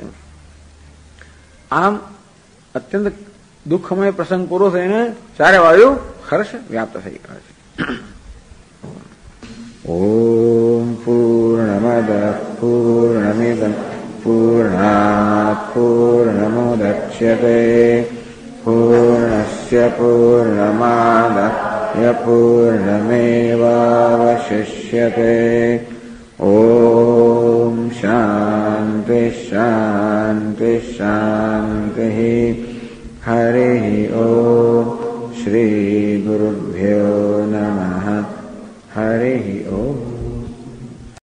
આમ અત્યંત દુઃખમય પ્રસંગ પૂરો થઈને ચારે વાયુ હર્ષ વ્યાપ્ત થઈ ગયા છે. ઓમ પૂર્ણમદ પૂર્ણમિદં પૂર્ણાત પૂર્ણમુદચ્યતે પૂર્ણસ્ય પૂર્ણમાદાય પૂર્ણમેવાવશિષ્યતે. ઓમ શાંતિ શાંતિ શાંતિ.